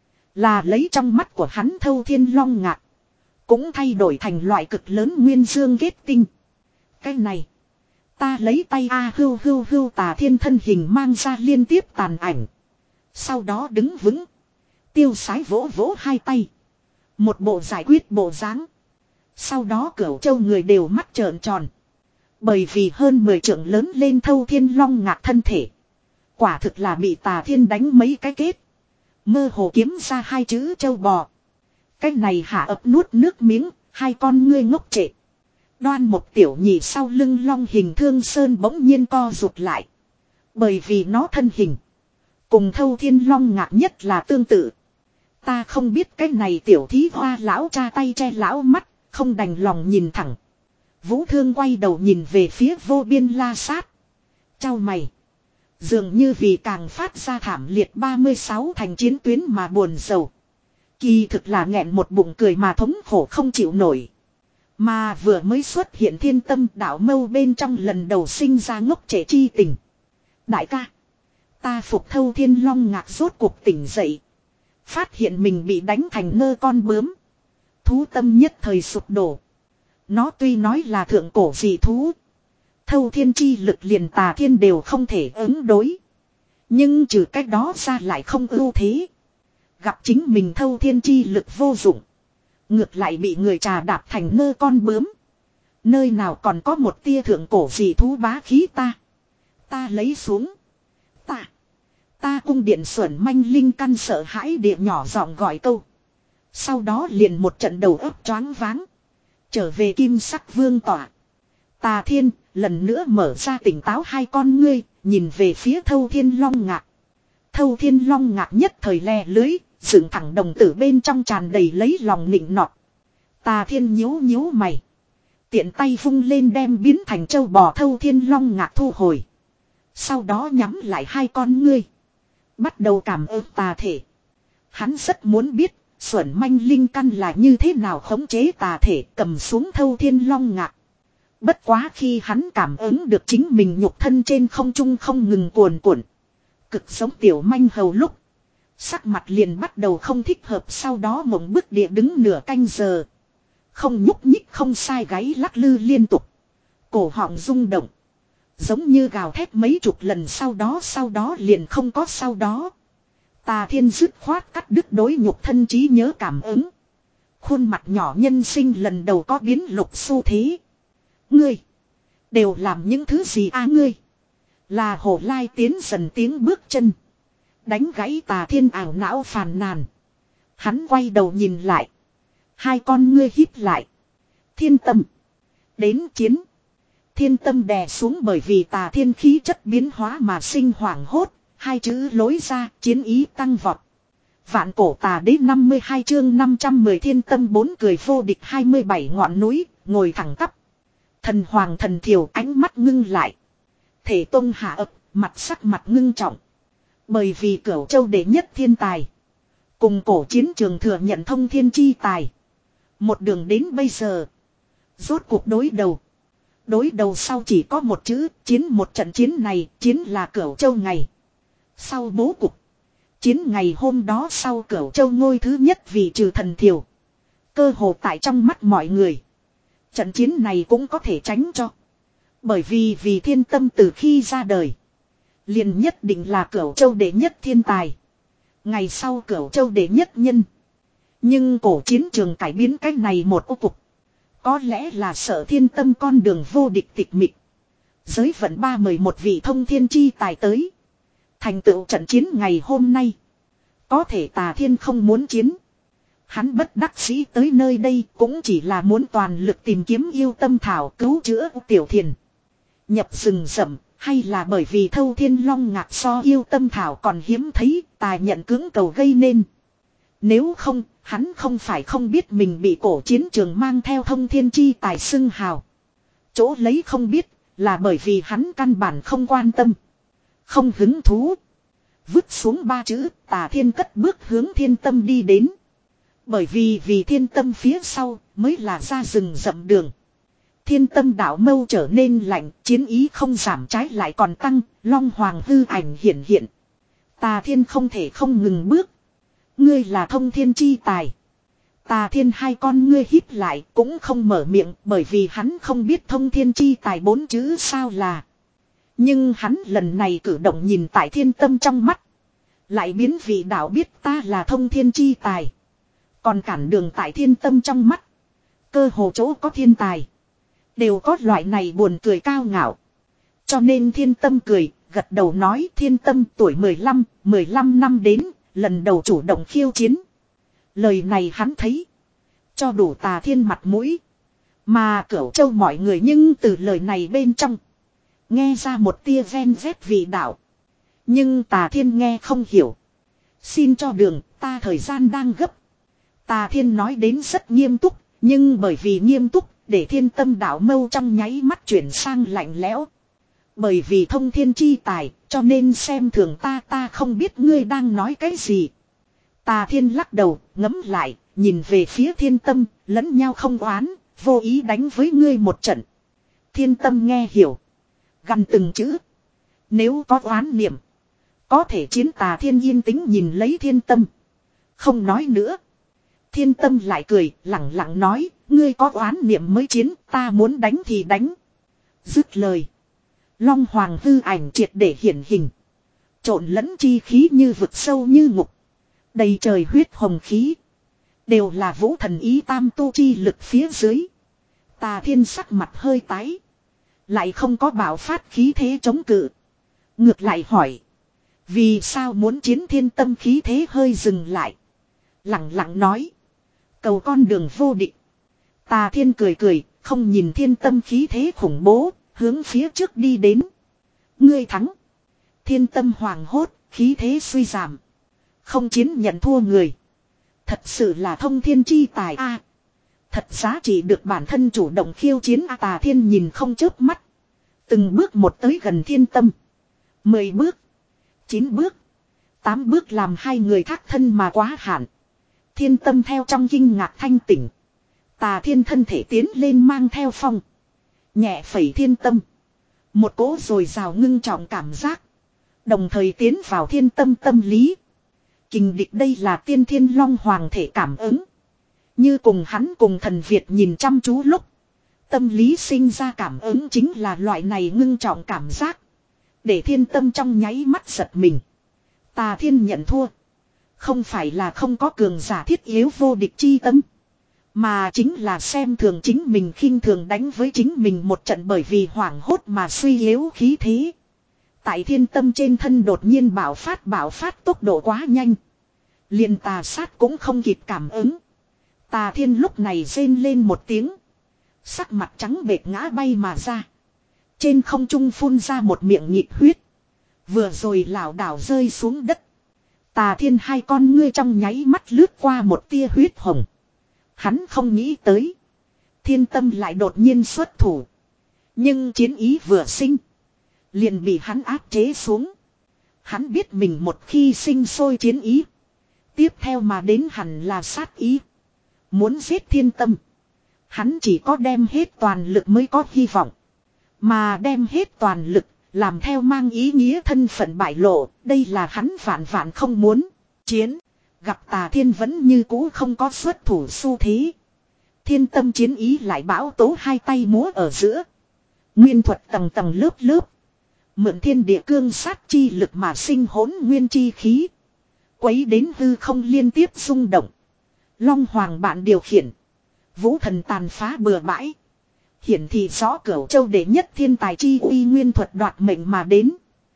A: Là lấy trong mắt của hắn Thâu Thiên Long Ngạc. Cũng thay đổi thành loại cực lớn nguyên dương kết tinh. Cái này. Ta lấy tay A hưu hưu hưu Tà Thiên thân hình mang ra liên tiếp tàn ảnh. Sau đó đứng vững. Tiêu sái vỗ vỗ hai tay. Một bộ giải quyết bộ dáng. Sau đó Cửu Châu người đều mắt trợn tròn. Bởi vì hơn mười trượng lớn lên Thâu Thiên Long Ngạc thân thể. Quả thực là bị Tà Thiên đánh mấy cái kết. Mơ hồ kiếm ra hai chữ châu bò. Cái này hạ ập nuốt nước miếng. Hai con ngươi ngốc trệ. Đoan một tiểu nhị sau lưng long hình thương sơn bỗng nhiên co rụt lại. Bởi vì nó thân hình. Cùng Thâu Thiên Long Ngạc nhất là tương tự. Ta không biết cái này tiểu thí hoa lão cha tay che lão mắt. Không đành lòng nhìn thẳng. Vũ Thương quay đầu nhìn về phía vô biên la sát. Chau mày. Dường như vì càng phát ra thảm liệt ba mươi sáu thành chiến tuyến mà buồn rầu. Kỳ thực là nghẹn một bụng cười mà thống khổ không chịu nổi. Mà vừa mới xuất hiện thiên tâm đạo mâu bên trong lần đầu sinh ra ngốc trẻ chi tình. Đại ca. Ta phục Thâu Thiên Long Ngạc rốt cuộc tỉnh dậy. Phát hiện mình bị đánh thành ngơ con bướm. Thú tâm nhất thời sụp đổ. Nó tuy nói là thượng cổ dị thú. Thâu Thiên chi lực liền Tà Thiên đều không thể ứng đối. Nhưng trừ cách đó ra lại không ưu thế. Gặp chính mình Thâu Thiên chi lực vô dụng. Ngược lại bị người trà đạp thành ngơ con bướm. Nơi nào còn có một tia thượng cổ dị thú bá khí ta. Ta lấy xuống. Ta. Ta cung điện xuẩn manh linh căn sợ hãi địa nhỏ giọng gọi câu. Sau đó liền một trận đầu óc choáng váng. Trở về kim sắc vương tỏa. Tà Thiên lần nữa mở ra tỉnh táo hai con ngươi. Nhìn về phía Thâu Thiên Long Ngạc. Thâu Thiên Long Ngạc nhất thời le lưới. Dựng thẳng đồng tử bên trong tràn đầy lấy lòng nịnh nọt. Tà Thiên nhíu nhíu mày. Tiện tay vung lên đem biến thành châu bò Thâu Thiên Long Ngạc thu hồi. Sau đó nhắm lại hai con ngươi. Bắt đầu cảm ơn tà thể. Hắn rất muốn biết. Xuẩn manh linh căn là như thế nào khống chế tà thể cầm xuống Thâu Thiên Long Ngạc. Bất quá khi hắn cảm ứng được chính mình nhục thân trên không trung không ngừng cuồn cuộn. Cực giống tiểu manh hầu lúc. Sắc mặt liền bắt đầu không thích hợp sau đó mộng bức địa đứng nửa canh giờ. Không nhúc nhích không sai gáy lắc lư liên tục. Cổ họng rung động. Giống như gào thét mấy chục lần sau đó sau đó liền không có sau đó. Tà Thiên dứt khoát cắt đứt đối nhục thân trí nhớ cảm ứng. Khuôn mặt nhỏ nhân sinh lần đầu có biến lục xu thế. Ngươi. Đều làm những thứ gì a à, ngươi. Là Hổ Lai tiến dần tiếng bước chân. Đánh gãy Tà Thiên ảo não phàn nàn. Hắn quay đầu nhìn lại. Hai con ngươi híp lại. Thiên tâm. Đến chiến. Thiên tâm đè xuống bởi vì tà thiên khí chất biến hóa mà sinh hoảng hốt. Hai chữ lối ra, chiến ý tăng vọt. Vạn cổ tà đế năm mươi hai chương năm trăm mười thiên tâm bốn cười vô địch hai mươi bảy ngọn núi, ngồi thẳng tắp. Thần hoàng thần thiểu ánh mắt ngưng lại. Thể tông hạ ập, mặt sắc mặt ngưng trọng. Bởi vì Cửu Châu đệ nhất thiên tài. Cùng cổ chiến trường thừa nhận thông thiên chi tài. Một đường đến bây giờ. Rốt cuộc đối đầu. Đối đầu sau chỉ có một chữ, chiến một trận chiến này, chiến là Cửu Châu ngày. Sau bố cục. Chiến ngày hôm đó sau Cửu Châu ngôi thứ nhất vì trừ thần thiểu. Cơ hồ tại trong mắt mọi người. Trận chiến này cũng có thể tránh cho. Bởi vì vì thiên tâm từ khi ra đời. Liền nhất định là Cửu Châu đệ nhất thiên tài. Ngày sau Cửu Châu đệ nhất nhân. Nhưng cổ chiến trường cải biến cách này một ô cục. Có lẽ là sợ thiên tâm con đường vô địch tịch mịch. Giới vận ba mời một vị thông thiên chi tài tới. Thành tựu trận chiến ngày hôm nay. Có thể tà thiên không muốn chiến. Hắn bất đắc dĩ tới nơi đây cũng chỉ là muốn toàn lực tìm kiếm yêu tâm thảo cứu chữa tiểu thiền. Nhập rừng rậm hay là bởi vì thâu thiên long ngạc so yêu tâm thảo còn hiếm thấy tài nhận cưỡng cầu gây nên. Nếu không, hắn không phải không biết mình bị cổ chiến trường mang theo thông thiên chi tài xưng hào. Chỗ lấy không biết là bởi vì hắn căn bản không quan tâm. Không hứng thú. Vứt xuống ba chữ tà thiên cất bước hướng thiên tâm đi đến. Bởi vì vì thiên tâm phía sau mới là ra rừng rậm đường. Thiên tâm đạo mâu trở nên lạnh, chiến ý không giảm trái lại còn tăng, long hoàng hư ảnh hiện hiện. Tà thiên không thể không ngừng bước. Ngươi là thông thiên chi tài. Tà thiên hai con ngươi hít lại cũng không mở miệng bởi vì hắn không biết thông thiên chi tài bốn chữ sao là. Nhưng hắn lần này cử động nhìn tại thiên tâm trong mắt. Lại biến vị đạo biết ta là thông thiên chi tài. Còn cản đường tại thiên tâm trong mắt. Cơ hồ chỗ có thiên tài. Đều có loại này buồn cười cao ngạo. Cho nên thiên tâm cười, gật đầu nói thiên tâm tuổi mười lăm, mười lăm năm đến, lần đầu chủ động khiêu chiến. Lời này hắn thấy. Cho đủ tà thiên mặt mũi. Mà Cửu Châu mọi người nhưng từ lời này bên trong. Nghe ra một tia ven vét vị đạo. Nhưng tà thiên nghe không hiểu. Xin cho đường, ta thời gian đang gấp. Tà thiên nói đến rất nghiêm túc. Nhưng bởi vì nghiêm túc, để thiên tâm đạo mâu trong nháy mắt chuyển sang lạnh lẽo. Bởi vì thông thiên chi tài, cho nên xem thường ta ta không biết ngươi đang nói cái gì. Tà thiên lắc đầu, ngấm lại, nhìn về phía thiên tâm, lẫn nhau không oán, vô ý đánh với ngươi một trận. Thiên tâm nghe hiểu. Gần từng chữ. Nếu có oán niệm. Có thể chiến tà thiên yên tĩnh nhìn lấy thiên tâm. Không nói nữa. Thiên tâm lại cười, lặng lặng nói, ngươi có oán niệm mới chiến, ta muốn đánh thì đánh. Dứt lời. Long hoàng hư ảnh triệt để hiển hình. Trộn lẫn chi khí như vực sâu như ngục. Đầy trời huyết hồng khí. Đều là vũ thần ý tam tu chi lực phía dưới. Tà thiên sắc mặt hơi tái. Lại không có bạo phát khí thế chống cự. Ngược lại hỏi. Vì sao muốn chiến thiên tâm khí thế hơi dừng lại. Lặng lặng nói. Cầu con đường vô địch. Tà thiên cười cười. Không nhìn thiên tâm khí thế khủng bố. Hướng phía trước đi đến. Ngươi thắng. Thiên tâm hoàng hốt. Khí thế suy giảm. Không chiến nhận thua người. Thật sự là thông thiên chi tài a. À, thật giá trị được bản thân chủ động khiêu chiến a. Tà thiên nhìn không chớp mắt. Từng bước một tới gần thiên tâm. Mười bước. Chín bước. Tám bước làm hai người thác thân mà quá hạn. Thiên tâm theo trong kinh ngạc thanh tỉnh. Tà thiên thân thể tiến lên mang theo phong. Nhẹ phẩy thiên tâm. Một cỗ rồi rào ngưng trọng cảm giác. Đồng thời tiến vào thiên tâm tâm lý. Kình địch đây là tiên thiên long hoàng thể cảm ứng. Như cùng hắn cùng thần Việt nhìn chăm chú lúc. Tâm lý sinh ra cảm ứng chính là loại này ngưng trọng cảm giác. Để thiên tâm trong nháy mắt giật mình. Tà thiên nhận thua. Không phải là không có cường giả thiết yếu vô địch chi tâm. Mà chính là xem thường chính mình khinh thường đánh với chính mình một trận bởi vì hoảng hốt mà suy yếu khí thế. Tại thiên tâm trên thân đột nhiên bạo phát bạo phát tốc độ quá nhanh. Liền tà sát cũng không kịp cảm ứng. Tà thiên lúc này rên lên một tiếng. Sắc mặt trắng bệch ngã bay mà ra. Trên không trung phun ra một miệng nhịp huyết. Vừa rồi lảo đảo rơi xuống đất. Tà Thiên hai con ngươi trong nháy mắt lướt qua một tia huyết hồng. Hắn không nghĩ tới. Thiên Tâm lại đột nhiên xuất thủ. Nhưng chiến ý vừa sinh. Liền bị hắn áp chế xuống. Hắn biết mình một khi sinh sôi chiến ý. Tiếp theo mà đến hẳn là sát ý. Muốn giết Thiên Tâm. Hắn chỉ có đem hết toàn lực mới có hy vọng. Mà đem hết toàn lực. Làm theo mang ý nghĩa thân phận bại lộ. Đây là hắn vạn vạn không muốn. Chiến. Gặp Tà Thiên vẫn như cũ không có xuất thủ xu thế. Thiên Tâm chiến ý lại bão tố hai tay múa ở giữa. Nguyên thuật tầng tầng lớp lớp. Mượn thiên địa cương sát chi lực mà sinh hỗn nguyên chi khí. Quấy đến hư không liên tiếp rung động. Long Hoàng bạn điều khiển. Vũ thần tàn phá bừa bãi. Hiển thị rõ Cửu Châu đệ nhất thiên tài chi uy nguyên thuật đoạt mệnh mà đến.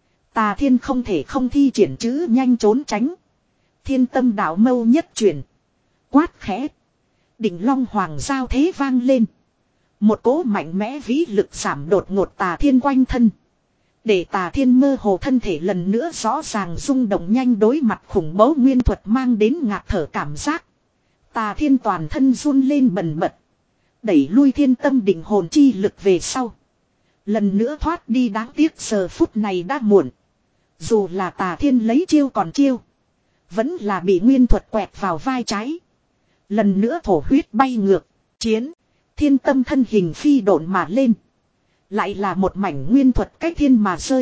A: Tà Thiên không thể không thi triển chữ nhanh trốn tránh. Thiên Tâm đạo mâu nhất chuyển. Quát khẽ. Đỉnh Long Hoàng giao thế vang lên. Một cỗ mạnh mẽ vĩ lực giảm đột ngột Tà Thiên quanh thân. Để Tà Thiên mơ hồ thân thể lần nữa rõ ràng rung động nhanh đối mặt khủng bố nguyên thuật mang đến ngạt thở cảm giác. Tà Thiên toàn thân run lên bần bật. Đẩy lui Thiên Tâm định hồn chi lực về sau. Lần nữa thoát đi đáng tiếc giờ phút này đã muộn. Dù là Tà Thiên lấy chiêu còn chiêu. Vẫn là bị nguyên thuật quẹt vào vai trái. Lần nữa thổ huyết bay ngược. Chiến. Thiên Tâm thân hình phi độn mà lên. Lại là một mảnh nguyên thuật cách thiên mà rơi.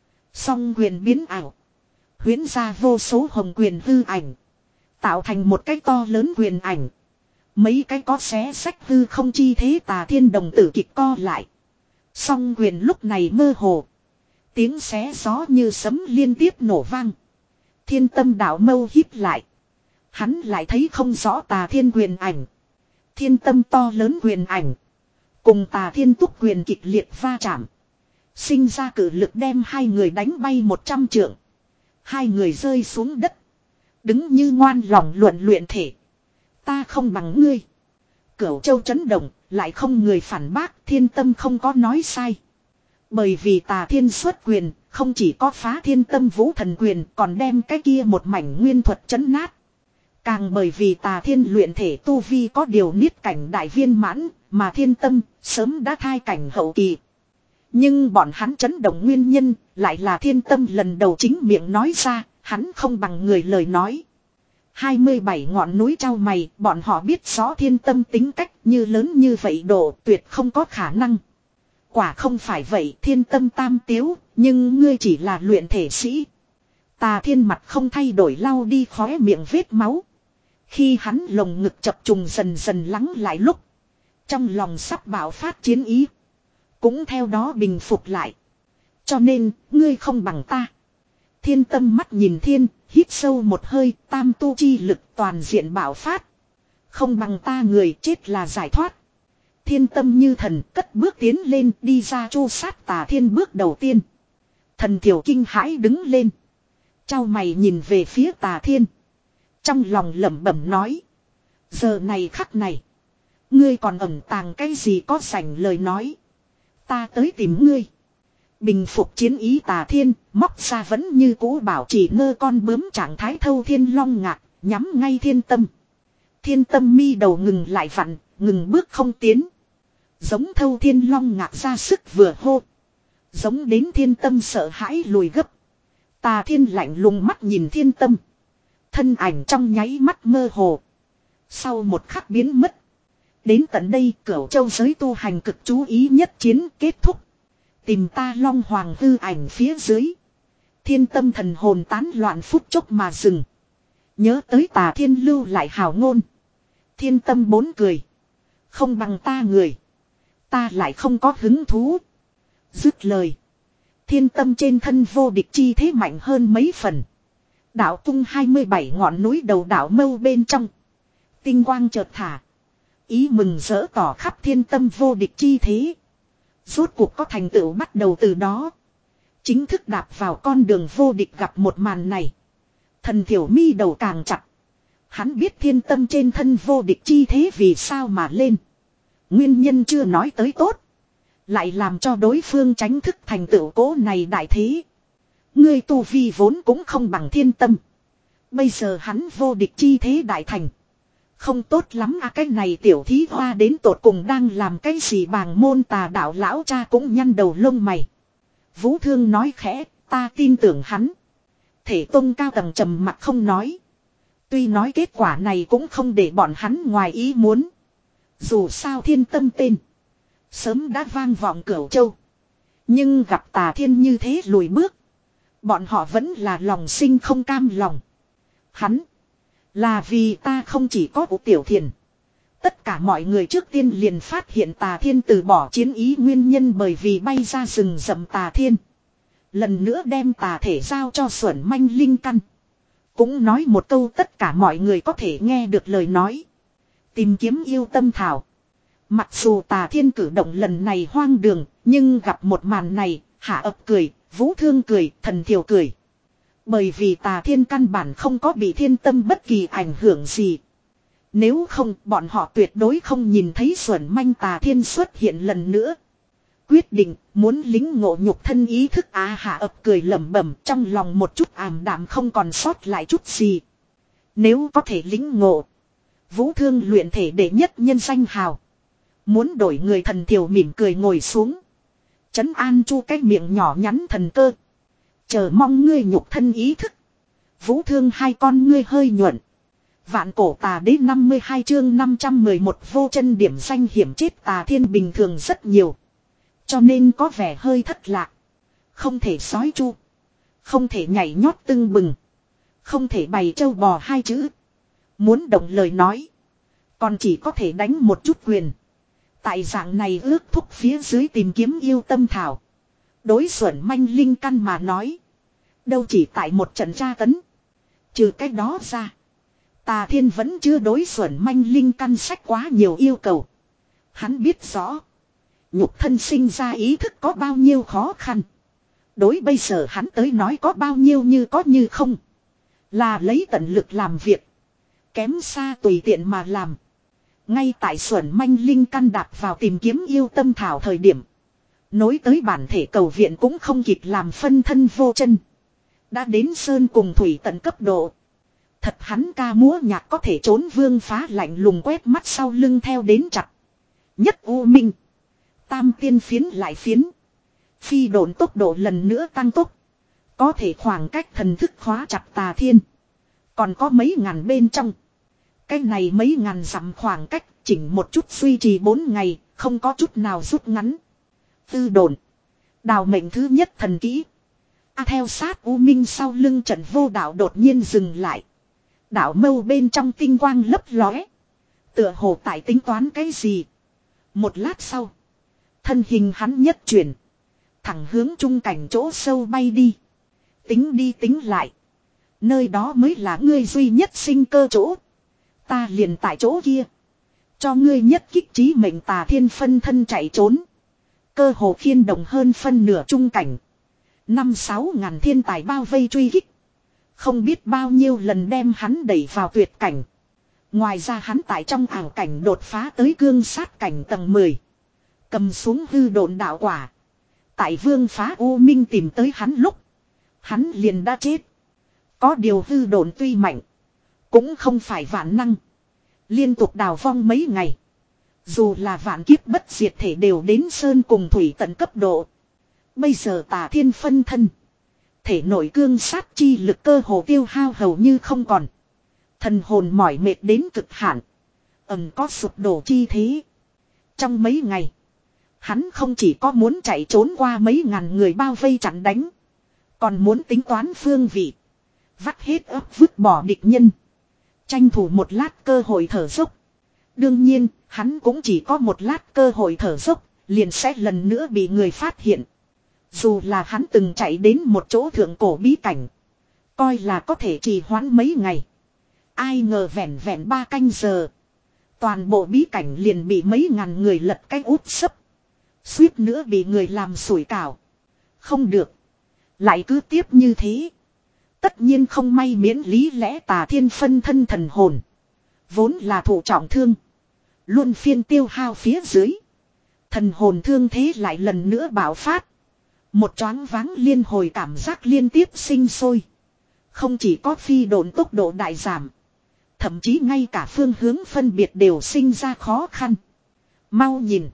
A: Song quyền biến ảo. Huyễn ra vô số hồng quyền hư ảnh. Tạo thành một cái to lớn quyền ảnh. Mấy cái có xé sách hư không chi thế Tà Thiên đồng tử kịch co lại. Song quyền lúc này mơ hồ. Tiếng xé gió như sấm liên tiếp nổ vang. Thiên Tâm đạo mâu híp lại. Hắn lại thấy không rõ Tà Thiên quyền ảnh. Thiên Tâm to lớn quyền ảnh. Cùng Tà Thiên túc quyền kịch liệt va chạm. Sinh ra cử lực đem hai người đánh bay một trăm trượng. Hai người rơi xuống đất. Đứng như ngoan lòng luận luyện thể. Ta không bằng ngươi. Cửu Châu chấn động, lại không người phản bác, Thiên Tâm không có nói sai. Bởi vì Tà Thiên xuất quyền, không chỉ có phá Thiên Tâm vũ thần quyền, còn đem cái kia một mảnh nguyên thuật chấn nát. Càng bởi vì Tà Thiên luyện thể tu vi có điều niết cảnh đại viên mãn, mà Thiên Tâm sớm đã thai cảnh hậu kỳ. Nhưng bọn hắn chấn động nguyên nhân, lại là Thiên Tâm lần đầu chính miệng nói ra, hắn không bằng người lời nói. hai mươi bảy ngọn núi trao mày, bọn họ biết rõ Thiên Tâm tính cách như lớn như vậy độ tuyệt không có khả năng. Quả không phải vậy, Thiên Tâm tam tiếu, nhưng ngươi chỉ là luyện thể sĩ. Tà Thiên mặt không thay đổi lau đi khóe miệng vết máu. Khi hắn lồng ngực chập trùng dần dần lắng lại lúc. Trong lòng sắp bạo phát chiến ý. Cũng theo đó bình phục lại. Cho nên, ngươi không bằng ta. Thiên Tâm mắt nhìn thiên, hít sâu một hơi, tam tu chi lực toàn diện bạo phát. Không bằng ta người chết là giải thoát. Thiên Tâm như thần cất bước tiến lên đi ra chu sát Tà Thiên bước đầu tiên. Thần Thiểu kinh hãi đứng lên. Chau mày nhìn về phía Tà Thiên. Trong lòng lẩm bẩm nói. Giờ này khắc này. Ngươi còn ẩn tàng cái gì có sảnh lời nói. Ta tới tìm ngươi. Bình phục chiến ý Tà Thiên. Móc ra vẫn như cũ bảo chỉ ngơ con bướm trạng thái thâu thiên long ngạc. Nhắm ngay Thiên Tâm. Thiên Tâm mi đầu ngừng lại vặn. Ngừng bước không tiến. Giống thâu thiên long ngạc ra sức vừa hô. Giống đến Thiên Tâm sợ hãi lùi gấp. Tà Thiên lạnh lùng mắt nhìn Thiên Tâm. Thân ảnh trong nháy mắt mơ hồ. Sau một khắc biến mất. Đến tận đây Cửu Châu giới tu hành cực chú ý nhất chiến kết thúc. Tìm ta Long Hoàng hư ảnh phía dưới. Thiên Tâm thần hồn tán loạn phút chốc mà dừng. Nhớ tới Tà Thiên lưu lại hào ngôn. Thiên Tâm bốn cười. Không bằng ta người. Ta lại không có hứng thú. Dứt lời. Thiên Tâm trên thân vô địch chi thế mạnh hơn mấy phần. Đạo tung hai mươi bảy ngọn núi đầu đảo mâu bên trong. Tinh quang chợt thả. Ý mừng rỡ tỏ khắp Thiên Tâm vô địch chi thế. Rốt cuộc có thành tựu bắt đầu từ đó. Chính thức đạp vào con đường vô địch gặp một màn này. Thần Thiểu mi đầu càng chặt. Hắn biết Thiên Tâm trên thân vô địch chi thế vì sao mà lên. Nguyên nhân chưa nói tới tốt. Lại làm cho đối phương tránh thức thành tựu cố này đại thế. Ngươi tu vi vốn cũng không bằng thiên tâm. Bây giờ hắn vô địch chi thế đại thành. Không tốt lắm à, cái này tiểu thí hoa đến tột cùng đang làm cái gì bàng môn tà đạo lão cha cũng nhăn đầu lông mày. Vũ Thương nói khẽ, ta tin tưởng hắn. Thể Tông cao tầng trầm mặt không nói. Tuy nói kết quả này cũng không để bọn hắn ngoài ý muốn. Dù sao thiên tâm tên. Sớm đã vang vọng Cửu Châu. Nhưng gặp Tà Thiên như thế lùi bước. Bọn họ vẫn là lòng sinh không cam lòng. Hắn. Là vì ta không chỉ có Vũ Tiểu Thiền. Tất cả mọi người trước tiên liền phát hiện Tà Thiên từ bỏ chiến ý nguyên nhân bởi vì bay ra rừng rậm Tà Thiên. Lần nữa đem tà thể giao cho Xuẩn Manh Linh Căn. Cũng nói một câu tất cả mọi người có thể nghe được lời nói. Tìm kiếm yêu tâm thảo. Mặc dù Tà Thiên cử động lần này hoang đường, nhưng gặp một màn này, Hạ Ập cười, Vũ Thương cười, Thần Thiều cười. Bởi vì Tà Thiên căn bản không có bị thiên tâm bất kỳ ảnh hưởng gì. Nếu không, bọn họ tuyệt đối không nhìn thấy Xuẩn Manh Tà Thiên xuất hiện lần nữa. Quyết định, muốn lính ngộ nhục thân ý thức á à, Hạ Ập cười lẩm bẩm trong lòng một chút ảm đạm không còn sót lại chút gì. Nếu có thể lính ngộ, Vũ Thương luyện thể đệ nhất nhân danh hào. Muốn đổi người Thần Thiều mỉm cười ngồi xuống. Trấn an chu cái miệng nhỏ nhắn thần cơ. Chờ mong ngươi nhục thân ý thức. Vũ Thương hai con ngươi hơi nhuận. Vạn cổ tà đế năm mươi hai chương năm trăm mười một vô chân điểm danh hiểm chết Tà Thiên bình thường rất nhiều. Cho nên có vẻ hơi thất lạc. Không thể sói chu. Không thể nhảy nhót tưng bừng. Không thể bày trâu bò hai chữ. Muốn động lời nói. Còn chỉ có thể đánh một chút quyền. Tại dạng này ước thúc phía dưới tìm kiếm yêu tâm thảo. Đối Xuẩn Manh Linh Căn mà nói. Đâu chỉ tại một trận tra tấn. Trừ cách đó ra. Tà Thiên vẫn chưa đối Xuẩn Manh Linh Căn sách quá nhiều yêu cầu. Hắn biết rõ. Nhục thân sinh ra ý thức có bao nhiêu khó khăn. Đối bây giờ hắn tới nói có bao nhiêu như có như không. Là lấy tận lực làm việc. Kém xa tùy tiện mà làm. Ngay tại Xuẩn Manh Linh Căn đạp vào tìm kiếm yêu tâm thảo thời điểm. Nối tới bản thể cầu viện cũng không kịp làm phân thân vô chân. Đã đến sơn cùng thủy tận cấp độ. Thật hắn ca múa nhạc có thể trốn vương phá lạnh lùng quét mắt sau lưng theo đến chặt. Nhất U Minh. Tam tiên phiến lại phiến. Phi độn tốc độ lần nữa tăng tốc. Có thể khoảng cách thần thức khóa chặt Tà Thiên. Còn có mấy ngàn bên trong. Cái này mấy ngàn dặm khoảng cách chỉnh một chút duy trì bốn ngày. Không có chút nào rút ngắn. Tư độn. Đào mệnh thứ nhất thần kỹ. A theo sát U Minh sau lưng trận vô đạo đột nhiên dừng lại. Đạo mâu bên trong tinh quang lấp lóe. Tựa hồ tại tính toán cái gì. Một lát sau. Thân hình hắn nhất chuyển. Thẳng hướng trung cảnh chỗ sâu bay đi. Tính đi tính lại. Nơi đó mới là ngươi duy nhất sinh cơ chỗ. Ta liền tại chỗ kia. Cho ngươi nhất kích trí mệnh Tà Thiên phân thân chạy trốn. Cơ hồ khiên động hơn phân nửa trung cảnh. Năm sáu ngàn thiên tài bao vây truy kích. Không biết bao nhiêu lần đem hắn đẩy vào tuyệt cảnh. Ngoài ra hắn tại trong ảo cảnh đột phá tới cương sát cảnh tầng mười. Cầm xuống hư độn đạo quả. Tại vương phá U Minh tìm tới hắn lúc. Hắn liền đã chết. Có điều hư độn tuy mạnh. Cũng không phải vạn năng. Liên tục đào vong mấy ngày. Dù là vạn kiếp bất diệt thể đều đến sơn cùng thủy tận cấp độ. Bây giờ Tà Thiên phân thân. Thể nội cương sát chi lực cơ hồ tiêu hao hầu như không còn. Thần hồn mỏi mệt đến cực hạn. Ẩm có sụp đổ chi thế. Trong mấy ngày. Hắn không chỉ có muốn chạy trốn qua mấy ngàn người bao vây chặn đánh. Còn muốn tính toán phương vị. Vắt hết ấp vứt bỏ địch nhân. Tranh thủ một lát cơ hội thở dốc. Đương nhiên, hắn cũng chỉ có một lát cơ hội thở dốc. Liền sẽ lần nữa bị người phát hiện. Dù là hắn từng chạy đến một chỗ thượng cổ bí cảnh. Coi là có thể trì hoãn mấy ngày. Ai ngờ vẹn vẹn ba canh giờ. Toàn bộ bí cảnh liền bị mấy ngàn người lật cái úp sấp. Suýt nữa bị người làm sủi cảo. Không được. Lại cứ tiếp như thế. Tất nhiên không may miễn lý lẽ Tà Thiên phân thân thần hồn. Vốn là thụ trọng thương. Luân phiên tiêu hao phía dưới. Thần hồn thương thế lại lần nữa bạo phát. Một choáng váng liên hồi cảm giác liên tiếp sinh sôi. Không chỉ có phi độn tốc độ đại giảm. Thậm chí ngay cả phương hướng phân biệt đều sinh ra khó khăn. Mau nhìn.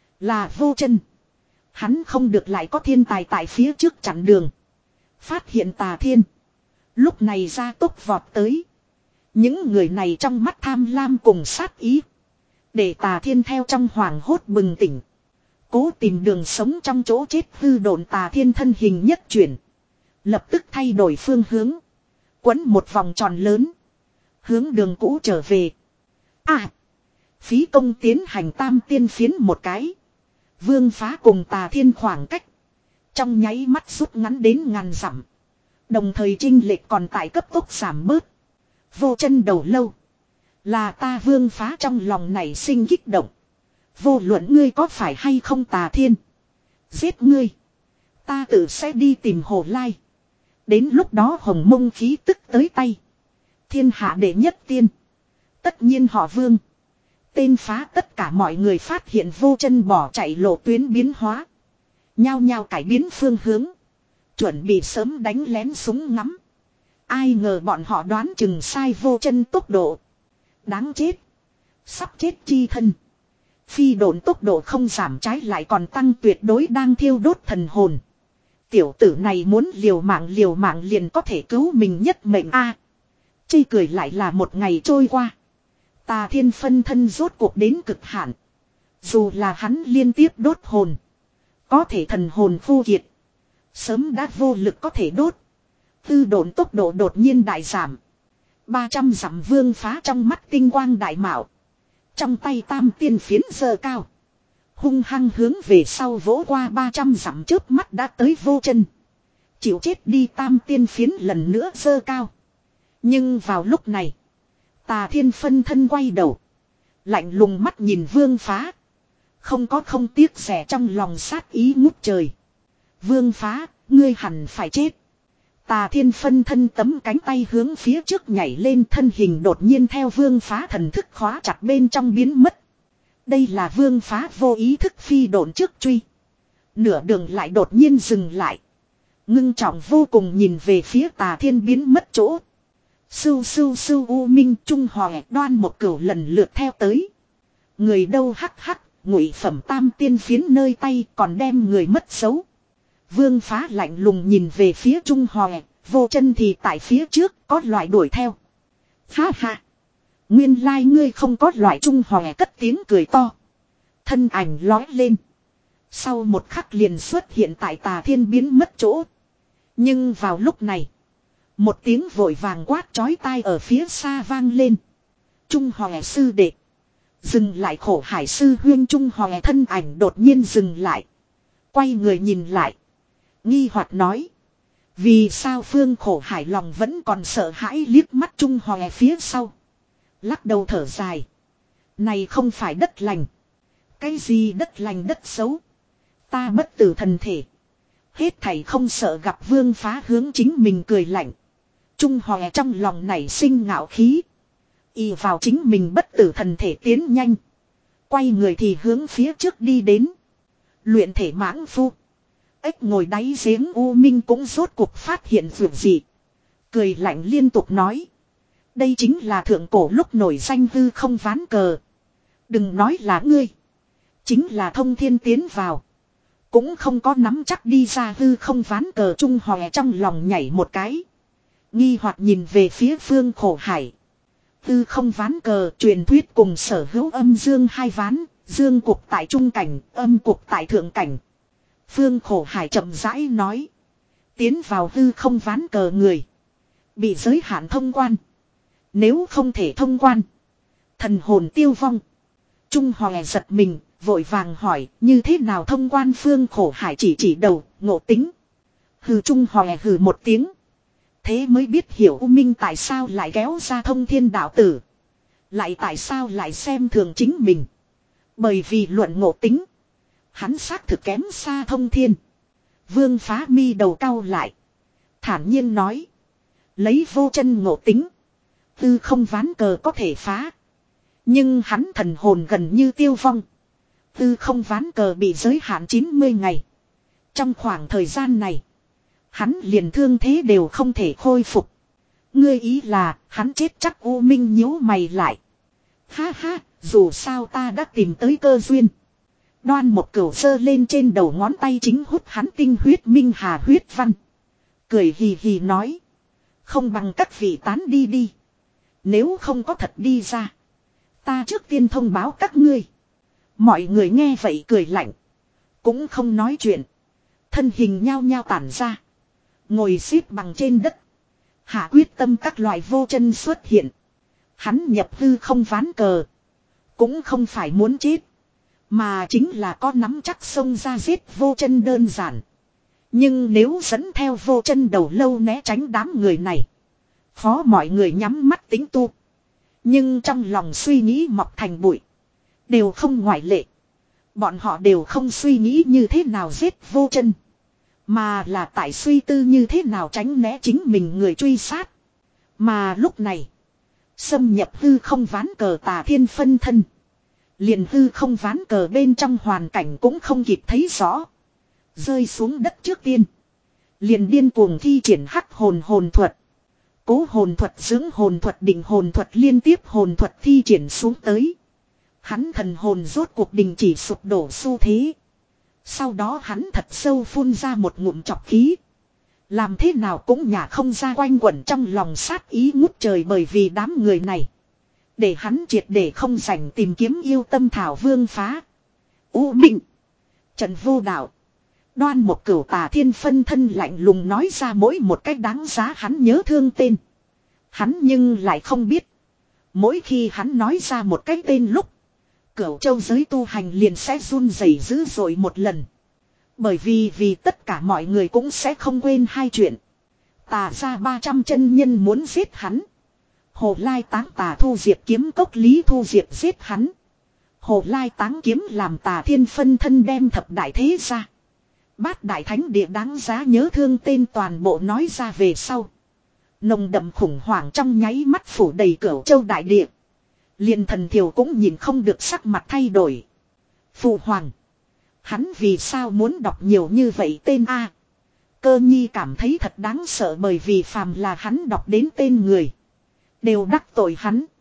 A: Là Vô Chân. Hắn không được lại có thiên tài tại phía trước chặn đường. Phát hiện Tà Thiên. Lúc này ra tốc vọt tới. Những người này trong mắt tham lam cùng sát ý. Để Tà Thiên theo trong hoàng hốt bừng tỉnh. Cố tìm đường sống trong chỗ chết hư độn Tà Thiên thân hình nhất chuyển. Lập tức thay đổi phương hướng. Quấn một vòng tròn lớn. Hướng đường cũ trở về. À. Phí công tiến hành tam tiên phiến một cái. Vương Phá cùng Tà Thiên khoảng cách. Trong nháy mắt rút ngắn đến ngàn dặm. Đồng thời chênh lệch còn tại cấp tốc giảm bớt. Vô Chân đầu lâu. Là ta Vương Phá trong lòng này sinh kích động. Vô luận ngươi có phải hay không Tà Thiên. Giết ngươi. Ta tự sẽ đi tìm Hồ Lai. Đến lúc đó hồng mông khí tức tới tay. Thiên hạ đệ nhất tiên. Tất nhiên họ Vương. Tên Phá tất cả mọi người phát hiện Vô Chân bỏ chạy lộ tuyến biến hóa. Nhao nhao cải biến phương hướng. Chuẩn bị sớm đánh lén súng ngắm. Ai ngờ bọn họ đoán chừng sai Vô Chân tốc độ. Đáng chết. Sắp chết chi thân. Phi độn tốc độ không giảm trái lại còn tăng tuyệt đối đang thiêu đốt thần hồn. Tiểu tử này muốn liều mạng liều mạng liền có thể cứu mình nhất mệnh a. À, chê cười lại là một ngày trôi qua. Tà Thiên phân thân rốt cuộc đến cực hạn. Dù là hắn liên tiếp đốt hồn. Có thể thần hồn khô kiệt. Sớm đã vô lực có thể đốt. Tư độn tốc độ đột nhiên đại giảm. ba trăm dặm Vương Phá trong mắt tinh quang đại mạo. Trong tay tam tiên phiến giơ cao. Hung hăng hướng về sau vỗ qua ba trăm dặm trước mắt đã tới Vô Chân. Chịu chết đi tam tiên phiến lần nữa giơ cao. Nhưng vào lúc này. Tà Thiên phân thân quay đầu. Lạnh lùng mắt nhìn Vương Phá. Không có không tiếc rẻ trong lòng sát ý ngút trời. Vương Phá, ngươi hẳn phải chết. Tà Thiên phân thân tấm cánh tay hướng phía trước nhảy lên, thân hình đột nhiên theo Vương Phá thần thức khóa chặt bên trong biến mất. Đây là Vương Phá vô ý thức phi độn trước truy. Nửa đường lại đột nhiên dừng lại. Ngưng trọng vô cùng nhìn về phía Tà Thiên biến mất chỗ. Sưu sưu sưu U Minh Trung Hòe Đoan một cửu lần lượt theo tới. Người đâu hắc hắc, ngụy phẩm tam tiên phiến nơi tay còn đem người mất dấu. Vương Phá lạnh lùng nhìn về phía Trung Hòe, Vô Chân thì tại phía trước có loại đuổi theo. Ha ha. Nguyên lai ngươi không có loại. Trung Hòe cất tiếng cười to. Thân ảnh lói lên. Sau một khắc liền xuất hiện tại Tà Thiên biến mất chỗ. Nhưng vào lúc này. Một tiếng vội vàng quát chói tai ở phía xa vang lên. Trung Hòe sư đệ. Dừng lại. Khổ Hải sư huyên. Trung Hòe thân ảnh đột nhiên dừng lại. Quay người nhìn lại. Nghi hoặc nói. Vì sao Phương Khổ Hải lòng vẫn còn sợ hãi liếc mắt Trung Hòe phía sau. Lắc đầu thở dài. Này không phải đất lành. Cái gì đất lành đất xấu. Ta bất tử thần thể. Hết thảy không sợ gặp Vương Phá hướng chính mình cười lạnh. Trung Hòe trong lòng nảy sinh ngạo khí. Y vào chính mình bất tử thần thể tiến nhanh. Quay người thì hướng phía trước đi đến. Luyện thể mãng phu. Ếch ngồi đáy giếng U Minh cũng rốt cuộc phát hiện vượt gì. Cười lạnh liên tục nói. Đây chính là thượng cổ lúc nổi danh hư không ván cờ. Đừng nói là ngươi. Chính là Thông Thiên tiến vào. Cũng không có nắm chắc đi ra hư không ván cờ. Trung Hòe trong lòng nhảy một cái. Nghi hoặc nhìn về phía Phương Khổ Hải. Hư không ván cờ truyền thuyết cùng sở hữu âm dương hai ván. Dương cục tại trung cảnh, âm cục tại thượng cảnh. Phương Khổ Hải chậm rãi nói. Tiến vào hư không ván cờ người. Bị giới hạn thông quan. Nếu không thể thông quan. Thần hồn tiêu vong. Trung Hòe giật mình, vội vàng hỏi như thế nào thông quan. Phương Khổ Hải chỉ chỉ đầu, ngộ tính. Hừ. Trung Hòe hừ một tiếng. Thế mới biết hiểu U Minh tại sao lại kéo ra Thông Thiên đạo tử. Lại tại sao lại xem thường chính mình. Bởi vì luận ngộ tính. Hắn xác thực kém xa Thông Thiên. Vương Phá mi đầu cau lại. Thản nhiên nói. Lấy Vô Chân ngộ tính. Tư không ván cờ có thể phá. Nhưng hắn thần hồn gần như tiêu vong. Tư không ván cờ bị giới hạn chín mươi ngày. Trong khoảng thời gian này, hắn liền thương thế đều không thể khôi phục. Ngươi ý là hắn chết chắc? U Minh nhíu mày lại. Ha ha, dù sao ta đã tìm tới cơ duyên. Đoan một cửu sơ lên trên đầu ngón tay chính hút hắn tinh huyết minh hà huyết văn. Cười hì hì nói. Không bằng các vị tán đi đi. Nếu không có thật đi ra, ta trước tiên thông báo các ngươi. Mọi người nghe vậy cười lạnh. Cũng không nói chuyện. Thân hình nhao nhao tản ra. Ngồi xếp bằng trên đất. Hạ quyết tâm các loại vô chân xuất hiện. Hắn nhập hư không ván cờ. Cũng không phải muốn chết. Mà chính là có nắm chắc xông ra giết vô chân đơn giản. Nhưng nếu dẫn theo vô chân đầu lâu né tránh đám người này, phó mọi người nhắm mắt tính tu. Nhưng trong lòng suy nghĩ mọc thành bụi. Đều không ngoại lệ. Bọn họ đều không suy nghĩ như thế nào giết vô chân, mà là tại suy tư như thế nào tránh né chính mình người truy sát. Mà lúc này, xâm nhập hư không ván cờ Tà Thiên phân thân. Liền hư không ván cờ bên trong hoàn cảnh cũng không kịp thấy rõ. Rơi xuống đất trước tiên, liền điên cuồng thi triển hắc hồn hồn thuật. Cố hồn thuật, dưỡng hồn thuật, định hồn thuật, liên tiếp hồn thuật thi triển xuống tới. Hắn thần hồn rốt cuộc đình chỉ sụp đổ xu thế. Sau đó hắn thật sâu phun ra một ngụm trọc khí. Làm thế nào cũng nhả không ra, quanh quẩn trong lòng sát ý ngút trời bởi vì đám người này. Để hắn triệt để không rảnh tìm kiếm yêu tâm thảo vương phá. U Minh, Trần Vô Đạo, Đoan một cửu Tà Thiên phân thân lạnh lùng nói ra mỗi một cách đáng giá hắn nhớ thương tên. Hắn nhưng lại không biết, mỗi khi hắn nói ra một cái tên lúc, Cửu châu giới tu hành liền sẽ run rẩy dữ dội một lần. Bởi vì vì tất cả mọi người cũng sẽ không quên hai chuyện. Tà ra ba trăm chân nhân muốn giết hắn. Hồ Lai Táng Tà Thu Diệp kiếm cốc Lý Thu Diệp giết hắn. Hồ Lai Táng kiếm làm Tà Thiên phân thân đem thập đại thế ra, bát đại thánh địa đáng giá nhớ thương tên toàn bộ nói ra về sau. Nồng đậm khủng hoảng trong nháy mắt phủ đầy Cửu châu đại địa. Liền Thần Thiều cũng nhìn không được sắc mặt thay đổi. Phụ hoàng, hắn vì sao muốn đọc nhiều như vậy tên A? Cơ Nhi cảm thấy thật đáng sợ bởi vì phàm là hắn đọc đến tên người, đều đắc tội hắn.